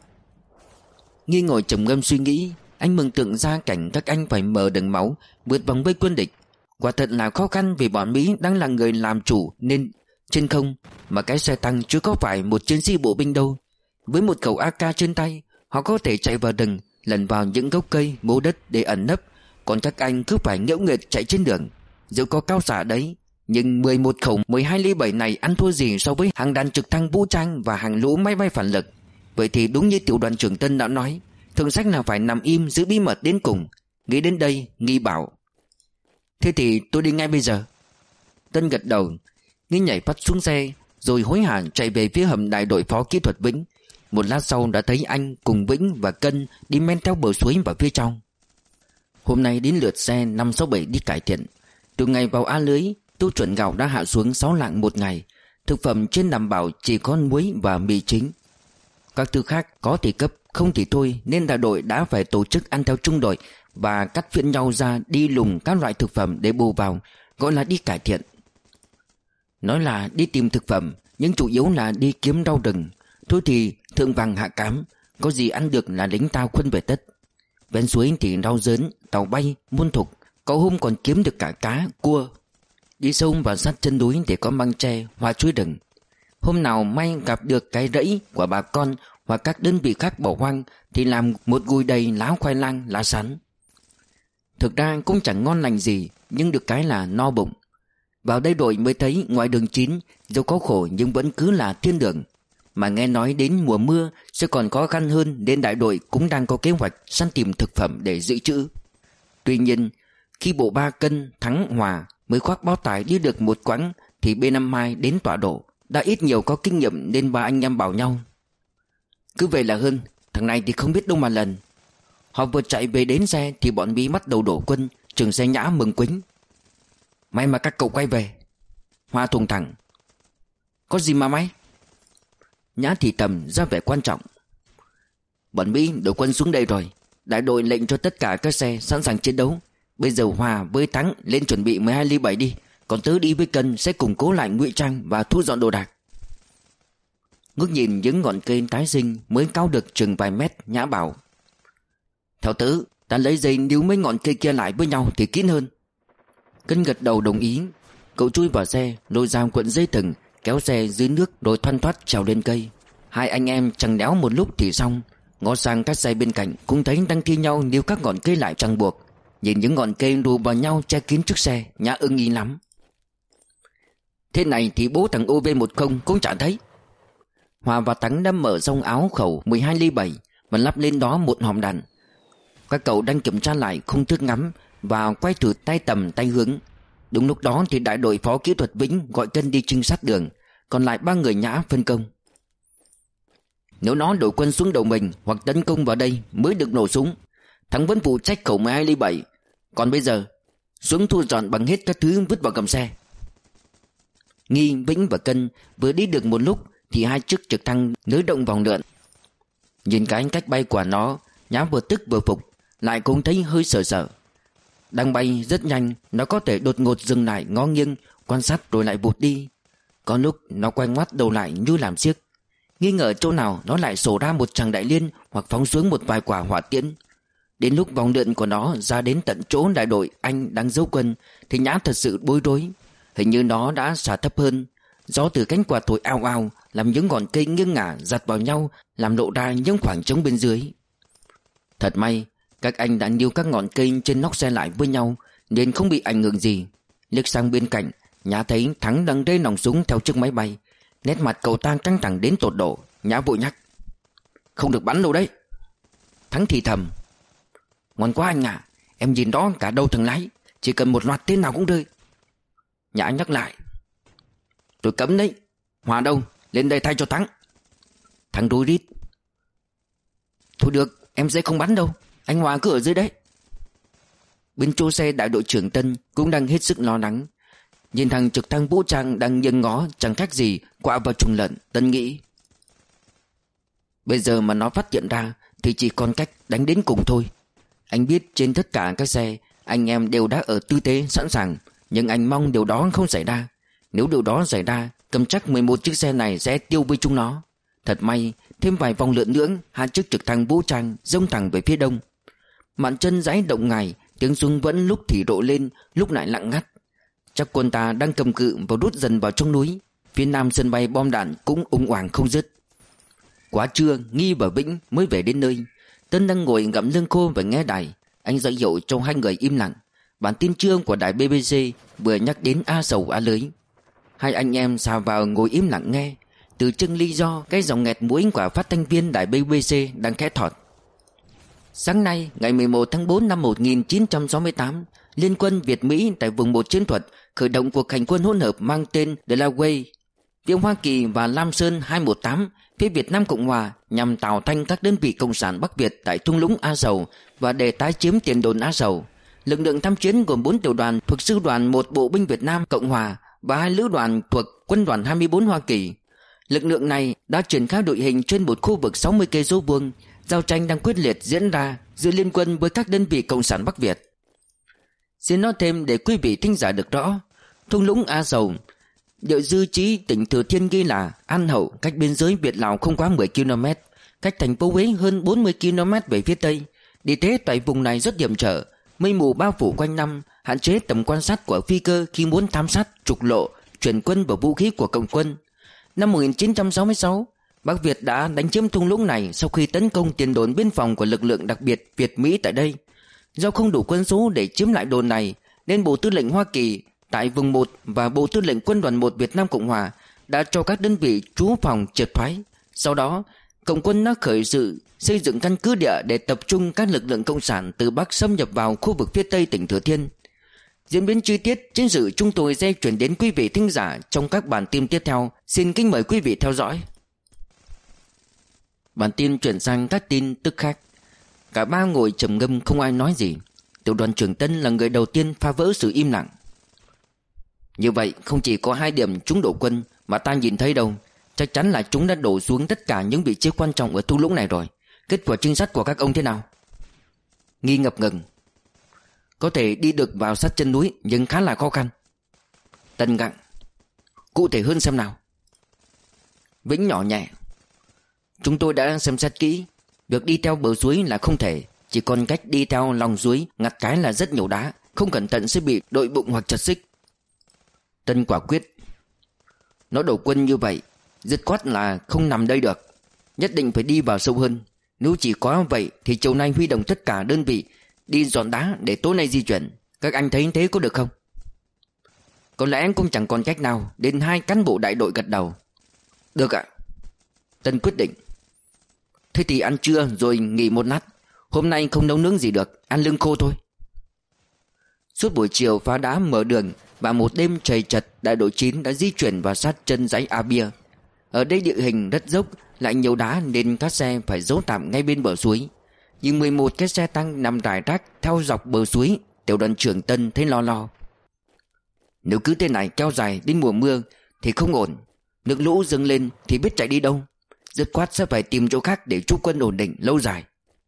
Nghi ngồi trầm ngâm suy nghĩ, anh mừng tượng ra cảnh các anh phải mở đường máu vượt vòng vây quân địch. Quả thật là khó khăn vì bọn Mỹ đang là người làm chủ nên trên không, mà cái xe tăng chứ có phải một chiến sĩ bộ binh đâu. Với một khẩu a ca trên tay, họ có thể chạy vào rừng, lẩn vào những gốc cây, mố đất để ẩn nấp. Còn các anh cứ phải ngễu nghệch chạy trên đường. Dù có cao xạ đấy, nhưng mười một khẩu mười hai ly bảy này ăn thua gì so với hàng đàn trực thăng vũ trang và hàng lũ máy bay phản lực. Vậy thì đúng như tiểu đoàn trưởng Tân đã nói, thượng sách là phải nằm im giữ bí mật đến cùng. Nghĩ đến đây, Nghi bảo: thế thì tôi đi ngay bây giờ. Tân gật đầu. Nghi nhảy phát xuống xe, rồi hối hả chạy về phía hầm đại đội phó kỹ thuật Vĩnh. Một lát sau đã thấy anh cùng Vĩnh và Cân đi men theo bờ suối vào phía trong. Hôm nay đến lượt xe năm sáu bảy đi cải thiện. Từ ngày vào A lưới, tiêu chuẩn gạo đã hạ xuống sáu lạng một ngày. Thực phẩm trên đảm bảo chỉ có muối và mì chính. Các thứ khác có thì cấp, không thì thôi, nên đại đội đã phải tổ chức ăn theo trung đội và cắt phiên nhau ra đi lùng các loại thực phẩm để bù vào, gọi là đi cải thiện. Nói là đi tìm thực phẩm, nhưng chủ yếu là đi kiếm rau rừng. Thôi thì thượng vàng hạ cám, có gì ăn được là lính tao khuân về tất. Ven suối thì rau dớn, tàu bay, muôn thục, có hôm còn kiếm được cả cá, cua. Đi sâu vào sát chân núi để có măng tre, hoa chuối rừng. Hôm nào may gặp được cái rẫy của bà con hoặc các đơn vị khác bỏ hoang thì làm một gùi đầy lá khoai lang, lá sắn. Thực ra cũng chẳng ngon lành gì, nhưng được cái là no bụng. Vào đây đội mới thấy ngoài đường chín, dù có khổ nhưng vẫn cứ là thiên đường. Mà nghe nói đến mùa mưa sẽ còn khó khăn hơn, nên đại đội cũng đang có kế hoạch săn tìm thực phẩm để dự trữ. Tuy nhiên, khi bộ ba Cân, Thắng, Hòa mới khoác bao tải đi được một quãng thì B năm mươi hai đến tọa độ. Đã ít nhiều có kinh nghiệm nên ba anh em bảo nhau: cứ về là hơn, thằng này thì không biết đâu mà lần. Họ vừa chạy về đến xe thì bọn Mỹ bắt đầu đổ quân. Trường xe Nhã mừng quính: may mà các cậu quay về. Hoa thùng thẳng: có gì mà may? Nhã thì tầm ra vẻ quan trọng: bọn Mỹ đổ quân xuống đây rồi. Đại đội lệnh cho tất cả các xe sẵn sàng chiến đấu. Bây giờ Hòa với Thắng lên chuẩn bị mười hai ly bảy đi. Còn tớ đi với Cân sẽ củng cố lại ngụy trang và thu dọn đồ đạc. Ngước nhìn những ngọn cây tái sinh mới cao được chừng vài mét, Nhã bảo: theo tớ, ta lấy dây níu mấy ngọn cây kia lại với nhau thì kín hơn. Cân gật đầu đồng ý. Cậu chui vào xe, lôi ra cuộn dây thừng, kéo xe dưới nước rồi thoăn thoắt trèo lên cây. Hai anh em chẳng đéo một lúc thì xong. Ngó sang các xe bên cạnh cũng thấy đang thi nhau níu các ngọn cây lại chẳng buộc. Nhìn những ngọn cây đù vào nhau che kín trước xe, Nhã ưng ý lắm. Thế này thì bố thằng U V mười cũng chả thấy. Hòa và Thắng đã mở xong áo khẩu mười hai ly bảy và lắp lên đó một hòm đạn. Các cậu đang kiểm tra lại khung thước ngắm và quay thử tay tầm tay hướng. Đúng lúc đó thì đại đội phó kỹ thuật Vĩnh gọi Cân đi trinh sát đường. Còn lại ba người Nhã phân công: nếu nó đổ quân xuống đầu mình hoặc tấn công vào đây mới được nổ súng. Thắng vẫn phụ trách khẩu mười hai ly bảy. Còn bây giờ xuống thu dọn bằng hết các thứ vứt vào gầm xe. Nghi, Vĩnh và Cân vừa đi được một lúc thì hai chiếc trực thăng nới động vòng lượn. Nhìn cái cách bay của nó, Nhã vừa tức vừa phục. lại cũng thấy hơi sợ sợ. Đang bay rất nhanh, nó có thể đột ngột dừng lại ngó nghiêng, quan sát rồi lại vụt đi. Có lúc nó quay ngoắt đầu lại như làm xiếc, nghi ngờ chỗ nào nó lại sổ ra một tràng đại liên hoặc phóng xuống một vài quả hỏa tiễn. Đến lúc vòng lượn của nó ra đến tận chỗ đại đội Anh đang giấu quân thì Nhã thật sự bối rối. Hình như nó đã xả thấp hơn. Gió từ cánh quạt thổi ào ào, làm những ngọn cây nghiêng ngả giặt vào nhau, làm lộ ra những khoảng trống bên dưới. Thật may các anh đã níu các ngọn cây trên nóc xe lại với nhau, nên không bị ảnh hưởng gì. Liếc sang bên cạnh, Nhã thấy Thắng đang rê nòng súng theo chiếc máy bay. Nét mặt cậu ta căng thẳng đến tột độ. Nhã vội nhắc: "Không được bắn đâu đấy." Thắng thì thầm: "Ngon quá anh à, em nhìn đó cả đầu thằng lái, chỉ cần một loạt tên nào cũng rơi." Nhã nhắc lại: "Tôi cấm đấy. Hòa đâu, lên đây thay cho Thắng." Thắng rối rít: "Thôi được, em sẽ không bắn đâu, anh Hòa cứ ở dưới đấy." Bên chỗ xe đại đội trưởng Tân cũng đang hết sức lo lắng. Nhìn thằng trực thăng vũ trang đang nghiêng ngó chẳng khác gì quạ vào chuồng lợn, Tân nghĩ: bây giờ mà nó phát hiện ra thì chỉ còn cách đánh đến cùng thôi. Anh biết trên tất cả các xe anh em đều đã ở tư thế sẵn sàng, nhưng anh mong điều đó không xảy ra. Nếu điều đó xảy ra, cầm chắc mười một chiếc xe này sẽ tiêu với chúng nó. Thật may, thêm vài vòng lượn nữa, hai chiếc trực thăng vũ trang dông thẳng về phía đông. Mạn chân dãy động ngài, tiếng súng vẫn lúc thì rộ lên, lúc lại lặng ngắt. Chắc quân ta đang cầm cự và rút dần vào trong núi. Phía nam sân bay bom đạn cũng ùng oàng không dứt. Quá trưa, Nghi và Vĩnh mới về đến nơi. Tân đang ngồi ngậm lưng khô và nghe đài. Anh ra hiệu cho hai người im lặng. Bản tin trưa của đài bê bê xê vừa nhắc đến A Sầu A Lưới. Hai anh em xà vào ngồi im lặng nghe. Từ chừng lý do cái giọng nghẹt mũi của phát thanh viên đài bê bê xê đang khẽ thọt: "Sáng nay, ngày mười một tháng tư năm một nghìn chín trăm sáu mươi tám, Liên quân Việt Mỹ tại vùng một chiến thuật khởi động cuộc hành quân hỗn hợp mang tên Delaware. Phía Hoa Kỳ và Lam Sơn hai một tám, phía Việt Nam Cộng Hòa nhằm tạo thanh các đơn vị cộng sản Bắc Việt tại thung lũng A Sầu và để tái chiếm tiền đồn A Sầu. Lực lượng tham chiến gồm bốn tiểu đoàn thuộc sư đoàn một Bộ binh Việt Nam Cộng Hòa và hai lữ đoàn thuộc quân đoàn hai mươi bốn Hoa Kỳ. Lực lượng này đã triển khai đội hình trên một khu vực sáu mươi cây số vuông. Giao tranh đang quyết liệt diễn ra giữa liên quân với các đơn vị cộng sản Bắc Việt." Xin nói thêm để quý vị thính giả được rõ, thung lũng A Sầu, địa dư chí tỉnh Thừa Thiên ghi là An Hậu, cách biên giới Việt Lào không quá mười ki lô mét, cách thành phố Huế hơn bốn mươi ki lô mét về phía tây. Địa thế tại vùng này rất hiểm trở, mây mù bao phủ quanh năm, hạn chế tầm quan sát của phi cơ khi muốn thám sát, trục lộ, chuyển quân và vũ khí của cộng quân. Năm một nghìn chín trăm sáu mươi sáu, Bắc Việt đã đánh chiếm thung lũng này sau khi tấn công tiền đồn biên phòng của lực lượng đặc biệt Việt Mỹ tại đây. Do không đủ quân số để chiếm lại đồn này, nên Bộ Tư lệnh Hoa Kỳ tại vùng một và Bộ Tư lệnh Quân đoàn một Việt Nam Cộng Hòa đã cho các đơn vị trú phòng triệt thoái. Sau đó, Cộng quân đã khởi sự xây dựng căn cứ địa để tập trung các lực lượng cộng sản từ Bắc xâm nhập vào khu vực phía Tây tỉnh Thừa Thiên. Diễn biến chi tiết chiến sự chúng tôi sẽ chuyển đến quý vị thính giả trong các bản tin tiếp theo. Xin kính mời quý vị theo dõi. Bản tin chuyển sang các tin tức khác. Cả ba ngồi trầm ngâm không ai nói gì. Tiểu đoàn trưởng Tân là người đầu tiên phá vỡ sự im lặng. "Như vậy không chỉ có hai điểm trúng đổ quân mà ta nhìn thấy đâu. Chắc chắn là chúng đã đổ xuống tất cả những vị trí quan trọng ở thung lũng này rồi. Kết quả trinh sát của các ông thế nào?" Nghi ngập ngừng: "Có thể đi được vào sát chân núi nhưng khá là khó khăn." Tân gặng: "Cụ thể hơn xem nào." Vĩnh nhỏ nhẹ: "Chúng tôi đã xem xét kỹ. Việc đi theo bờ suối là không thể, chỉ còn cách đi theo lòng suối, ngặt cái là rất nhiều đá, không cẩn thận sẽ bị đội bụng hoặc chật xích." Tân quả quyết: "Nó đổ quân như vậy, dứt khoát là không nằm đây được, nhất định phải đi vào sâu hơn. Nếu chỉ có vậy thì chiều nay huy động tất cả đơn vị đi dọn đá để tối nay di chuyển. Các anh thấy thế có được không?" "Có lẽ cũng chẳng còn cách nào." Đến hai cán bộ đại đội gật đầu: "Được ạ." Tân quyết định: "Thế thì ăn trưa rồi nghỉ một lát. Hôm nay không nấu nướng gì được, ăn lương khô thôi." Suốt buổi chiều phá đá mở đường và một đêm trời chật, đại đội chín đã di chuyển vào sát chân dãy A Bia. Ở đây địa hình rất dốc, lại nhiều đá nên các xe phải giấu tạm ngay bên bờ suối. Nhưng mười một cái xe tăng nằm rải rác theo dọc bờ suối. Tiểu đoàn trưởng Tân thấy lo lo: "Nếu cứ thế này kéo dài đến mùa mưa thì không ổn. Nước lũ dâng lên thì biết chạy đi đâu. Dứt khoát sẽ phải tìm chỗ khác để trú quân ổn định lâu dài."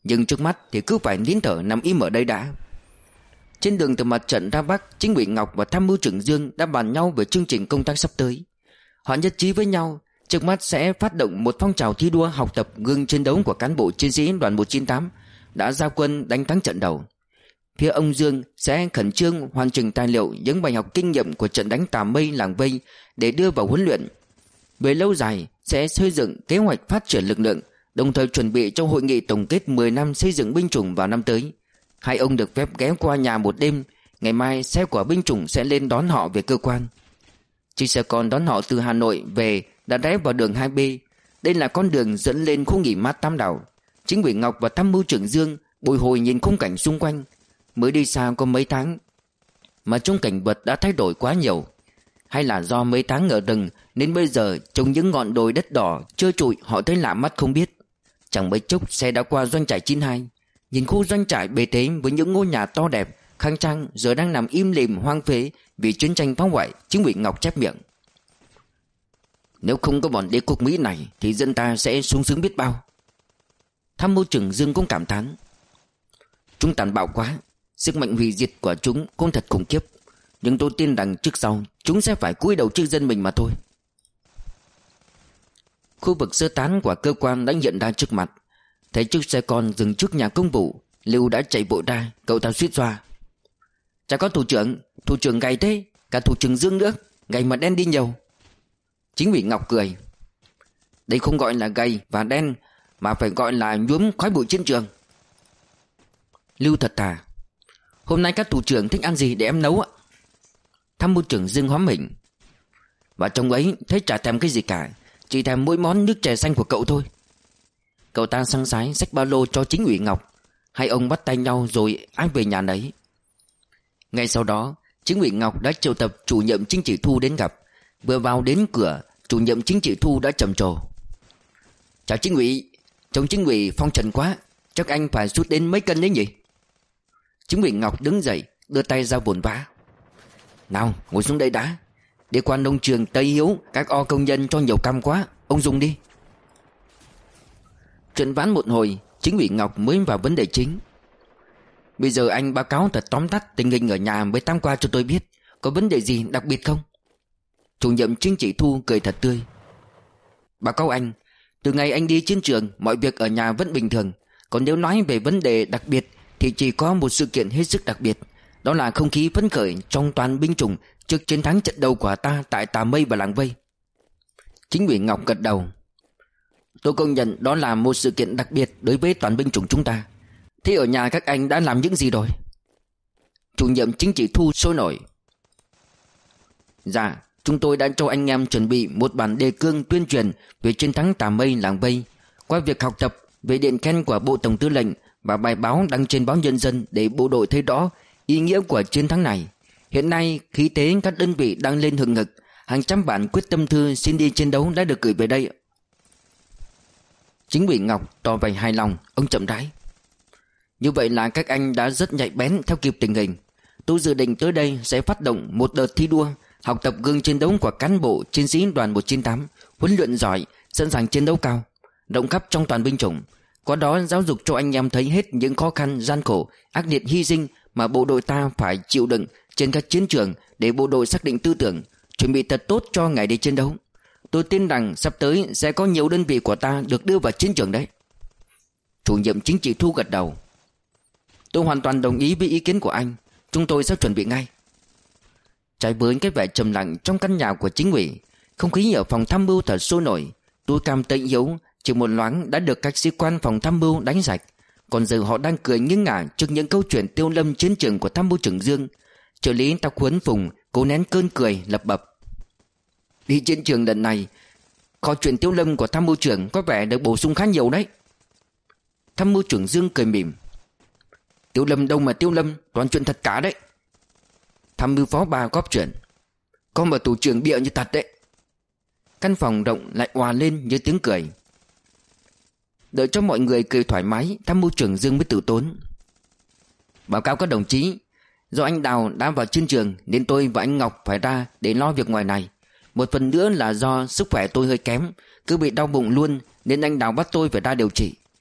Nhưng trước mắt thì cứ phải nín thở nằm im ở đây đã. Trên đường từ mặt trận ra Bắc, Chính ủy Ngọc và Tham mưu trưởng Dương đã bàn nhau về chương trình công tác sắp tới. Họ nhất trí với nhau trước mắt sẽ phát động một phong trào thi đua học tập gương chiến đấu của cán bộ chiến sĩ đoàn một chín tám đã ra quân đánh thắng trận đầu. Phía ông Dương sẽ khẩn trương hoàn chỉnh tài liệu những bài học kinh nghiệm của trận đánh Tà Mây Làng Vây để đưa vào huấn luyện. Về lâu dài sẽ xây dựng kế hoạch phát triển lực lượng, đồng thời chuẩn bị cho hội nghị tổng kết mười năm xây dựng binh chủng vào năm tới. Hai ông được phép ghé qua nhà một đêm. Ngày mai xe của binh chủng sẽ lên đón họ về cơ quan. Chiếc xe con đón họ từ Hà Nội về đã rẽ vào đường hai B. Đây là con đường dẫn lên khu nghỉ mát Tam Đảo. Chính ủy Ngọc và Tham mưu trưởng Dương bồi hồi nhìn khung cảnh xung quanh. Mới đi xa có mấy tháng mà trông cảnh vật đã thay đổi quá nhiều. Hay là do mấy tháng ở rừng nên bây giờ trông những ngọn đồi đất đỏ trơ trụi họ thấy lạ mắt không biết. Chẳng mấy chốc xe đã qua doanh trại chín hai. Nhìn khu doanh trại bề thế với những ngôi nhà to đẹp khang trang giờ đang nằm im lìm hoang phế vì chiến tranh phá hoại. Chính ủy Ngọc chép miệng: nếu không có bọn đế quốc Mỹ này thì dân ta sẽ sung sướng biết bao. Tham mưu trưởng Dương cũng cảm thán: chúng tàn bạo quá, sức mạnh hủy diệt của chúng cũng thật khủng khiếp. Nhưng tôi tin rằng trước sau chúng sẽ phải cúi đầu trước dân mình mà thôi. Khu vực sơ tán của cơ quan đã hiện ra trước mặt. Thấy chiếc xe con dừng trước nhà công vụ, Lưu đã chạy vội ra. Cậu ta suýt xoa: chả có thủ trưởng, thủ trưởng gầy thế, cả thủ trưởng Dương nữa, gầy mà đen đi nhiều. Chính ủy Ngọc cười: đây không gọi là gầy và đen mà phải gọi là nhuốm khói bụi chiến trường. Lưu thật thà: hôm nay các thủ trưởng thích ăn gì để em nấu ạ? Tham mưu trưởng Dương hóm hỉnh: và trong ấy thấy chả thèm cái gì cả, chỉ thèm mỗi món nước chè xanh của cậu thôi. Cậu ta săng sái xách ba lô cho Chính ủy Ngọc. Hai ông bắt tay nhau rồi ai về nhà nấy. Ngay sau đó Chính ủy Ngọc đã triệu tập chủ nhiệm Chính trị Thu đến gặp. Vừa vào đến cửa, chủ nhiệm Chính trị Thu đã trầm trồ: chào Chính ủy, trông Chính ủy phong trần quá, chắc anh phải sút đến mấy cân đấy nhỉ? Chính ủy Ngọc đứng dậy đưa tay ra vồn vã: nào ngồi xuống đây đã. Đi qua nông trường Tây Hiếu, các o công nhân cho nhiều cam quá, ông dùng đi. Chuyện vãn một hồi, Chính ủy Ngọc mới vào vấn đề chính. Bây giờ anh báo cáo thật tóm tắt tình hình ở nhà mấy tháng qua cho tôi biết. Có vấn đề gì đặc biệt không? Chủ nhiệm Chính trị Thu cười thật tươi: báo cáo anh, từ ngày anh đi chiến trường, mọi việc ở nhà vẫn bình thường. Còn nếu nói về vấn đề đặc biệt thì chỉ có một sự kiện hết sức đặc biệt. Đó là không khí phấn khởi trong toàn binh chủng trước chiến thắng trận đầu của ta tại Tà Mây và Làng Vây. Chính ủy Ngọc gật đầu: tôi công nhận đó là một sự kiện đặc biệt đối với toàn binh chủng chúng ta. Thế ở nhà các anh đã làm những gì rồi? Chủ nhiệm Chính trị Thu sôi nổi: dạ, chúng tôi đã cho anh em chuẩn bị một bản đề cương tuyên truyền về chiến thắng Tà Mây Làng Vây, qua việc học tập về điện khen của Bộ Tổng Tư lệnh và bài báo đăng trên báo Nhân dân để bộ đội thấy rõ ý nghĩa của chiến thắng này. Hiện nay khí thế các đơn vị đang lên hừng hực, hàng trăm bản quyết tâm thư xin đi chiến đấu đã được gửi về đây. Chính ủy Ngọc tỏ vẻ hài lòng. Ông chậm rãi: như vậy là các anh đã rất nhạy bén theo kịp tình hình. Tôi dự định tới đây sẽ phát động một đợt thi đua học tập gương chiến đấu của cán bộ chiến sĩ đoàn một chín tám, huấn luyện giỏi, sẵn sàng chiến đấu cao, rộng khắp trong toàn binh chủng. Qua đó giáo dục cho anh em thấy hết những khó khăn gian khổ, ác liệt hy sinh mà bộ đội ta phải chịu đựng trên các chiến trường, để bộ đội xác định tư tưởng, chuẩn bị thật tốt cho ngày đi chiến đấu. Tôi tin rằng sắp tới sẽ có nhiều đơn vị của ta được đưa vào chiến trường đấy. Chủ nhiệm Chính trị Thu gật đầu: tôi hoàn toàn đồng ý với ý kiến của anh. Chúng tôi sẽ chuẩn bị ngay. Trái với cái vẻ trầm lặng trong căn nhà của chính ủy, không khí ở phòng tham mưu thật sôi nổi. Tôi cam tịnh yếu chỉ một loáng đã được các sĩ quan phòng tham mưu đánh sạch. Còn giờ họ đang cười nghiêng ngả trước những câu chuyện tiêu lâm chiến trường của tham mưu trưởng Dương. Trợ lý Tạc Huấn Phùng cố nén cơn cười lập bập: đi chiến trường lần này, kho chuyện tiêu lâm của tham mưu trưởng có vẻ được bổ sung khá nhiều đấy. Tham mưu trưởng Dương cười mỉm: tiêu lâm đâu mà tiêu lâm, toàn chuyện thật cả đấy. Tham mưu phó Ba góp chuyện: có mà thủ trưởng bịa như thật đấy. Căn phòng rộng lại òa lên như tiếng cười. Đợi cho mọi người cười thoải mái, tham mưu trưởng Dương mới tự tốn: báo cáo các đồng chí, do anh Đào đã vào chiến trường nên tôi và anh Ngọc phải ra để lo việc ngoài này. Một phần nữa là do sức khỏe tôi hơi kém, cứ bị đau bụng luôn nên anh Đào bắt tôi phải ra điều trị.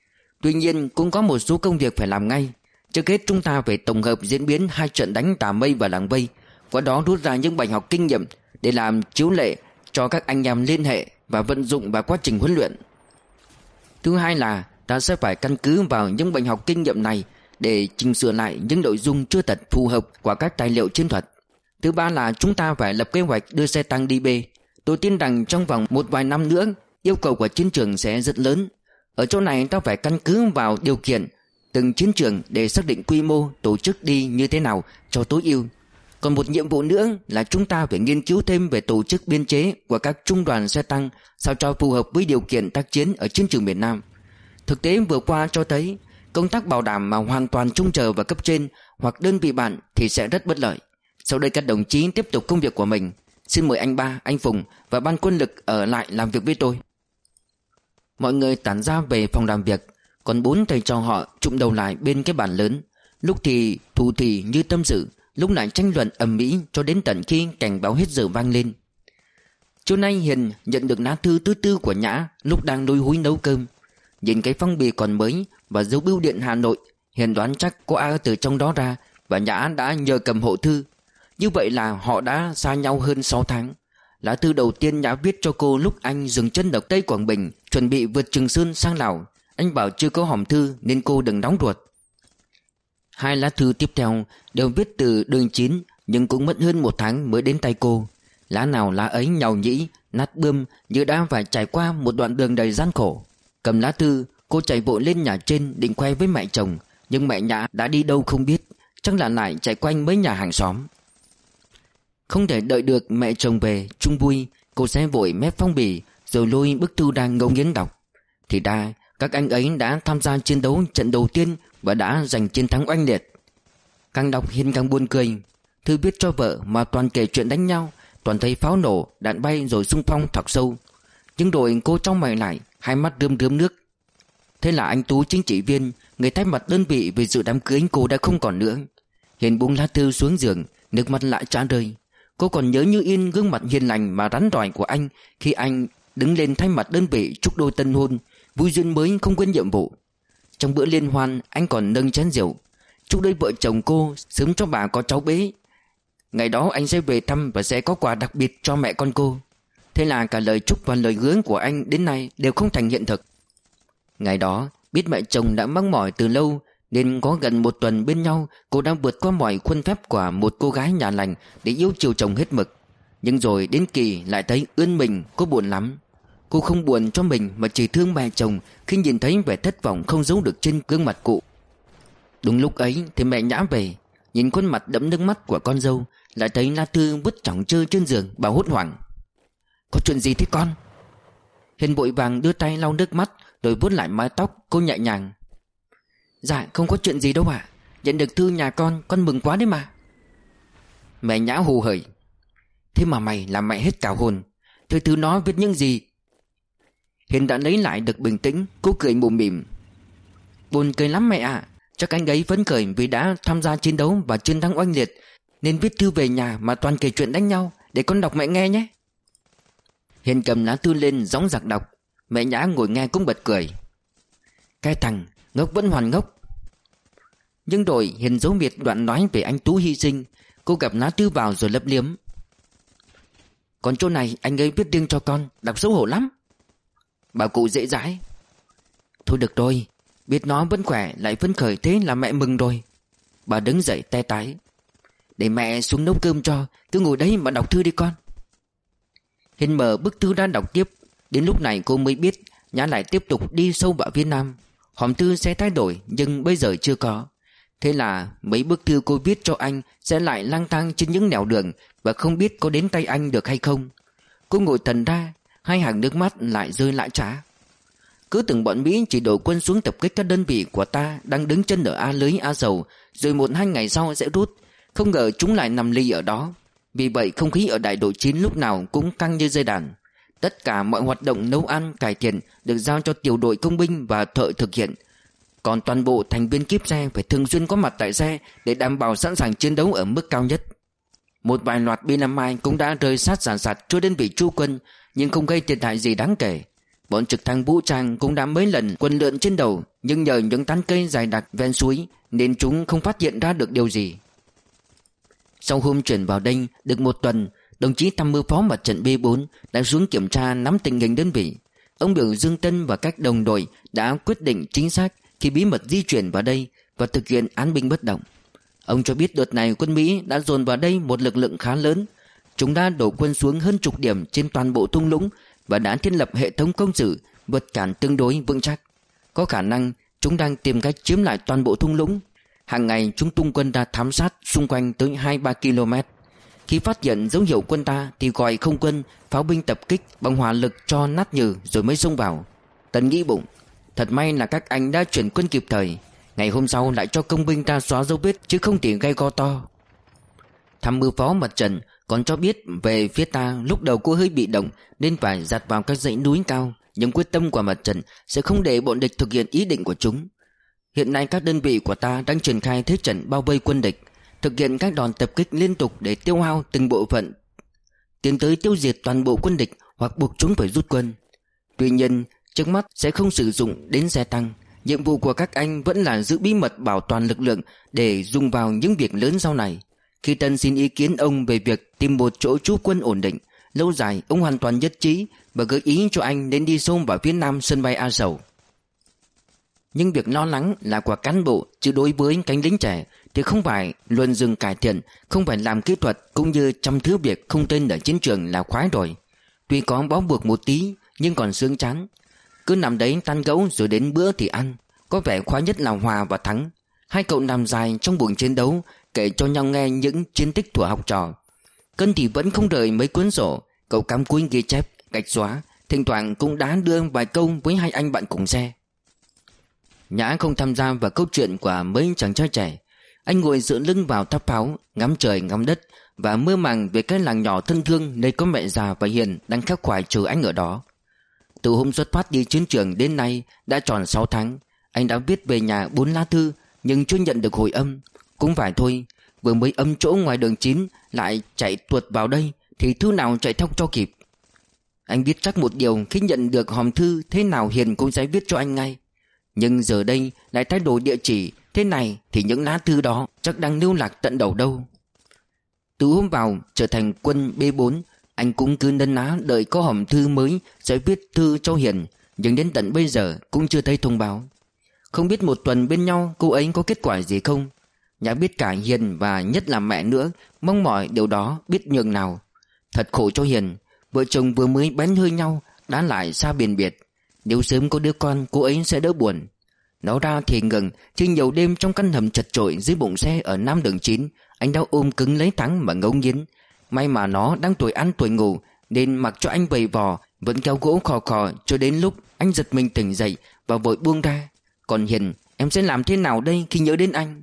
Tuy nhiên cũng có một số công việc phải làm ngay. Trước hết chúng ta phải tổng hợp diễn biến hai trận đánh Tà Mây và Làng Vây, qua đó rút ra những bài học kinh nghiệm để làm chiếu lệ cho các anh em liên hệ và vận dụng vào quá trình huấn luyện. Thứ hai là ta sẽ phải căn cứ vào những bài học kinh nghiệm này để chỉnh sửa lại những nội dung chưa thật phù hợp của các tài liệu chiến thuật. Thứ ba là chúng ta phải lập kế hoạch đưa xe tăng đi B. Tôi tin rằng trong vòng một vài năm nữa, yêu cầu của chiến trường sẽ rất lớn. Ở chỗ này ta phải căn cứ vào điều kiện từng chiến trường để xác định quy mô, tổ chức đi như thế nào cho tối ưu. Còn một nhiệm vụ nữa là chúng ta phải nghiên cứu thêm về tổ chức biên chế của các trung đoàn xe tăng sao cho phù hợp với điều kiện tác chiến ở chiến trường miền Nam. Thực tế vừa qua cho thấy công tác bảo đảm mà hoàn toàn trông chờ vào cấp trên hoặc đơn vị bạn thì sẽ rất bất lợi. Sau đây các đồng chí tiếp tục công việc của mình. Xin mời anh Ba, anh Phùng và ban quân lực ở lại làm việc với tôi. Mọi người tản ra về phòng làm việc, còn bốn thầy trò họ chụm đầu lại bên cái bàn lớn. Lúc thì thủ thỉ như tâm sự, lúc lại tranh luận ầm ĩ cho đến tận khi cảnh báo hết giờ vang lên. Trưa nay Hiền nhận được lá thư thứ tư của Nhã lúc đang lôi húi nấu cơm. Nhìn cái phong bì còn mới và dấu bưu điện Hà Nội, Hiền đoán chắc có ai từ trong đó ra và Nhã đã nhờ cầm hộ thư. Như vậy là họ đã xa nhau hơn sáu tháng. Lá thư đầu tiên Nhã viết cho cô lúc anh dừng chân ở Tây Quảng Bình, chuẩn bị vượt Trường Sơn sang Lào. Anh bảo chưa có hòm thư nên cô đừng đóng ruột. Hai lá thư tiếp theo đều viết từ đường chín, nhưng cũng mất hơn một tháng mới đến tay cô. Lá nào lá ấy nhàu nhĩ, nát bươm như đã phải trải qua một đoạn đường đầy gian khổ. Cầm lá thư, cô chạy vội lên nhà trên định khoe với mẹ chồng, nhưng mẹ Nhã đã đi đâu không biết, chắc là lại chạy quanh mấy nhà hàng xóm. Không thể đợi được mẹ chồng về chung vui, cô sẽ vội mép phong bì rồi lôi bức thư đang ngấu nghiến đọc. Thì ra các anh ấy đã tham gia chiến đấu trận đầu tiên và đã giành chiến thắng oanh liệt. Càng đọc Hiền càng buồn cười. Thư viết cho vợ mà toàn kể chuyện đánh nhau, toàn thấy pháo nổ, đạn bay rồi xung phong thọc sâu. Nhưng rồi cô trong mày lại, hai mắt rơm rớm nước. Thế là anh Tú chính trị viên, người thay mặt đơn vị về dự đám cưới cô đã không còn nữa. Hiền buông lá thư xuống giường, nước mắt lại trã rơi. Cô còn nhớ như in gương mặt hiền lành mà rắn rỏi của anh khi anh đứng lên thay mặt đơn vị chúc đôi tân hôn, vui duyên mới không quên nhiệm vụ. Trong bữa liên hoan anh còn nâng chén rượu chúc đôi vợ chồng cô sớm cho bà có cháu bé. Ngày đó anh sẽ về thăm và sẽ có quà đặc biệt cho mẹ con cô. Thế là cả lời chúc và lời hứa của anh đến nay đều không thành hiện thực. Ngày đó biết mẹ chồng đã mắc mỏi từ lâu, nên có gần một tuần bên nhau, cô đã vượt qua mọi khuôn phép của một cô gái nhà lành để yêu chiều chồng hết mực. Nhưng rồi đến kỳ lại thấy ươn mình, cô buồn lắm. Cô không buồn cho mình mà chỉ thương mẹ chồng khi nhìn thấy vẻ thất vọng không giấu được trên gương mặt cụ. Đúng lúc ấy thì mẹ Nhã về, nhìn khuôn mặt đẫm nước mắt của con dâu, lại thấy lá thư vứt chỏng chơ trên giường, bà hốt hoảng. Có chuyện gì thế con? Hiền vội vàng đưa tay lau nước mắt rồi vuốt lại mái tóc. Cô nhẹ nhàng. Dạ không có chuyện gì đâu ạ. Nhận được thư nhà con, con mừng quá đấy mà. Mẹ Nhã hù hởi. Thế mà mày làm mẹ hết cả hồn. Thư thư nó viết những gì? Hiền đã lấy lại được bình tĩnh. Cô cười mồm mỉm. Buồn cười lắm mẹ ạ. Chắc anh ấy phấn khởi vì đã tham gia chiến đấu và chiến thắng oanh liệt, nên viết thư về nhà mà toàn kể chuyện đánh nhau. Để con đọc mẹ nghe nhé. Hiền cầm lá thư lên dõng dạc đọc. Mẹ Nhã ngồi nghe cũng bật cười. Cái thằng ngốc vẫn hoàn ngốc. Nhưng rồi Hiền giấu biệt đoạn nói về anh Tú hy sinh. Cô gặp lá thư vào rồi lấp liếm. Còn chỗ này anh ấy viết riêng cho con, đọc xấu hổ lắm. Bà cụ dễ dãi. Thôi được rồi, biết nó vẫn khỏe lại phấn khởi thế là mẹ mừng rồi. Bà đứng dậy te tái. Để mẹ xuống nấu cơm cho, cứ ngồi đấy mà đọc thư đi con. Hiền mở bức thư ra đọc tiếp. Đến lúc này cô mới biết Nhã lại tiếp tục đi sâu vào phía Nam. Hòm thư sẽ thay đổi nhưng bây giờ chưa có. Thế là mấy bức thư cô viết cho anh sẽ lại lang thang trên những nẻo đường và không biết có đến tay anh được hay không. Cô ngồi thần ra, hai hàng nước mắt lại rơi lại trả. Cứ tưởng bọn Mỹ chỉ đổ quân xuống tập kích các đơn vị của ta đang đứng chân ở A Lưới A Dầu, rồi một hai ngày sau sẽ rút. Không ngờ chúng lại nằm lì ở đó. Vì vậy không khí ở đại đội chín lúc nào cũng căng như dây đàn. Tất cả mọi hoạt động nấu ăn, cải thiện được giao cho tiểu đội công binh và thợ thực hiện. Còn toàn bộ thành viên kíp xe phải thường xuyên có mặt tại xe để đảm bảo sẵn sàng chiến đấu ở mức cao nhất. Một vài loạt B năm mươi cũng đã rơi sát sàn sạt cho đơn vị Chu quân, nhưng không gây thiệt hại gì đáng kể. Bọn trực thăng vũ trang cũng đã mấy lần quân lượn trên đầu nhưng nhờ những tán cây dày đặc ven suối nên chúng không phát hiện ra được điều gì. Sau hôm chuyển vào đây được một tuần, đồng chí tham mưu phó mặt trận B bốn đã xuống kiểm tra nắm tình hình đơn vị. Ông biểu Dương Tân và các đồng đội đã quyết định chính xác khi bí mật di chuyển vào đây và thực hiện án binh bất động. Ông cho biết đợt này quân Mỹ đã dồn vào đây một lực lượng khá lớn. Chúng đã đổ quân xuống hơn chục điểm trên toàn bộ thung lũng và đã thiết lập hệ thống công sự vượt cản tương đối vững chắc. Có khả năng chúng đang tìm cách chiếm lại toàn bộ thung lũng. Hàng ngày chúng tung quân ra thám sát xung quanh tới hai ba ki lô mét. Khi phát hiện dấu hiệu quân ta thì gọi không quân, pháo binh tập kích bằng hỏa lực cho nát nhừ rồi mới xông vào. Tần nghĩ bụng, thật may là các anh đã chuyển quân kịp thời. Ngày hôm sau lại cho công binh ta xóa dấu vết chứ không thì gây go to. Tham mưu phó mặt trận còn cho biết về phía ta lúc đầu cô hơi bị động nên phải dạt vào các dãy núi cao, nhưng quyết tâm của mặt trận sẽ không để bọn địch thực hiện ý định của chúng. Hiện nay các đơn vị của ta đang triển khai thế trận bao vây quân địch, thực hiện các đòn tập kích liên tục để tiêu hao từng bộ phận, tiến tới tiêu diệt toàn bộ quân địch hoặc buộc chúng phải rút quân. Tuy nhiên, trước mắt sẽ không sử dụng đến xe tăng. Nhiệm vụ của các anh vẫn là giữ bí mật bảo toàn lực lượng để dùng vào những việc lớn sau này. Khi Tân xin ý kiến ông về việc tìm một chỗ trú quân ổn định lâu dài, ông hoàn toàn nhất trí và gợi ý cho anh nên đi sâu vào phía nam sân bay A Sầu. Nhưng việc lo lắng là của cán bộ, chứ đối với cánh lính trẻ thì không phải luân dừng cải thiện, không phải làm kỹ thuật cũng như trăm thứ việc không tên ở chiến trường là khoái rồi. Tuy có bó buộc một tí nhưng còn sướng chán. Cứ nằm đấy tan gẫu rồi đến bữa thì ăn. Có vẻ khoái nhất là Hòa và Thắng. Hai cậu nằm dài trong buồng chiến đấu, kể cho nhau nghe những chiến tích thuở học trò. Cân thì vẫn không rời mấy cuốn sổ. Cậu cắm cúi ghi chép, gạch xóa, thỉnh thoảng cũng đá đưa vài câu với hai anh bạn cùng xe. Nhã không tham gia vào câu chuyện của mấy chàng trai trẻ. Anh ngồi dựa lưng vào tháp pháo, ngắm trời ngắm đất và mơ màng về cái làng nhỏ thân thương nơi có mẹ già và Hiền đang khắc khoải chờ anh ở đó. Từ hôm xuất phát đi chiến trường đến nay đã tròn sáu tháng. Anh đã viết về nhà bốn lá thư nhưng chưa nhận được hồi âm. Cũng phải thôi, vừa mới âm chỗ ngoài đường chín lại chạy tuột vào đây thì thư nào chạy theo cho kịp. Anh biết chắc một điều, khi nhận được hòm thư thế nào Hiền cũng sẽ viết cho anh ngay. Nhưng giờ đây lại thay đổi địa chỉ thế này thì những lá thư đó chắc đang lưu lạc tận đầu đâu. Từ hôm vào trở thành quân B bốn, anh cũng cứ nấn ná đợi có hòm thư mới sẽ viết thư cho Hiền, nhưng đến tận bây giờ cũng chưa thấy thông báo. Không biết một tuần bên nhau cô ấy có kết quả gì không. Nhã biết cả Hiền và nhất là mẹ nữa mong mỏi điều đó biết nhường nào. Thật khổ cho Hiền, vợ chồng vừa mới bén hơi nhau đã lại xa biệt biệt. Nếu sớm có đứa con cô ấy sẽ đỡ buồn. Nói ra thì ngừng, chứ nhiều đêm trong căn hầm chật chội dưới bụng xe ở Nam đường chín, anh đã ôm cứng lấy Thắng mà ngấu nghiến. May mà nó đang tuổi ăn tuổi ngủ nên mặc cho anh vầy vò, vẫn kéo gỗ khò khò cho đến lúc anh giật mình tỉnh dậy và vội buông ra. Còn Hiền, em sẽ làm thế nào đây khi nhớ đến anh?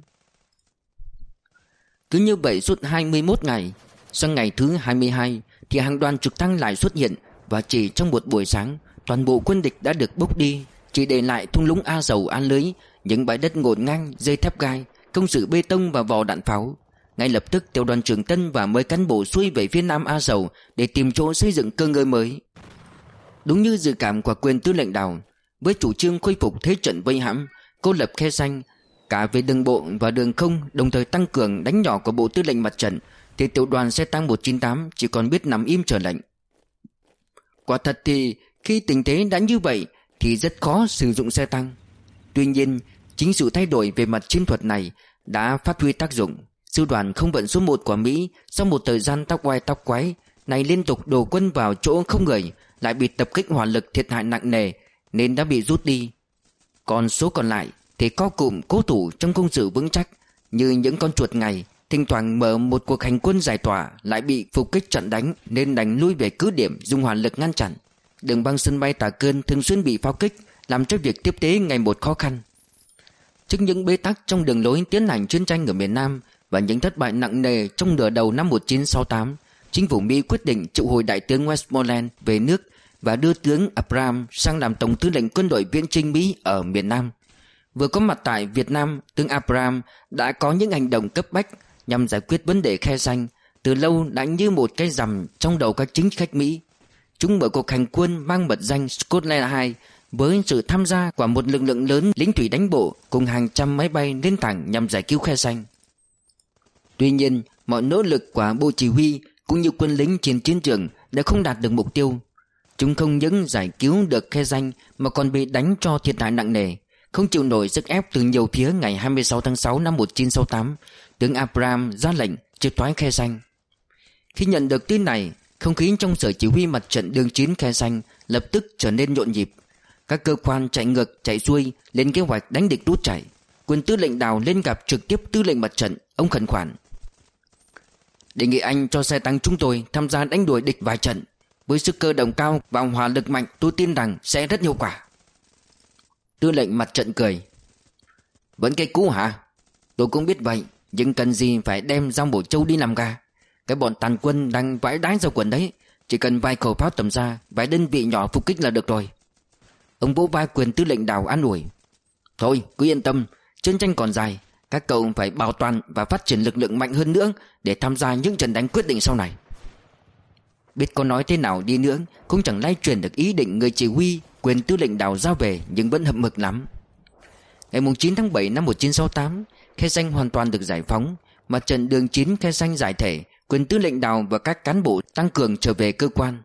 Cứ như vậy suốt hai mươi mốt ngày. Sang ngày thứ hai mươi hai thì hàng đoàn trực thăng lại xuất hiện, và chỉ trong một buổi sáng toàn bộ quân địch đã được bốc đi, chỉ để lại thung lũng A Sầu A Lưới, những bãi đất ngổn ngang, dây thép gai, công sự bê tông và vỏ đạn pháo. Ngay lập tức tiểu đoàn trưởng Tân và mấy cán bộ xuôi về phía nam A Sầu để tìm chỗ xây dựng cơ ngơi mới. Đúng như dự cảm của quyền tư lệnh Đào, với chủ trương khôi phục thế trận vây hãm, cô lập khe xanh cả về đường bộ và đường không, đồng thời tăng cường đánh nhỏ của bộ tư lệnh mặt trận, thì tiểu đoàn xe tăng một chín tám chỉ còn biết nằm im chờ lệnh. Quả thật thì khi tình thế đã như vậy thì rất khó sử dụng xe tăng. Tuy nhiên, chính sự thay đổi về mặt chiến thuật này đã phát huy tác dụng. Sư đoàn không vận số một của Mỹ sau một thời gian tóc oai tóc quái này liên tục đổ quân vào chỗ không người, lại bị tập kích hỏa lực thiệt hại nặng nề nên đã bị rút đi. Còn số còn lại thì co cụm cố thủ trong công sự vững chắc như những con chuột ngày, thỉnh thoảng mở một cuộc hành quân giải tỏa lại bị phục kích chặn đánh nên đành lui về cứ điểm dùng hỏa lực ngăn chặn. Đường băng sân bay Tà Cơn thường xuyên bị pháo kích, làm cho việc tiếp tế ngày một khó khăn. Trước những bế tắc trong đường lối tiến hành chiến tranh ở miền Nam và những thất bại nặng nề trong nửa đầu năm một chín sáu tám, chính phủ Mỹ quyết định triệu hồi đại tướng Westmoreland về nước và đưa tướng Abraham sang làm tổng tư lệnh quân đội viễn chinh Mỹ ở miền Nam. Vừa có mặt tại Việt Nam, tướng Abraham đã có những hành động cấp bách nhằm giải quyết vấn đề khe xanh, từ lâu đã như một cái rằm trong đầu các chính khách Mỹ. Chúng mở cuộc hành quân mang mật danh Scotland hai với sự tham gia của một lực lượng lớn lính thủy đánh bộ cùng hàng trăm máy bay lên thẳng nhằm giải cứu Khe Sanh. Tuy nhiên, mọi nỗ lực của bộ chỉ huy cũng như quân lính trên chiến trường đã không đạt được mục tiêu. Chúng không những giải cứu được Khe Sanh mà còn bị đánh cho thiệt hại nặng nề, không chịu nổi sức ép từ nhiều phía. Ngày hai mươi sáu tháng sáu năm một nghìn chín trăm sáu mươi tám, tướng Abraham ra lệnh triệt thoái Khe Sanh. Khi nhận được tin này, không khí trong sở chỉ huy mặt trận đường chín Khe Sanh lập tức trở nên nhộn nhịp. Các cơ quan chạy ngược chạy xuôi lên kế hoạch đánh địch rút chạy. Quân tư lệnh Đào lên gặp trực tiếp tư lệnh mặt trận. Ông khẩn khoản: đề nghị anh cho xe tăng chúng tôi tham gia đánh đuổi địch vài trận. Với sức cơ động cao và hỏa lực mạnh, tôi tin rằng sẽ rất hiệu quả. Tư lệnh mặt trận cười: vẫn cái cũ hả? Tôi cũng biết vậy, nhưng cần gì phải đem Giang Bổ Châu đi làm gà. Cái bọn tàn quân đang vãi đái ra quần đấy, chỉ cần vài khẩu pháo tầm xa, vài đơn vị nhỏ phục kích là được rồi. Ông vỗ vai quyền tư lệnh Đào an ủi: thôi cứ yên tâm, chiến tranh còn dài, các cậu phải bảo toàn và phát triển lực lượng mạnh hơn nữa để tham gia những trận đánh quyết định sau này. Biết có nói thế nào đi nữa cũng chẳng lay truyền được ý định người chỉ huy quyền tư lệnh Đào giao về, nhưng vẫn hậm hực lắm. Ngày chín tháng bảy năm một nghìn chín trăm sáu mươi tám, Khe Sanh hoàn toàn được giải phóng. Mặt trận đường chín Khe Sanh giải thể, quyền tư lệnh Đào và các cán bộ tăng cường trở về cơ quan.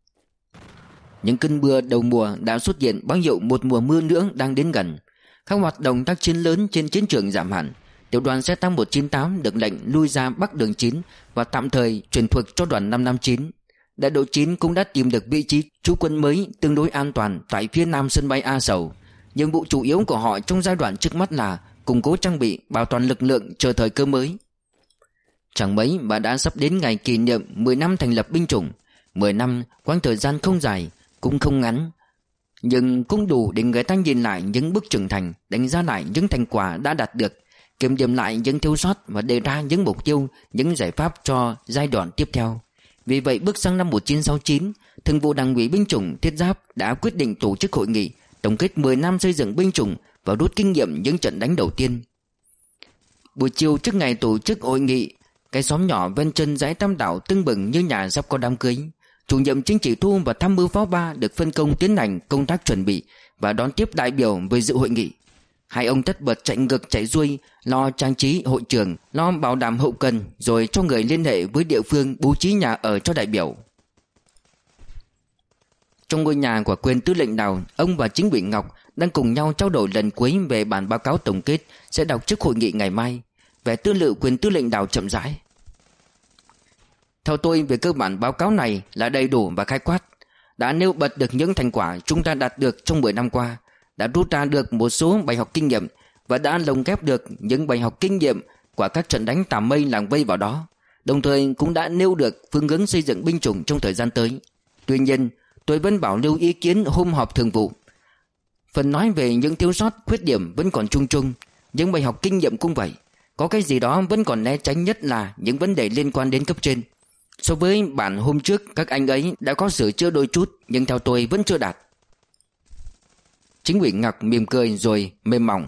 Những cơn mưa đầu mùa đã xuất hiện, báo hiệu một mùa mưa nữa đang đến gần. Các hoạt động tác chiến lớn trên chiến trường giảm hẳn. Tiểu đoàn xe tăng một trăm chín mươi tám được lệnh lui ra Bắc đường chín và tạm thời chuyển thuộc cho đoàn năm trăm năm mươi chín. Đại đội chín cũng đã tìm được vị trí trú quân mới tương đối an toàn tại phía nam sân bay A Sầu. Nhiệm vụ chủ yếu của họ trong giai đoạn trước mắt là củng cố trang bị, bảo toàn lực lượng chờ thời cơ mới. Chẳng mấy mà đã sắp đến ngày kỷ niệm mười năm thành lập binh chủng. mười năm, quãng thời gian không dài, cũng không ngắn, nhưng cũng đủ để người ta nhìn lại những bước trưởng thành, đánh giá lại những thành quả đã đạt được, kiểm điểm lại những thiếu sót và đề ra những mục tiêu, những giải pháp cho giai đoạn tiếp theo. Vì vậy, bước sang năm một nghìn chín trăm sáu mươi chín, Thường vụ Đảng ủy binh chủng Thiết Giáp đã quyết định tổ chức hội nghị tổng kết mười năm xây dựng binh chủng và rút kinh nghiệm những trận đánh đầu tiên. Buổi chiều trước ngày tổ chức hội nghị, cái xóm nhỏ ven chân dãy Tam Đảo tưng bừng như nhà sắp có đám cưới. Chủ nhiệm chính trị Thu và tham mưu phó ba được phân công tiến hành công tác chuẩn bị và đón tiếp đại biểu về dự hội nghị. Hai ông tất bật chạy ngược chạy xuôi, lo trang trí hội trường, lo bảo đảm hậu cần, rồi cho người liên hệ với địa phương bố trí nhà ở cho đại biểu. Trong ngôi nhà của quyền tư lệnh Đào, ông và chính ủy Ngọc đang cùng nhau trao đổi lần cuối về bản báo cáo tổng kết sẽ đọc trước hội nghị ngày mai. Vẻ tư lự quyền tư lệnh Đào chậm rãi: theo tôi, về cơ bản báo cáo này là đầy đủ và khái quát, đã nêu bật được những thành quả chúng ta đạt được trong mười năm qua, đã rút ra được một số bài học kinh nghiệm và đã lồng ghép được những bài học kinh nghiệm của các trận đánh Tà Mây Làng Vây vào đó, đồng thời cũng đã nêu được phương hướng xây dựng binh chủng trong thời gian tới. Tuy nhiên, tôi vẫn bảo lưu ý kiến hôm họp thường vụ. Phần nói về những thiếu sót, khuyết điểm vẫn còn chung chung, những bài học kinh nghiệm cũng vậy. Có cái gì đó vẫn còn né tránh, nhất là những vấn đề liên quan đến cấp trên. So với bản hôm trước, các anh ấy đã có sửa chữa đôi chút, nhưng theo tôi vẫn chưa đạt. Chính ủy Ngọc mỉm cười rồi mềm mỏng: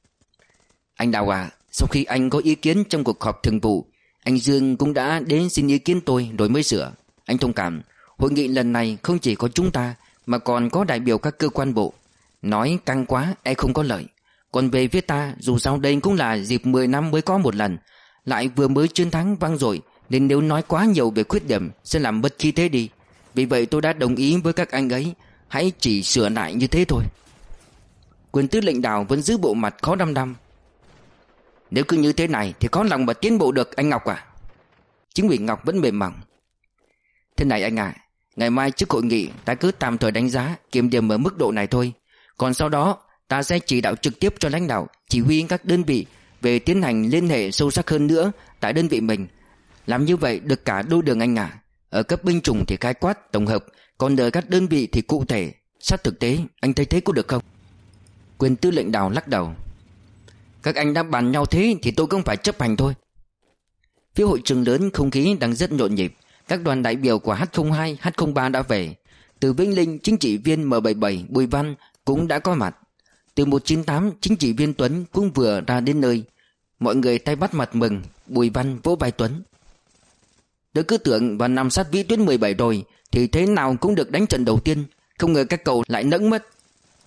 anh Đào à, sau khi anh có ý kiến trong cuộc họp thường vụ, anh Dương cũng đã đến xin ý kiến tôi rồi mới sửa. Anh thông cảm, hội nghị lần này không chỉ có chúng ta mà còn có đại biểu các cơ quan bộ. Nói căng quá e không có lợi. Còn về phía ta, dù sao đây cũng là dịp mười năm mới có một lần, lại vừa mới chiến thắng vang dội, nên nếu nói quá nhiều về khuyết điểm sẽ làm mất khí thế đi. Vì vậy tôi đã đồng ý với các anh ấy, hãy chỉ sửa lại như thế thôi. Quyền tư lệnh Đào vẫn giữ bộ mặt khó đăm đăm: nếu cứ như thế này thì có lòng mà tiến bộ được anh Ngọc à? Chính ủy Ngọc vẫn mềm mỏng: thế này anh à, ngày mai trước hội nghị ta cứ tạm thời đánh giá, kiểm điểm ở mức độ này thôi. Còn sau đó ta sẽ chỉ đạo trực tiếp cho lãnh đạo, chỉ huy các đơn vị về tiến hành liên hệ sâu sắc hơn nữa tại đơn vị mình. Làm như vậy được cả đôi đường anh à. Ở cấp binh chủng thì khái quát, tổng hợp, còn ở các đơn vị thì cụ thể, sát thực tế. Anh thấy thế có được không? Quyền tư lệnh Đào lắc đầu: các anh đã bàn nhau thế thì tôi cũng phải chấp hành thôi. Phía hội trường lớn không khí đang rất nhộn nhịp. Các đoàn đại biểu của H không hai, H không ba đã về. Từ Vĩnh Linh, chính trị viên M bảy mươi bảy Bùi Văn cũng đã có mặt. Từ một chín tám, chính trị viên Tuấn cũng vừa ra đến nơi. Mọi người tay bắt mặt mừng. Bùi Văn vỗ vai Tuấn: tôi cứ tưởng và nằm sát vĩ tuyến mười bảy rồi thì thế nào cũng được đánh trận đầu tiên, không ngờ các cậu lại nẫng mất.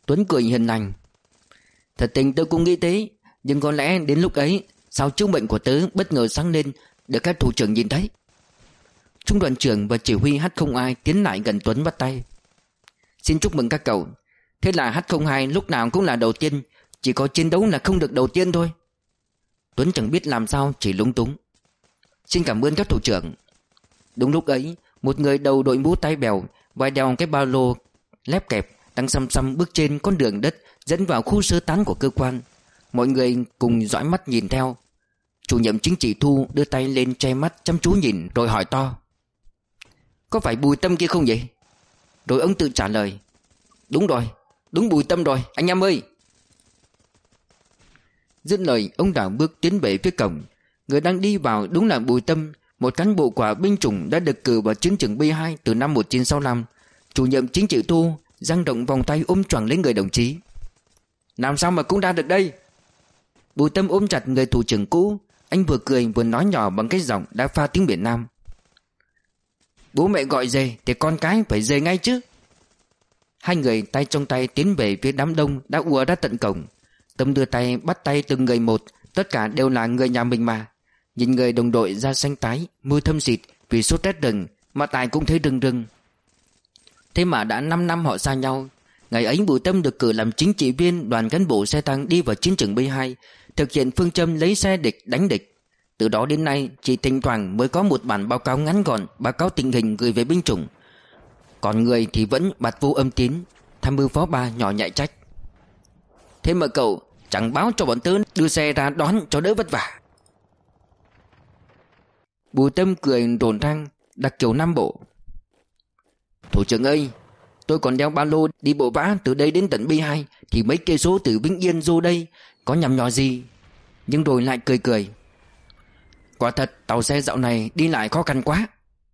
Tuấn cười hiền lành. Thật tình tôi cũng nghĩ thế, nhưng có lẽ đến lúc ấy sao chứng bệnh của tớ bất ngờ sáng lên, được các thủ trưởng nhìn thấy. Trung đoàn trưởng và chỉ huy H không hai tiến lại gần Tuấn bắt tay. Xin chúc mừng các cậu. Thế là H không hai lúc nào cũng là đầu tiên, chỉ có chiến đấu là không được đầu tiên thôi. Tuấn chẳng biết làm sao, chỉ lúng túng. Xin cảm ơn các thủ trưởng. Đúng lúc ấy, một người đầu đội mũ tai bèo, vai đeo cái ba lô lép kẹp, đang xăm xăm bước trên con đường đất dẫn vào khu sơ tán của cơ quan. Mọi người cùng dõi mắt nhìn theo. Chủ nhiệm chính trị Thu đưa tay lên che mắt chăm chú nhìn rồi hỏi to: Có phải Bùi Tâm kia không vậy? Rồi ông tự trả lời: Đúng rồi, đúng Bùi Tâm rồi, anh em ơi. Dứt lời, ông đảo bước tiến về phía cổng. Người đang đi vào đúng là Bùi Tâm, một cán bộ của binh chủng đã được cử vào chiến trường B hai từ năm một nghìn chín trăm sáu mươi lăm. Chủ nhiệm chính trị Thu dang rộng vòng tay ôm choàng lấy người đồng chí. Làm sao mà cũng ra được đây? Bùi Tâm ôm chặt người thủ trưởng cũ. Anh vừa cười vừa nói nhỏ bằng cái giọng đã pha tiếng miền Nam: Bố mẹ gọi dề thì con cái phải dề ngay chứ. Hai người tay trong tay tiến về phía đám đông đã ùa ra tận cổng. Tâm đưa tay bắt tay từng người một. Tất cả đều là người nhà mình mà. Nhìn người đồng đội da xanh tái, môi thâm xịt vì sốt rét rừng, mà Tài cũng thấy rưng rưng. Thế mà đã năm năm họ xa nhau. Ngày ấy Bùi Tâm được cử làm chính trị viên đoàn cán bộ xe tăng đi vào chiến trường B hai, thực hiện phương châm lấy xe địch đánh địch. Từ đó đến nay chỉ thỉnh thoảng mới có một bản báo cáo ngắn gọn, báo cáo tình hình gửi về binh chủng. Còn người thì vẫn bạt vô âm tín. Tham mưu phó ba nhỏ nhạy trách: Thế mà cậu chẳng báo cho bọn tớ đưa xe ra đón cho đỡ vất vả. Bùi Tâm cười rồn rang đặc kiểu Nam Bộ: Thủ trưởng ơi, tôi còn đeo ba lô đi bộ vã từ đây đến tận B hai, thì mấy cây số từ Vĩnh Yên vô đây có nhằm nhò gì. Nhưng rồi lại cười cười: Quả thật tàu xe dạo này đi lại khó khăn quá.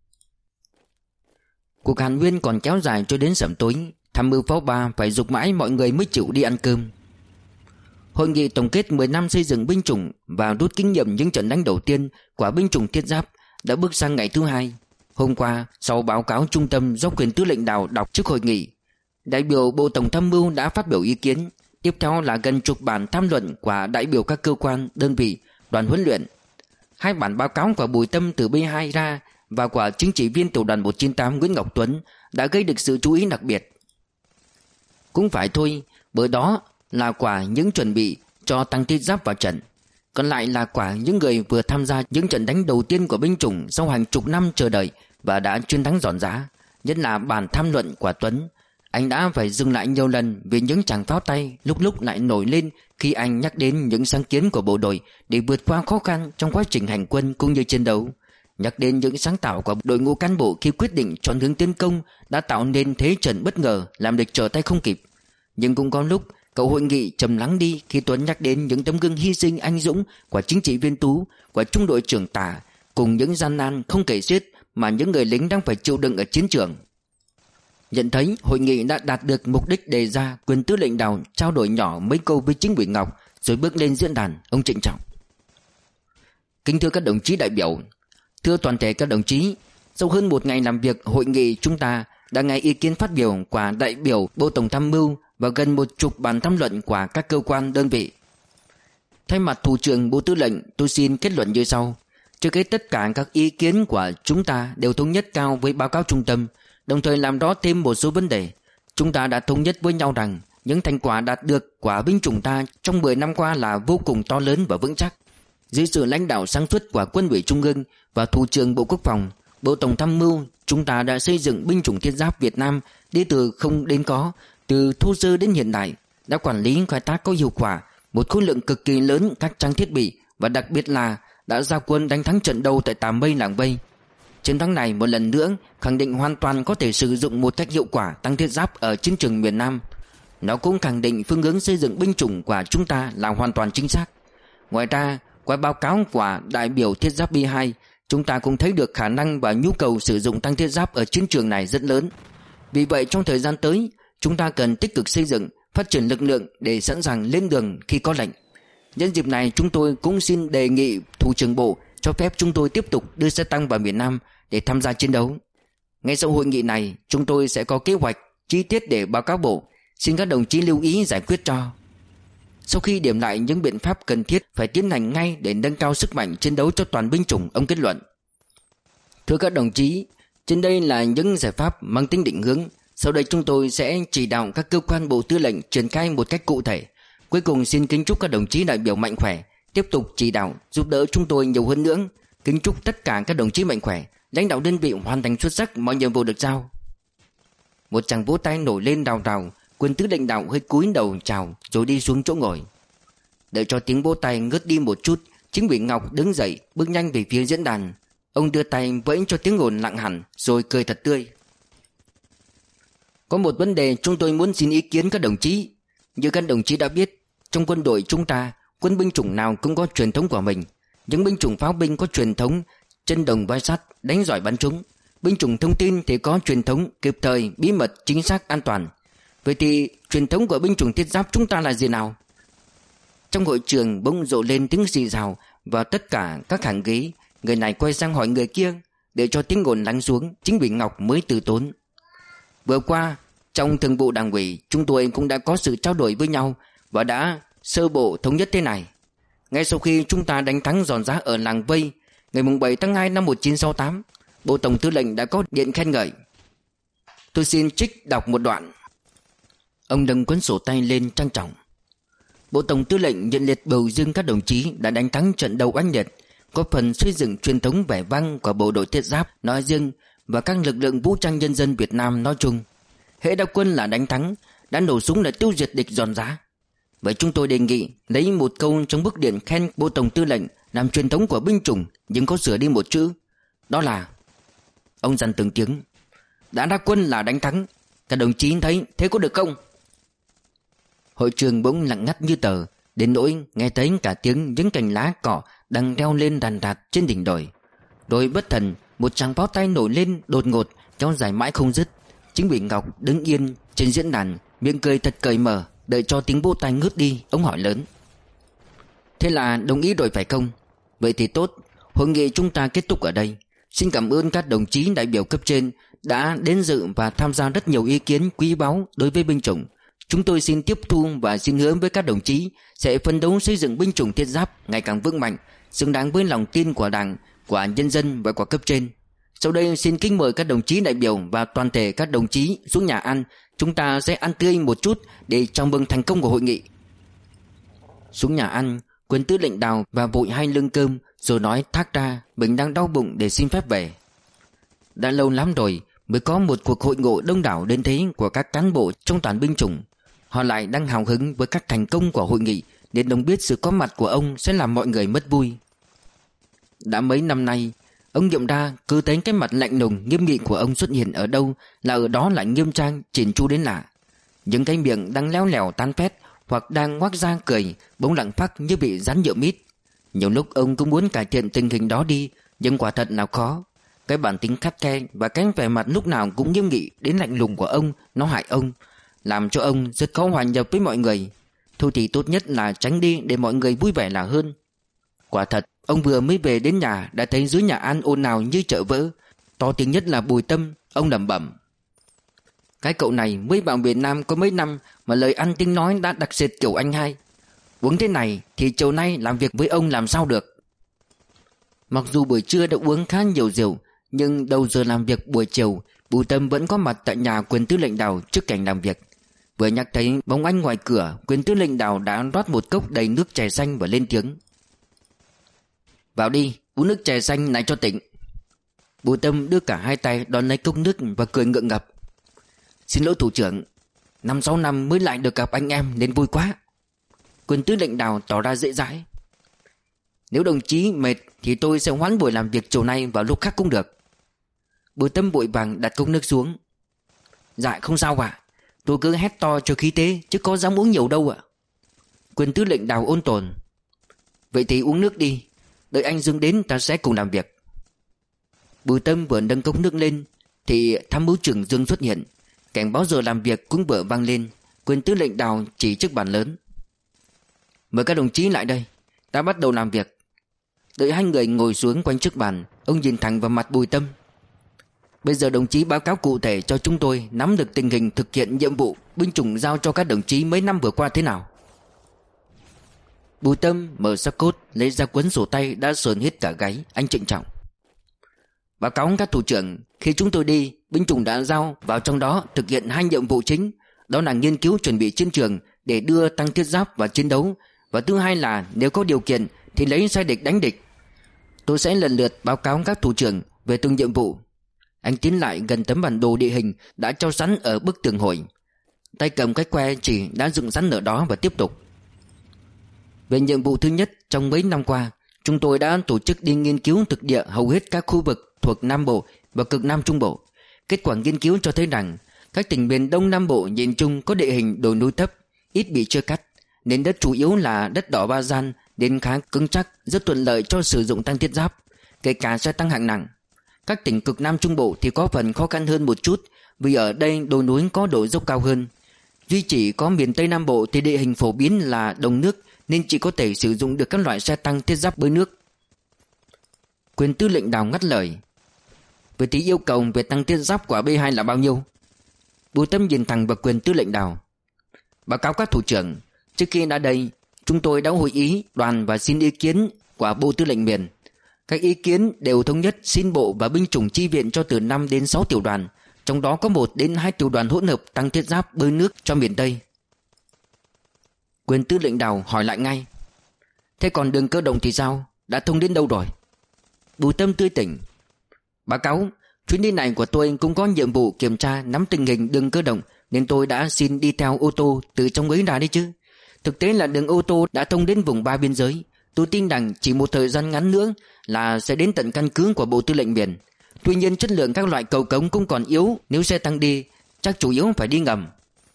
Cuộc hàn huyên còn kéo dài cho đến sẩm tối. Tham mưu phó ba phải giục mãi mọi người mới chịu đi ăn cơm. Hội nghị tổng kết mười năm xây dựng binh chủng và rút kinh nghiệm những trận đánh đầu tiên của binh chủng thiết giáp đã bước sang ngày thứ hai. Hôm qua, sau báo cáo trung tâm do quyền tư lệnh đảo đọc trước hội nghị, đại biểu Bộ Tổng tham mưu đã phát biểu ý kiến. Tiếp theo là gần chục bản tham luận của đại biểu các cơ quan, đơn vị, đoàn huấn luyện. Hai bản báo cáo của Bùi Tâm từ B hai ra và của chính trị viên tiểu đoàn một chín tám Nguyễn Ngọc Tuấn đã gây được sự chú ý đặc biệt. Cũng phải thôi, bởi đó là quả những chuẩn bị cho tăng thiết giáp vào trận. Còn lại là quả những người vừa tham gia những trận đánh đầu tiên của binh chủng sau hàng chục năm chờ đợi và đã chiến thắng giòn giã. Nhất là bản tham luận của Tuấn. Anh đã phải dừng lại nhiều lần vì những tràng pháo tay lúc lúc lại nổi lên khi anh nhắc đến những sáng kiến của bộ đội để vượt qua khó khăn trong quá trình hành quân cũng như chiến đấu. Nhắc đến những sáng tạo của đội ngũ cán bộ khi quyết định chọn hướng tiến công đã tạo nên thế trận bất ngờ làm địch trở tay không kịp. Nhưng cũng có lúc cậu hội nghị trầm lắng đi khi Tuấn nhắc đến những tấm gương hy sinh anh dũng của chính trị viên Tú, của trung đội trưởng Tả, cùng những gian nan không kể xiết mà những người lính đang phải chịu đựng ở chiến trường. Nhận thấy hội nghị đã đạt được mục đích đề ra, quyền tư lệnh đảo trao đổi nhỏ mấy câu với chính ủy Ngọc rồi bước lên diễn đàn. Ông trịnh trọng: Kính thưa các đồng chí đại biểu, thưa toàn thể các đồng chí, sau hơn một ngày làm việc, hội nghị chúng ta đã nghe ý kiến phát biểu của đại biểu Bộ Tổng tham mưu và gần một chục bản tham luận của các cơ quan đơn vị. Thay mặt Thủ trưởng Bộ Tư lệnh, tôi xin kết luận như sau. Trước hết, tất cả các ý kiến của chúng ta đều thống nhất cao với báo cáo trung tâm, đồng thời làm rõ thêm một số vấn đề. Chúng ta đã thống nhất với nhau rằng những thành quả đạt được của binh chủng ta trong mười năm qua là vô cùng to lớn và vững chắc. Dưới sự lãnh đạo sáng suốt của Quân ủy Trung ương và Thủ trưởng Bộ Quốc phòng, Bộ Tổng tham mưu, chúng ta đã xây dựng binh chủng thiết giáp Việt Nam đi từ không đến có, từ thô sơ đến hiện đại, đã quản lý khai thác có hiệu quả một khối lượng cực kỳ lớn các trang thiết bị và đặc biệt là đã ra quân đánh thắng trận đầu tại Tà Mây Làng Vây. Chiến thắng này một lần nữa khẳng định hoàn toàn có thể sử dụng một cách hiệu quả tăng thiết giáp ở chiến trường miền Nam. Nó cũng khẳng định phương hướng xây dựng binh chủng của chúng ta là hoàn toàn chính xác. Ngoài ra, qua báo cáo của đại biểu thiết giáp B hai, chúng ta cũng thấy được khả năng và nhu cầu sử dụng tăng thiết giáp ở chiến trường này rất lớn. Vì vậy trong thời gian tới, chúng ta cần tích cực xây dựng, phát triển lực lượng để sẵn sàng lên đường khi có lệnh. Nhân dịp này chúng tôi cũng xin đề nghị Thủ trưởng Bộ cho phép chúng tôi tiếp tục đưa xe tăng vào miền Nam để tham gia chiến đấu. Ngay sau hội nghị này, chúng tôi sẽ có kế hoạch chi tiết để báo cáo Bộ. Xin các đồng chí lưu ý giải quyết cho. Sau khi điểm lại những biện pháp cần thiết phải tiến hành ngay để nâng cao sức mạnh chiến đấu cho toàn binh chủng, ông kết luận: Thưa các đồng chí, trên đây là những giải pháp mang tính định hướng. Sau đây chúng tôi sẽ chỉ đạo các cơ quan bộ tư lệnh triển khai một cách cụ thể. Cuối cùng xin kính chúc các đồng chí đại biểu mạnh khỏe, tiếp tục chỉ đạo giúp đỡ chúng tôi nhiều hơn nữa. Kính chúc tất cả các đồng chí mạnh khỏe, lãnh đạo đơn vị hoàn thành xuất sắc mọi nhiệm vụ được giao. Một tràng vỗ tay nổi lên đào đào. Quân tư lệnh đạo hơi cúi đầu chào rồi đi xuống chỗ ngồi. Đợi cho tiếng vỗ tay ngớt đi một chút, Chính ủy Ngọc đứng dậy bước nhanh về phía diễn đàn. Ông đưa tay vẫy cho tiếng ồn lặng hẳn rồi cười thật tươi. Có một vấn đề chúng tôi muốn xin ý kiến các đồng chí. Như các đồng chí đã biết, trong quân đội chúng ta, quân binh chủng nào cũng có truyền thống của mình. Những binh chủng pháo binh có truyền thống chân đồng vai sắt, đánh giỏi bắn trúng. Binh chủng thông tin thì có truyền thống kịp thời, bí mật, chính xác, an toàn. Vậy thì truyền thống của binh chủng thiết giáp chúng ta là gì nào? Trong hội trường bỗng rộ lên tiếng rì rào và tất cả các hàng ghế, người này quay sang hỏi người kia. Để cho tiếng ồn lắng xuống, Chính ủy Ngọc mới từ tốn: Vừa qua, trong thường vụ đảng ủy, chúng tôi cũng đã có sự trao đổi với nhau và đã sơ bộ thống nhất thế này. Ngay sau khi chúng ta đánh thắng giòn giã ở làng Vây ngày bảy tháng hai năm một nghìn chín trăm sáu mươi tám, Bộ Tổng Tư lệnh đã có điện khen ngợi. Tôi xin trích đọc một đoạn. Ông nâng cuốn sổ tay lên trang trọng. Bộ Tổng Tư lệnh nhận liệt biểu dương các đồng chí đã đánh thắng trận đấu oanh liệt, góp phần xây dựng truyền thống vẻ vang của bộ đội thiết giáp nói riêng và các lực lượng vũ trang nhân dân Việt Nam nói chung. Hễ đã quân là đánh thắng, đã nổ súng là tiêu diệt địch giòn giã. Vậy chúng tôi đề nghị lấy một câu trong bức điện khen Bộ Tổng Tư lệnh làm truyền thống của binh chủng, nhưng có sửa đi một chữ. Đó là, ông dằn từng tiếng, đã ra quân là đánh thắng. Các đồng chí thấy thế có được không? Hội trường bỗng lặng ngắt như tờ, đến nỗi nghe thấy cả tiếng những cành lá cỏ đang reo lên đàn đạt trên đỉnh đồi. Rồi bất thần, một tràng pháo tay nổi lên đột ngột, kéo dài mãi không dứt. Chính ủy Ngọc đứng yên trên diễn đàn, miệng cười thật cởi mở. Đợi cho tiếng vỗ tay ngớt đi, ông hỏi lớn: Thế là đồng ý rồi phải không? Vậy thì tốt, hội nghị chúng ta kết thúc ở đây. Xin cảm ơn các đồng chí đại biểu cấp trên đã đến dự và tham gia rất nhiều ý kiến quý báu đối với binh chủng. Chúng tôi xin tiếp thu và xin hứa với các đồng chí sẽ phấn đấu xây dựng binh chủng thiết giáp ngày càng vững mạnh, xứng đáng với lòng tin của Đảng, của nhân dân và của cấp trên. Sau đây xin kính mời các đồng chí đại biểu và toàn thể các đồng chí xuống nhà ăn. Chúng ta sẽ ăn tươi một chút để chào mừng thành công của hội nghị. Xuống nhà ăn, Quân tư lệnh Đào và vội hai lưng cơm rồi nói thác ra mình đang đau bụng để xin phép về. Đã lâu lắm rồi mới có một cuộc hội ngộ đông đảo đến thế của các cán bộ trong toàn binh chủng. Họ lại đang hào hứng với các thành công của hội nghị, nên đồng biết sự có mặt của ông sẽ làm mọi người mất vui. Đã mấy năm nay, ông nhận ra cứ thấy cái mặt lạnh lùng nghiêm nghị của ông xuất hiện ở đâu là ở đó lại nghiêm trang chỉn chu đến lạ. Những cái miệng đang léo lèo tán phét hoặc đang ngoác ra cười bỗng lặng phắc như bị dán nhựa mít. Nhiều lúc ông cũng muốn cải thiện tình hình đó đi, nhưng quả thật nào khó. Cái bản tính khắt khe và cái vẻ mặt lúc nào cũng nghiêm nghị đến lạnh lùng của ông nó hại ông, làm cho ông rất khó hòa nhập với mọi người. Thôi thì tốt nhất là tránh đi để mọi người vui vẻ là hơn. Quả thật, ông vừa mới về đến nhà đã thấy dưới nhà ăn ồn ào như chợ vỡ. To tiếng nhất là Bùi Tâm. Ông lẩm bẩm: Cái cậu này mới vào Việt Nam có mấy năm mà lời ăn tiếng nói đã đặc sệt kiểu anh hai. Uống thế này thì chiều nay làm việc với ông làm sao được. Mặc dù buổi trưa đã uống khá nhiều rượu, nhưng đầu giờ làm việc buổi chiều, Bùi Tâm vẫn có mặt tại nhà Quyền tư lệnh Đào trước cảnh làm việc. Vừa nhắc thấy bóng anh ngoài cửa, Quyền tư lệnh Đào đã rót một cốc đầy nước chè xanh và lên tiếng: Vào đi, uống nước chè xanh này cho tỉnh. Bùi Tâm đưa cả hai tay đón lấy cốc nước và cười ngượng ngập: Xin lỗi thủ trưởng, năm sáu năm mới lại được gặp anh em nên vui quá. Quyền tư lệnh Đào tỏ ra dễ dãi: Nếu đồng chí mệt thì tôi sẽ hoãn buổi làm việc chiều nay vào lúc khác cũng được. Bùi Tâm vội vàng đặt cốc nước xuống: Dạ không sao ạ, tôi cứ hét to cho khí thế chứ có dám uống nhiều đâu ạ. Quyền tư lệnh Đào ôn tồn: Vậy thì uống nước đi, đợi anh Dương đến ta sẽ cùng làm việc. Bùi Tâm vừa nâng cốc nước lên thì tham mưu trưởng Dương xuất hiện. Cảnh báo giờ làm việc cũng vừa vang lên. Quyền tư lệnh Đào chỉ trước bàn lớn: Mời các đồng chí lại đây, ta bắt đầu làm việc. Đợi hai người ngồi xuống quanh trước bàn, ông nhìn thẳng vào mặt Bùi Tâm: Bây giờ đồng chí báo cáo cụ thể cho chúng tôi nắm được tình hình thực hiện nhiệm vụ binh chủng giao cho các đồng chí mấy năm vừa qua thế nào. Bùi Tâm mở xác cốt, lấy ra cuốn sổ tay đã sờn hết cả gáy. Anh trịnh trọng: báo cáo các thủ trưởng, khi chúng tôi đi, binh chủng đã giao vào trong đó thực hiện hai nhiệm vụ chính. Đó là nghiên cứu chuẩn bị chiến trường để đưa tăng thiết giáp vào chiến đấu, và thứ hai là nếu có điều kiện thì lấy sai địch đánh địch. Tôi sẽ lần lượt báo cáo các thủ trưởng về từng nhiệm vụ. Anh tiến lại gần tấm bản đồ địa hình đã treo sẵn ở bức tường hội, tay cầm cái que chỉ đã dựng sẵn ở đó và tiếp tục: về nhiệm vụ thứ nhất, trong mấy năm qua, chúng tôi đã tổ chức đi nghiên cứu thực địa hầu hết các khu vực thuộc Nam Bộ và cực Nam Trung Bộ. Kết quả nghiên cứu cho thấy rằng các tỉnh miền Đông Nam Bộ nhìn chung có địa hình đồi núi thấp, ít bị chia cắt, nền đất chủ yếu là đất đỏ ba gian nên khá cứng chắc, rất thuận lợi cho sử dụng tăng thiết giáp, kể cả xe tăng hạng nặng. Các tỉnh cực Nam Trung Bộ thì có phần khó khăn hơn một chút, vì ở đây đồi núi có độ dốc cao hơn. Duy chỉ có miền Tây Nam Bộ thì địa hình phổ biến là đồng nước, nên chỉ có thể sử dụng được các loại xe tăng thiết giáp bơi nước. Quyền tư lệnh Đào ngắt lời: vậy thì yêu cầu về tăng thiết giáp của B hai là bao nhiêu? Bùi Tâm nhìn thẳng vào quyền tư lệnh Đào: báo cáo các thủ trưởng, trước khi ra đây, chúng tôi đã hội ý đoàn và xin ý kiến của Bộ Tư lệnh miền. Các ý kiến đều thống nhất xin bộ và binh chủng chi viện cho từ năm đến sáu tiểu đoàn, trong đó có một đến hai tiểu đoàn hỗn hợp tăng thiết giáp bơi nước cho miền Tây. Quyền tư lệnh Đào hỏi lại ngay: thế còn đường cơ động thì sao? Đã thông đến đâu rồi? Bùi Tâm tươi tỉnh: báo cáo, chuyến đi này của tôi cũng có nhiệm vụ kiểm tra nắm tình hình đường cơ động, nên tôi đã xin đi theo ô tô từ trong ấy ra đấy chứ. Thực tế là đường ô tô đã thông đến vùng ba biên giới. Tôi tin rằng chỉ một thời gian ngắn nữa là sẽ đến tận căn cứ của Bộ Tư lệnh biển. Tuy nhiên chất lượng các loại cầu cống cũng còn yếu, nếu xe tăng đi chắc chủ yếu phải đi ngầm.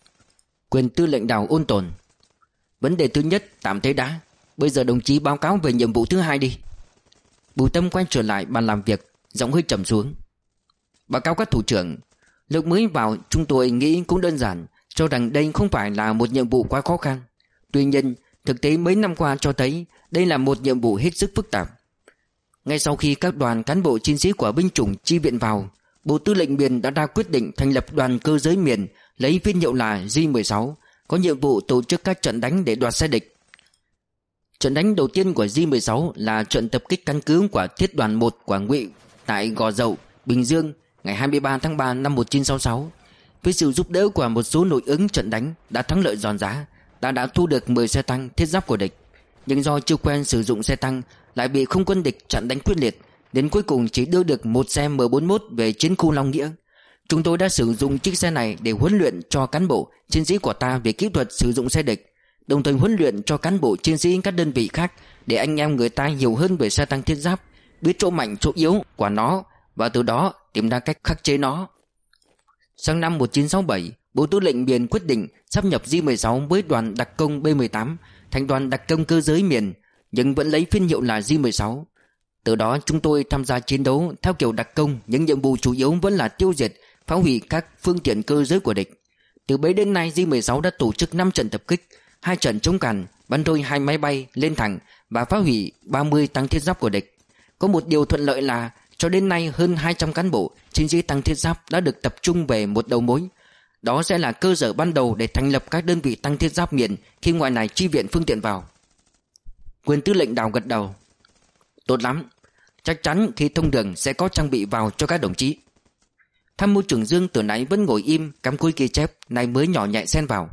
Quyền tư lệnh Đào ôn tồn: vấn đề thứ nhất tạm thế đã. Bây giờ đồng chí báo cáo về nhiệm vụ thứ hai đi. Bùi Tâm quay trở lại bàn làm việc, giọng hơi trầm xuống: báo cáo các thủ trưởng, lúc mới vào chúng tôi nghĩ cũng đơn giản, cho rằng đây không phải là một nhiệm vụ quá khó khăn. Tuy nhiên thực tế mấy năm qua cho thấy đây là một nhiệm vụ hết sức phức tạp. Ngay sau khi các đoàn cán bộ chiến sĩ của binh chủng chi viện vào, Bộ Tư lệnh miền đã ra quyết định thành lập đoàn cơ giới miền lấy phiên hiệu là J mười sáu, có nhiệm vụ tổ chức các trận đánh để đoạt xe địch. Trận đánh đầu tiên của J mười sáu là trận tập kích căn cứ của Thiết đoàn một của Ngụy tại Gò Dầu, Bình Dương ngày hai mươi ba tháng ba năm một nghìn chín trăm sáu mươi sáu. Với sự giúp đỡ của một số nội ứng, trận đánh đã thắng lợi giòn giã, đã đã thu được mười xe tăng thiết giáp của địch. Nhưng do chưa quen sử dụng xe tăng, lại bị không quân địch chặn đánh quyết liệt, đến cuối cùng chỉ đưa được một xe M bốn mươi mốt về chiến khu Long Nghĩa. Chúng tôi đã sử dụng chiếc xe này để huấn luyện cho cán bộ chiến sĩ của ta về kỹ thuật sử dụng xe địch, đồng thời huấn luyện cho cán bộ chiến sĩ các đơn vị khác để anh em người ta hiểu hơn về xe tăng thiết giáp, biết chỗ mạnh chỗ yếu của nó và từ đó tìm ra cách khắc chế nó. Sang năm một nghìn chín trăm sáu mươi bảy, Bộ Tư lệnh miền quyết định sáp nhập J mười sáu với đoàn đặc công B mười tám thành đoàn đặc công cơ giới miền, nhưng vẫn lấy phiên hiệu là J mười sáu. Từ đó chúng tôi tham gia chiến đấu theo kiểu đặc công, những nhiệm vụ chủ yếu vẫn là tiêu diệt, phá hủy các phương tiện cơ giới của địch. Từ bấy đến nay, J mười sáu đã tổ chức năm trận tập kích, hai trận chống càn, bắn rơi hai máy bay lên thẳng và phá hủy ba mươi tăng thiết giáp của địch. Có một điều thuận lợi là cho đến nay hơn hai trăm cán bộ chiến sĩ tăng thiết giáp đã được tập trung về một đầu mối. Đó sẽ là cơ sở ban đầu để thành lập các đơn vị tăng thiết giáp miền khi ngoài này chi viện phương tiện vào. Quyền tư lệnh Đào gật đầu: tốt lắm, chắc chắn khi thông đường sẽ có trang bị vào cho các đồng chí. Tham mưu trưởng Dương từ nãy vẫn ngồi im cắm cúi ghi chép, này mới nhỏ nhẹ xen vào: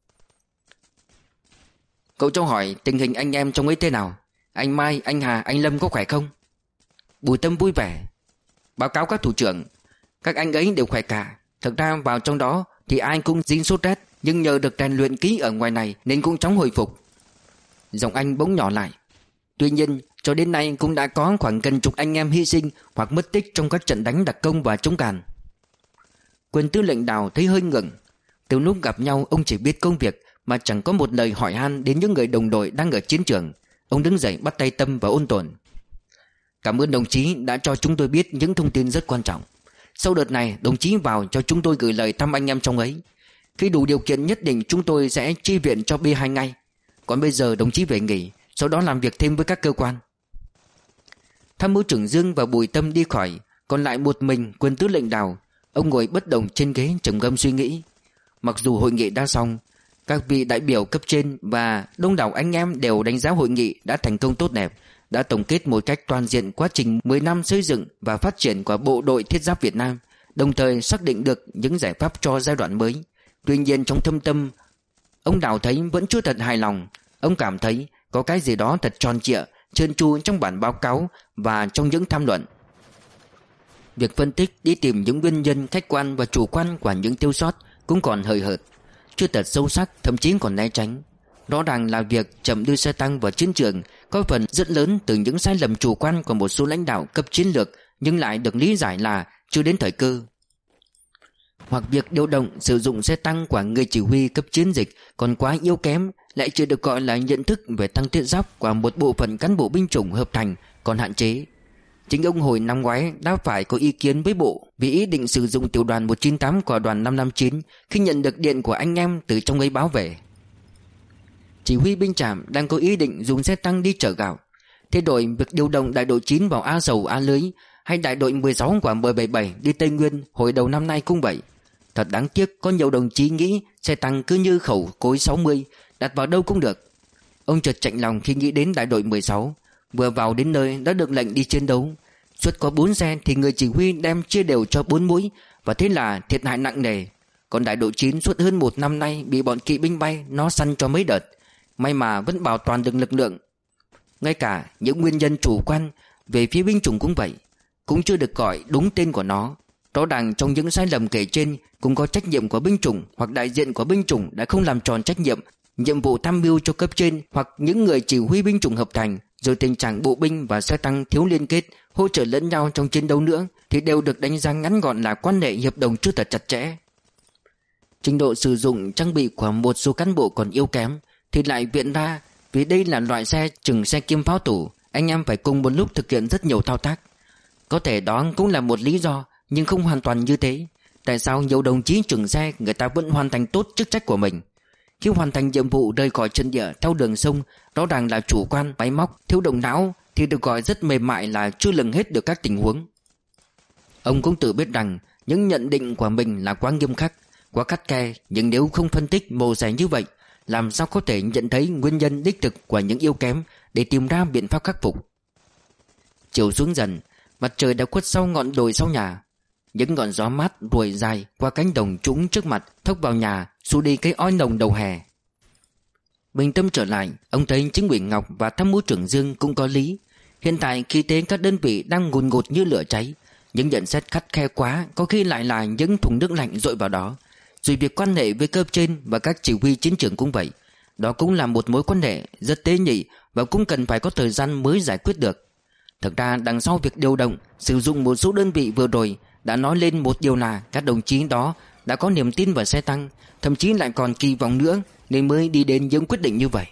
cậu cho hỏi tình hình anh em trong ấy thế nào? Anh Mai, anh Hà, anh Lâm có khỏe không? Bùi Tâm vui vẻ: báo cáo các thủ trưởng, các anh ấy đều khỏe cả. Thực ra vào trong đó thì ai cũng dính sốt rét, nhưng nhờ được rèn luyện kỹ ở ngoài này nên cũng chóng hồi phục. Giọng anh bỗng nhỏ lại: tuy nhiên cho đến nay cũng đã có khoảng gần chục anh em hy sinh hoặc mất tích trong các trận đánh đặc công và chống càn. Quyền tư lệnh Đào thấy hơi ngượng. Từ lúc gặp nhau ông chỉ biết công việc mà chẳng có một lời hỏi han đến những người đồng đội đang ở chiến trường. Ông đứng dậy bắt tay Tâm và ôn tồn: cảm ơn đồng chí đã cho chúng tôi biết những thông tin rất quan trọng. Sau đợt này đồng chí vào cho chúng tôi gửi lời thăm anh em trong ấy. Khi đủ điều kiện nhất định chúng tôi sẽ chi viện cho B hai ngay. Còn bây giờ đồng chí về nghỉ, sau đó làm việc thêm với các cơ quan. Tham mưu trưởng Dương và Bùi Tâm đi khỏi, Còn lại một mình quân tư lệnh Đào. Ông ngồi bất động trên ghế trầm ngâm suy nghĩ. Mặc dù hội nghị đã xong, các vị đại biểu cấp trên và đông đảo anh em đều đánh giá hội nghị đã thành công tốt đẹp, đã tổng kết một cách toàn diện quá trình mười năm xây dựng và phát triển của Bộ đội Thiết giáp Việt Nam, đồng thời xác định được những giải pháp cho giai đoạn mới. Tuy nhiên trong thâm tâm, ông Đào thấy vẫn chưa thật hài lòng. Ông cảm thấy có cái gì đó thật tròn trịa, trơn tru trong bản báo cáo và trong những tham luận. Việc phân tích, đi tìm những nguyên nhân khách quan và chủ quan của những thiếu sót cũng còn hời hợt, chưa thật sâu sắc, thậm chí còn né tránh. Rõ ràng là việc chậm đưa xe tăng vào chiến trường có phần rất lớn từ những sai lầm chủ quan của một số lãnh đạo cấp chiến lược, nhưng lại được lý giải là chưa đến thời cơ. Hoặc việc điều động sử dụng xe tăng của người chỉ huy cấp chiến dịch còn quá yếu kém, lại chưa được gọi là nhận thức về tăng thiết giáp của một bộ phận cán bộ binh chủng hợp thành còn hạn chế. Chính ông hồi năm ngoái đã phải có ý kiến với bộ vì ý định sử dụng tiểu đoàn một chín tám của đoàn năm năm chín khi nhận được điện của anh em từ trong ấy báo về. Chỉ huy binh trạm đang có ý định dùng xe tăng đi chở gạo. Thế đổi việc điều động đại đội chín vào A Sầu A Lưới hay đại đội mười sáu của M bảy bảy đi Tây Nguyên hồi đầu năm nay cũng vậy. Thật đáng tiếc có nhiều đồng chí nghĩ xe tăng cứ như khẩu cối sáu mươi, đặt vào đâu cũng được. Ông chợt chạnh lòng khi nghĩ đến đại đội mười sáu, vừa vào đến nơi đã được lệnh đi chiến đấu. Suốt có bốn xe thì người chỉ huy đem chia đều cho bốn mũi, và thế là thiệt hại nặng nề. Còn đại đội chín suốt hơn một năm nay bị bọn kỵ binh bay nó săn cho mấy đợt, may mà vẫn bảo toàn được lực lượng. Ngay cả những nguyên nhân chủ quan về phía binh chủng cũng vậy, cũng chưa được gọi đúng tên của nó. Rõ ràng trong những sai lầm kể trên cũng có trách nhiệm của binh chủng hoặc đại diện của binh chủng đã không làm tròn trách nhiệm, nhiệm vụ tham mưu cho cấp trên hoặc những người chỉ huy binh chủng hợp thành, rồi tình trạng bộ binh và xe tăng thiếu liên kết, hỗ trợ lẫn nhau trong chiến đấu nữa thì đều được đánh giá ngắn gọn là quan hệ hiệp đồng chưa thật chặt chẽ. Trình độ sử dụng trang bị của một số cán bộ còn yếu kém thì lại viện ra vì đây là loại xe chừng xe kiêm pháo tủ, anh em phải cùng một lúc thực hiện rất nhiều thao tác. Có thể đó cũng là một lý do, nhưng không hoàn toàn như thế. Tại sao nhiều đồng chí chừng xe người ta vẫn hoàn thành tốt chức trách của mình? Khi hoàn thành nhiệm vụ rời khỏi trận địa theo đường sông, rõ ràng là chủ quan, máy móc, thiếu động não thì được gọi rất mềm mại là chưa lường hết được các tình huống. Ông cũng tự biết rằng những nhận định của mình là quá nghiêm khắc, quá khắt khe, nhưng nếu không phân tích mổ xẻ như vậy, làm sao có thể nhận thấy nguyên nhân đích thực của những yếu kém để tìm ra biện pháp khắc phục. Chiều xuống dần, mặt trời đã khuất sau ngọn đồi sau nhà. Những ngọn gió mát ruồi dài qua cánh đồng trũng trước mặt thốc vào nhà, xua đi cái oi nồng đầu hè. Bình tâm trở lại, ông thấy chính ủy Ngọc và tham mưu trưởng Dương cũng có lý. Hiện tại khi thế các đơn vị đang ngùn ngụt như lửa cháy, những nhận xét khắt khe quá có khi lại là những thùng nước lạnh dội vào đó. Rồi việc quan hệ với cấp trên và các chỉ huy chiến trường cũng vậy. Đó cũng là một mối quan hệ rất tế nhị và cũng cần phải có thời gian mới giải quyết được. Thực ra đằng sau việc điều động, sử dụng một số đơn vị vừa rồi đã nói lên một điều là các đồng chí đó đã có niềm tin vào xe tăng, thậm chí lại còn kỳ vọng nữa nên mới đi đến những quyết định như vậy.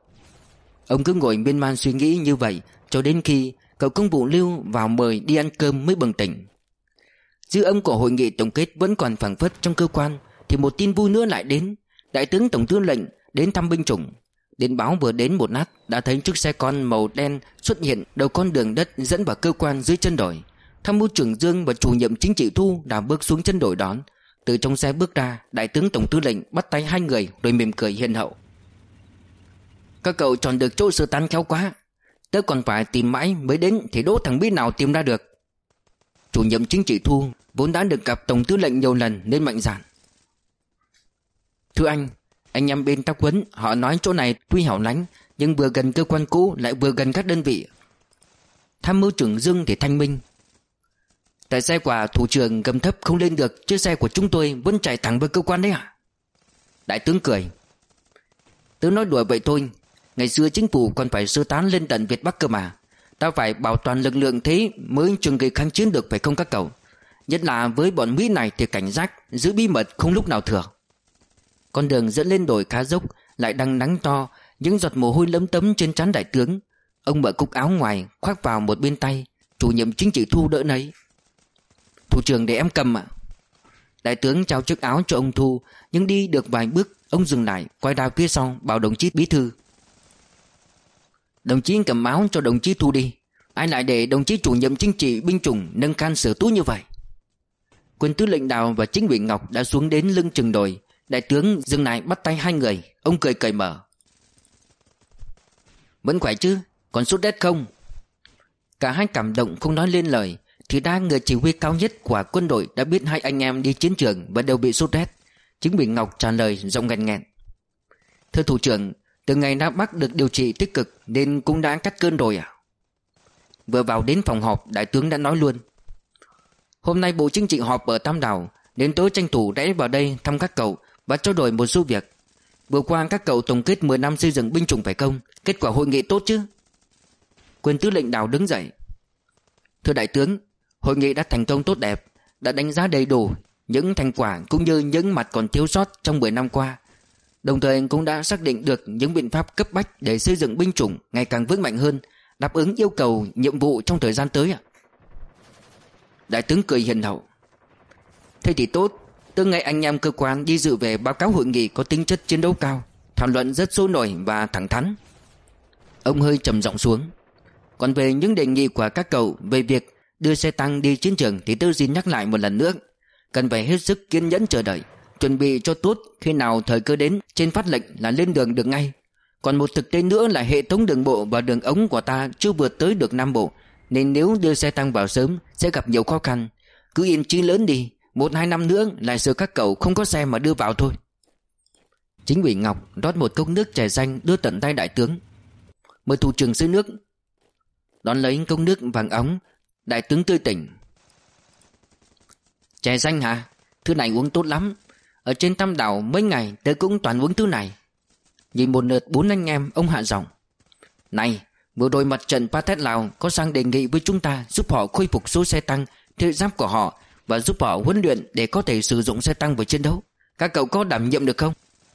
Ông cứ ngồi miên man suy nghĩ như vậy cho đến khi cậu công vụ Lưu vào mời đi ăn cơm mới bừng tỉnh. Dư âm của hội nghị tổng kết vẫn còn phảng phất trong cơ quan thì một tin vui nữa lại đến. Đại tướng tổng tư lệnh đến thăm binh chủng. Đến báo vừa đến một nát đã thấy chiếc xe con màu đen xuất hiện đầu con đường đất dẫn vào cơ quan dưới chân đồi. Tham mưu trưởng Dương và chủ nhiệm chính trị Thu đã bước xuống chân đồi đón. Từ trong xe bước ra, đại tướng tổng tư lệnh bắt tay hai người rồi mỉm cười hiền hậu. Các cậu chọn được chỗ sơ tán khéo quá. Tớ còn phải tìm mãi mới đến thì đố thằng biết nào tìm ra được. Chủ nhiệm chính trị Thu vốn đã được gặp tổng tư lệnh nhiều lần nên mạnh dạn. Thưa anh, anh em bên tác huấn họ nói chỗ này tuy hẻo lánh nhưng vừa gần cơ quan cũ lại vừa gần các đơn vị. Tham mưu trưởng Dương thì thanh minh. Tại xe của thủ trưởng gầm thấp không lên được, chiếc xe của chúng tôi vẫn chạy thẳng vào cơ quan đấy à? Đại tướng cười. Tớ nói đùa vậy thôi. Ngày xưa chính phủ còn phải sơ tán lên tận Việt Bắc cơ mà. Ta phải bảo toàn lực lượng thế mới trường kỳ kháng chiến được phải không các cậu? Nhất là với bọn Mỹ này thì cảnh giác, giữ bí mật không lúc nào thừa. Con đường dẫn lên đồi khá dốc, lại đang nắng to, những giọt mồ hôi lấm tấm trên trán đại tướng. Ông mở cúc áo ngoài khoác vào một bên tay, chủ nhiệm chính trị Thu đỡ nấy. Thủ trưởng để em cầm ạ. Đại tướng trao chiếc áo cho ông Thu, nhưng đi được vài bước ông dừng lại, quay ra phía sau bảo đồng chí bí thư. Đồng chí cầm áo cho đồng chí Thu đi. Ai lại để đồng chí chủ nhiệm chính trị binh chủng nâng can sửa tú như vậy? Quân tư lệnh Đào và chính ủy Ngọc đã xuống đến lưng chừng đồi. Đại tướng dừng lại bắt tay hai người. Ông cười cởi mở. Vẫn khỏe chứ? Còn sốt rét không? Cả hai cảm động không nói lên lời. Thì đa người chỉ huy cao nhất của quân đội đã biết hai anh em đi chiến trường và đều bị sốt rét. Chính ủy Ngọc trả lời giọng nghẹn nghẹn. Thưa thủ trưởng, từ ngày Nam Bắc được điều trị tích cực nên cũng đã cắt cơn rồi à? Vừa vào đến phòng họp, đại tướng đã nói luôn. Hôm nay Bộ Chính trị họp ở Tam Đảo, đến tối tranh thủ rẽ vào đây thăm các cậu và trao đổi một số việc. Vừa qua các cậu tổng kết mười năm xây dựng binh chủng phải không? Kết quả hội nghị tốt chứ? Quyền tư lệnh Đào đứng dậy. Thưa đại tướng, hội nghị đã thành công tốt đẹp, đã đánh giá đầy đủ những thành quả cũng như những mặt còn thiếu sót trong mười năm qua. Đồng thời cũng đã xác định được những biện pháp cấp bách để xây dựng binh chủng ngày càng vững mạnh hơn, đáp ứng yêu cầu nhiệm vụ trong thời gian tới ạ. Đại tướng cười hiền hậu. Thế thì tốt. Từ ngày anh em cơ quan đi dự về báo cáo hội nghị có tính chất chiến đấu cao, thảo luận rất sôi nổi và thẳng thắn. Ông hơi trầm giọng xuống. Còn về những đề nghị của các cậu về việc đưa xe tăng đi chiến trường thì tôi xin nhắc lại một lần nữa. Cần phải hết sức kiên nhẫn chờ đợi, chuẩn bị cho tốt, khi nào thời cơ đến trên phát lệnh là lên đường được ngay. Còn một thực tế nữa là hệ thống đường bộ và đường ống của ta chưa vượt tới được Nam Bộ, nên nếu đưa xe tăng vào sớm sẽ gặp nhiều khó khăn. Cứ yên chí lớn đi, một hai năm nữa lại sợ các cậu không có xe mà đưa vào thôi. Chính ủy Ngọc rót một cốc nước chè xanh đưa tận tay đại tướng. Mời thủ trưởng xơi nước. Đón lấy cốc nước vàng óng, đại tướng tươi tỉnh. Chè xanh hả? Thứ này uống tốt lắm. Ở trên Tam Đảo mấy ngày tớ cũng toàn uống thứ này. Nhìn một lượt bốn anh em, ông hạ giọng. Này, vừa rồi mặt trận Pathet Lào có sang đề nghị với chúng ta giúp họ khôi phục số xe tăng, thiết giáp của họ và giúp họ huấn luyện để có thể sử dụng xe tăng vào chiến đấu. Các cậu có đảm nhiệm được không?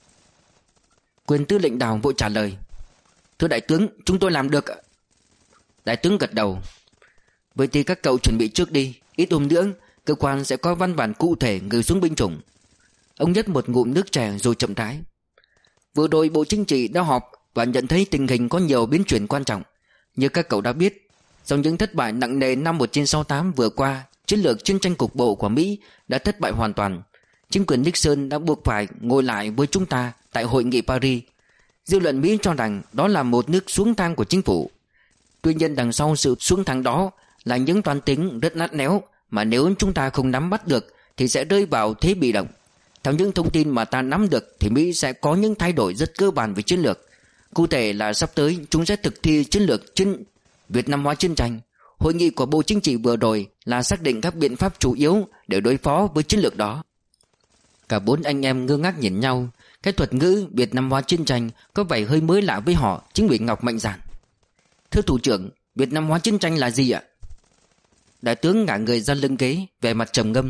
Quyền tư lệnh Đào vội trả lời. Thưa đại tướng, chúng tôi làm được. Đại tướng gật đầu. Vậy thì các cậu chuẩn bị trước đi. Ít hôm nữa cơ quan sẽ có văn bản cụ thể gửi xuống binh chủng. Ông nhấp một ngụm nước chè rồi chậm rãi. Vừa rồi Bộ Chính trị đã họp và nhận thấy tình hình có nhiều biến chuyển quan trọng. Như các cậu đã biết, sau những thất bại nặng nề năm một nghìn chín trăm sáu mươi tám vừa qua, chiến lược chiến tranh cục bộ của Mỹ đã thất bại hoàn toàn. Chính quyền Nixon đã buộc phải ngồi lại với chúng ta tại hội nghị Paris. Dư luận Mỹ cho rằng đó là một nước xuống thang của chính phủ. Tuy nhiên đằng sau sự xuống thang đó là những toán tính rất nát néo mà nếu chúng ta không nắm bắt được thì sẽ rơi vào thế bị động. Theo những thông tin mà ta nắm được thì Mỹ sẽ có những thay đổi rất cơ bản về chiến lược. Cụ thể là sắp tới chúng sẽ thực thi chiến lược chiến Việt Nam hóa chiến tranh. Hội nghị của Bộ Chính trị vừa rồi là xác định các biện pháp chủ yếu để đối phó với chiến lược đó. Cả bốn anh em ngơ ngác nhìn nhau. Cái thuật ngữ Việt Nam hóa chiến tranh có vẻ hơi mới lạ với họ. Chính ủy Ngọc mạnh dạn. Thưa thủ trưởng, Việt Nam hóa chiến tranh là gì ạ? Đại tướng ngả người ra lưng ghế, vẻ mặt trầm ngâm.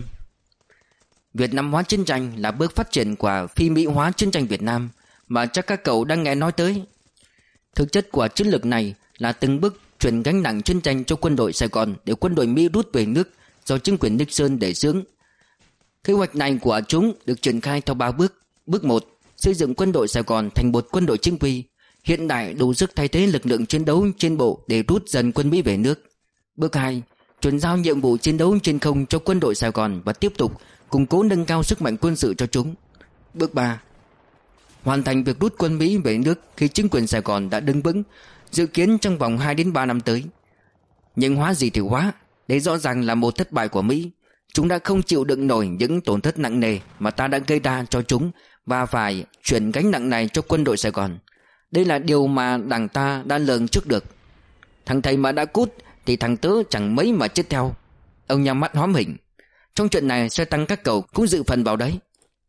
Việt Nam hóa chiến tranh là bước phát triển của phi Mỹ hóa chiến tranh Việt Nam mà chắc các cậu đang nghe nói tới. Thực chất của chiến lược này là từng bước chuyển gánh nặng chiến tranh cho quân đội Sài Gòn để quân đội Mỹ rút về nước do chính quyền Nixon đề xướng. Kế hoạch này của chúng được triển khai theo ba bước. Bước một, xây dựng quân đội Sài Gòn thành một quân đội chính quy, hiện đại đủ sức thay thế lực lượng chiến đấu trên bộ để rút dần quân Mỹ về nước. Bước hai, chuyển giao nhiệm vụ chiến đấu trên không cho quân đội Sài Gòn và tiếp tục củng cố nâng cao sức mạnh quân sự cho chúng. Bước ba, hoàn thành việc rút quân Mỹ về nước khi chính quyền Sài Gòn đã đứng vững, dự kiến trong vòng hai đến ba năm tới. Nhưng hóa gì thì hóa, đây rõ ràng là một thất bại của Mỹ. Chúng đã không chịu đựng nổi những tổn thất nặng nề mà ta đã gây ra cho chúng và phải chuyển gánh nặng này cho quân đội Sài Gòn. Đây là điều mà đảng ta đã lường trước được. Thằng thầy mà đã cút thì thằng tớ chẳng mấy mà chết theo. Ông nhắm mắt hóm hình. Trong chuyện này xe tăng các cậu cũng dự phần vào đấy.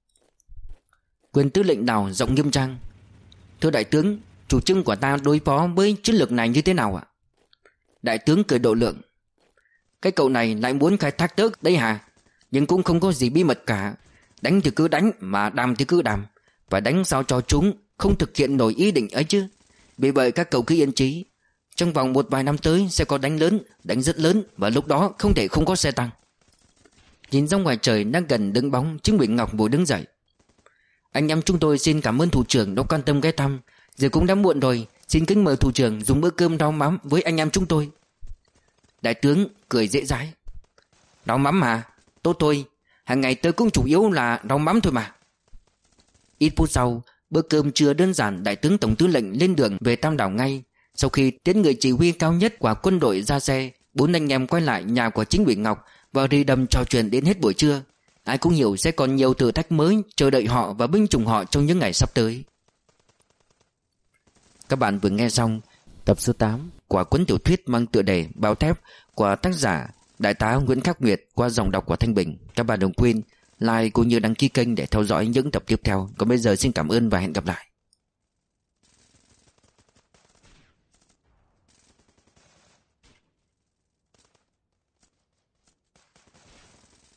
Quyền tư lệnh Đào giọng nghiêm trang. Thưa đại tướng, chủ trương của ta đối phó với chiến lược này như thế nào ạ? Đại tướng cười độ lượng. Cái cậu này lại muốn khai thác tớc đấy hả? Nhưng cũng không có gì bí mật cả. Đánh thì cứ đánh, mà đàm thì cứ đàm. Và đánh sao cho chúng không thực hiện nổi ý định ấy chứ. Vì vậy các cậu cứ yên trí. Trong vòng một vài năm tới sẽ có đánh lớn, đánh rất lớn, và lúc đó không thể không có xe tăng. Nhìn ra ngoài trời đang gần đứng bóng, chính ủy Ngọc vội đứng dậy. Anh em chúng tôi xin cảm ơn thủ trưởng đã quan tâm ghé thăm. Giờ cũng đã muộn rồi, xin kính mời thủ trưởng dùng bữa cơm rau mắm với anh em chúng tôi. Đại tướng cười dễ dãi. Rau mắm mà, tốt thôi, hàng ngày tớ cũng chủ yếu là rau mắm thôi mà. Ít phút sau, bữa cơm trưa đơn giản, đại tướng tổng tư lệnh lên đường về Tam Đảo ngay. Sau khi tiễn người chỉ huy cao nhất của quân đội ra xe, bốn anh em quay lại nhà của chính ủy Ngọc và đi đầm trò chuyện đến hết buổi trưa. Ai cũng hiểu sẽ còn nhiều thử thách mới chờ đợi họ và binh chủng họ trong những ngày sắp tới. Các bạn vừa nghe xong tập số tám của cuốn tiểu thuyết mang tựa đề Báo Thép của tác giả Đại tá Nguyễn Khắc Nguyệt qua giọng đọc của Thanh Bình. Các bạn đừng quên like cũng như đăng ký kênh để theo dõi những tập tiếp theo. Còn bây giờ xin cảm ơn và hẹn gặp lại.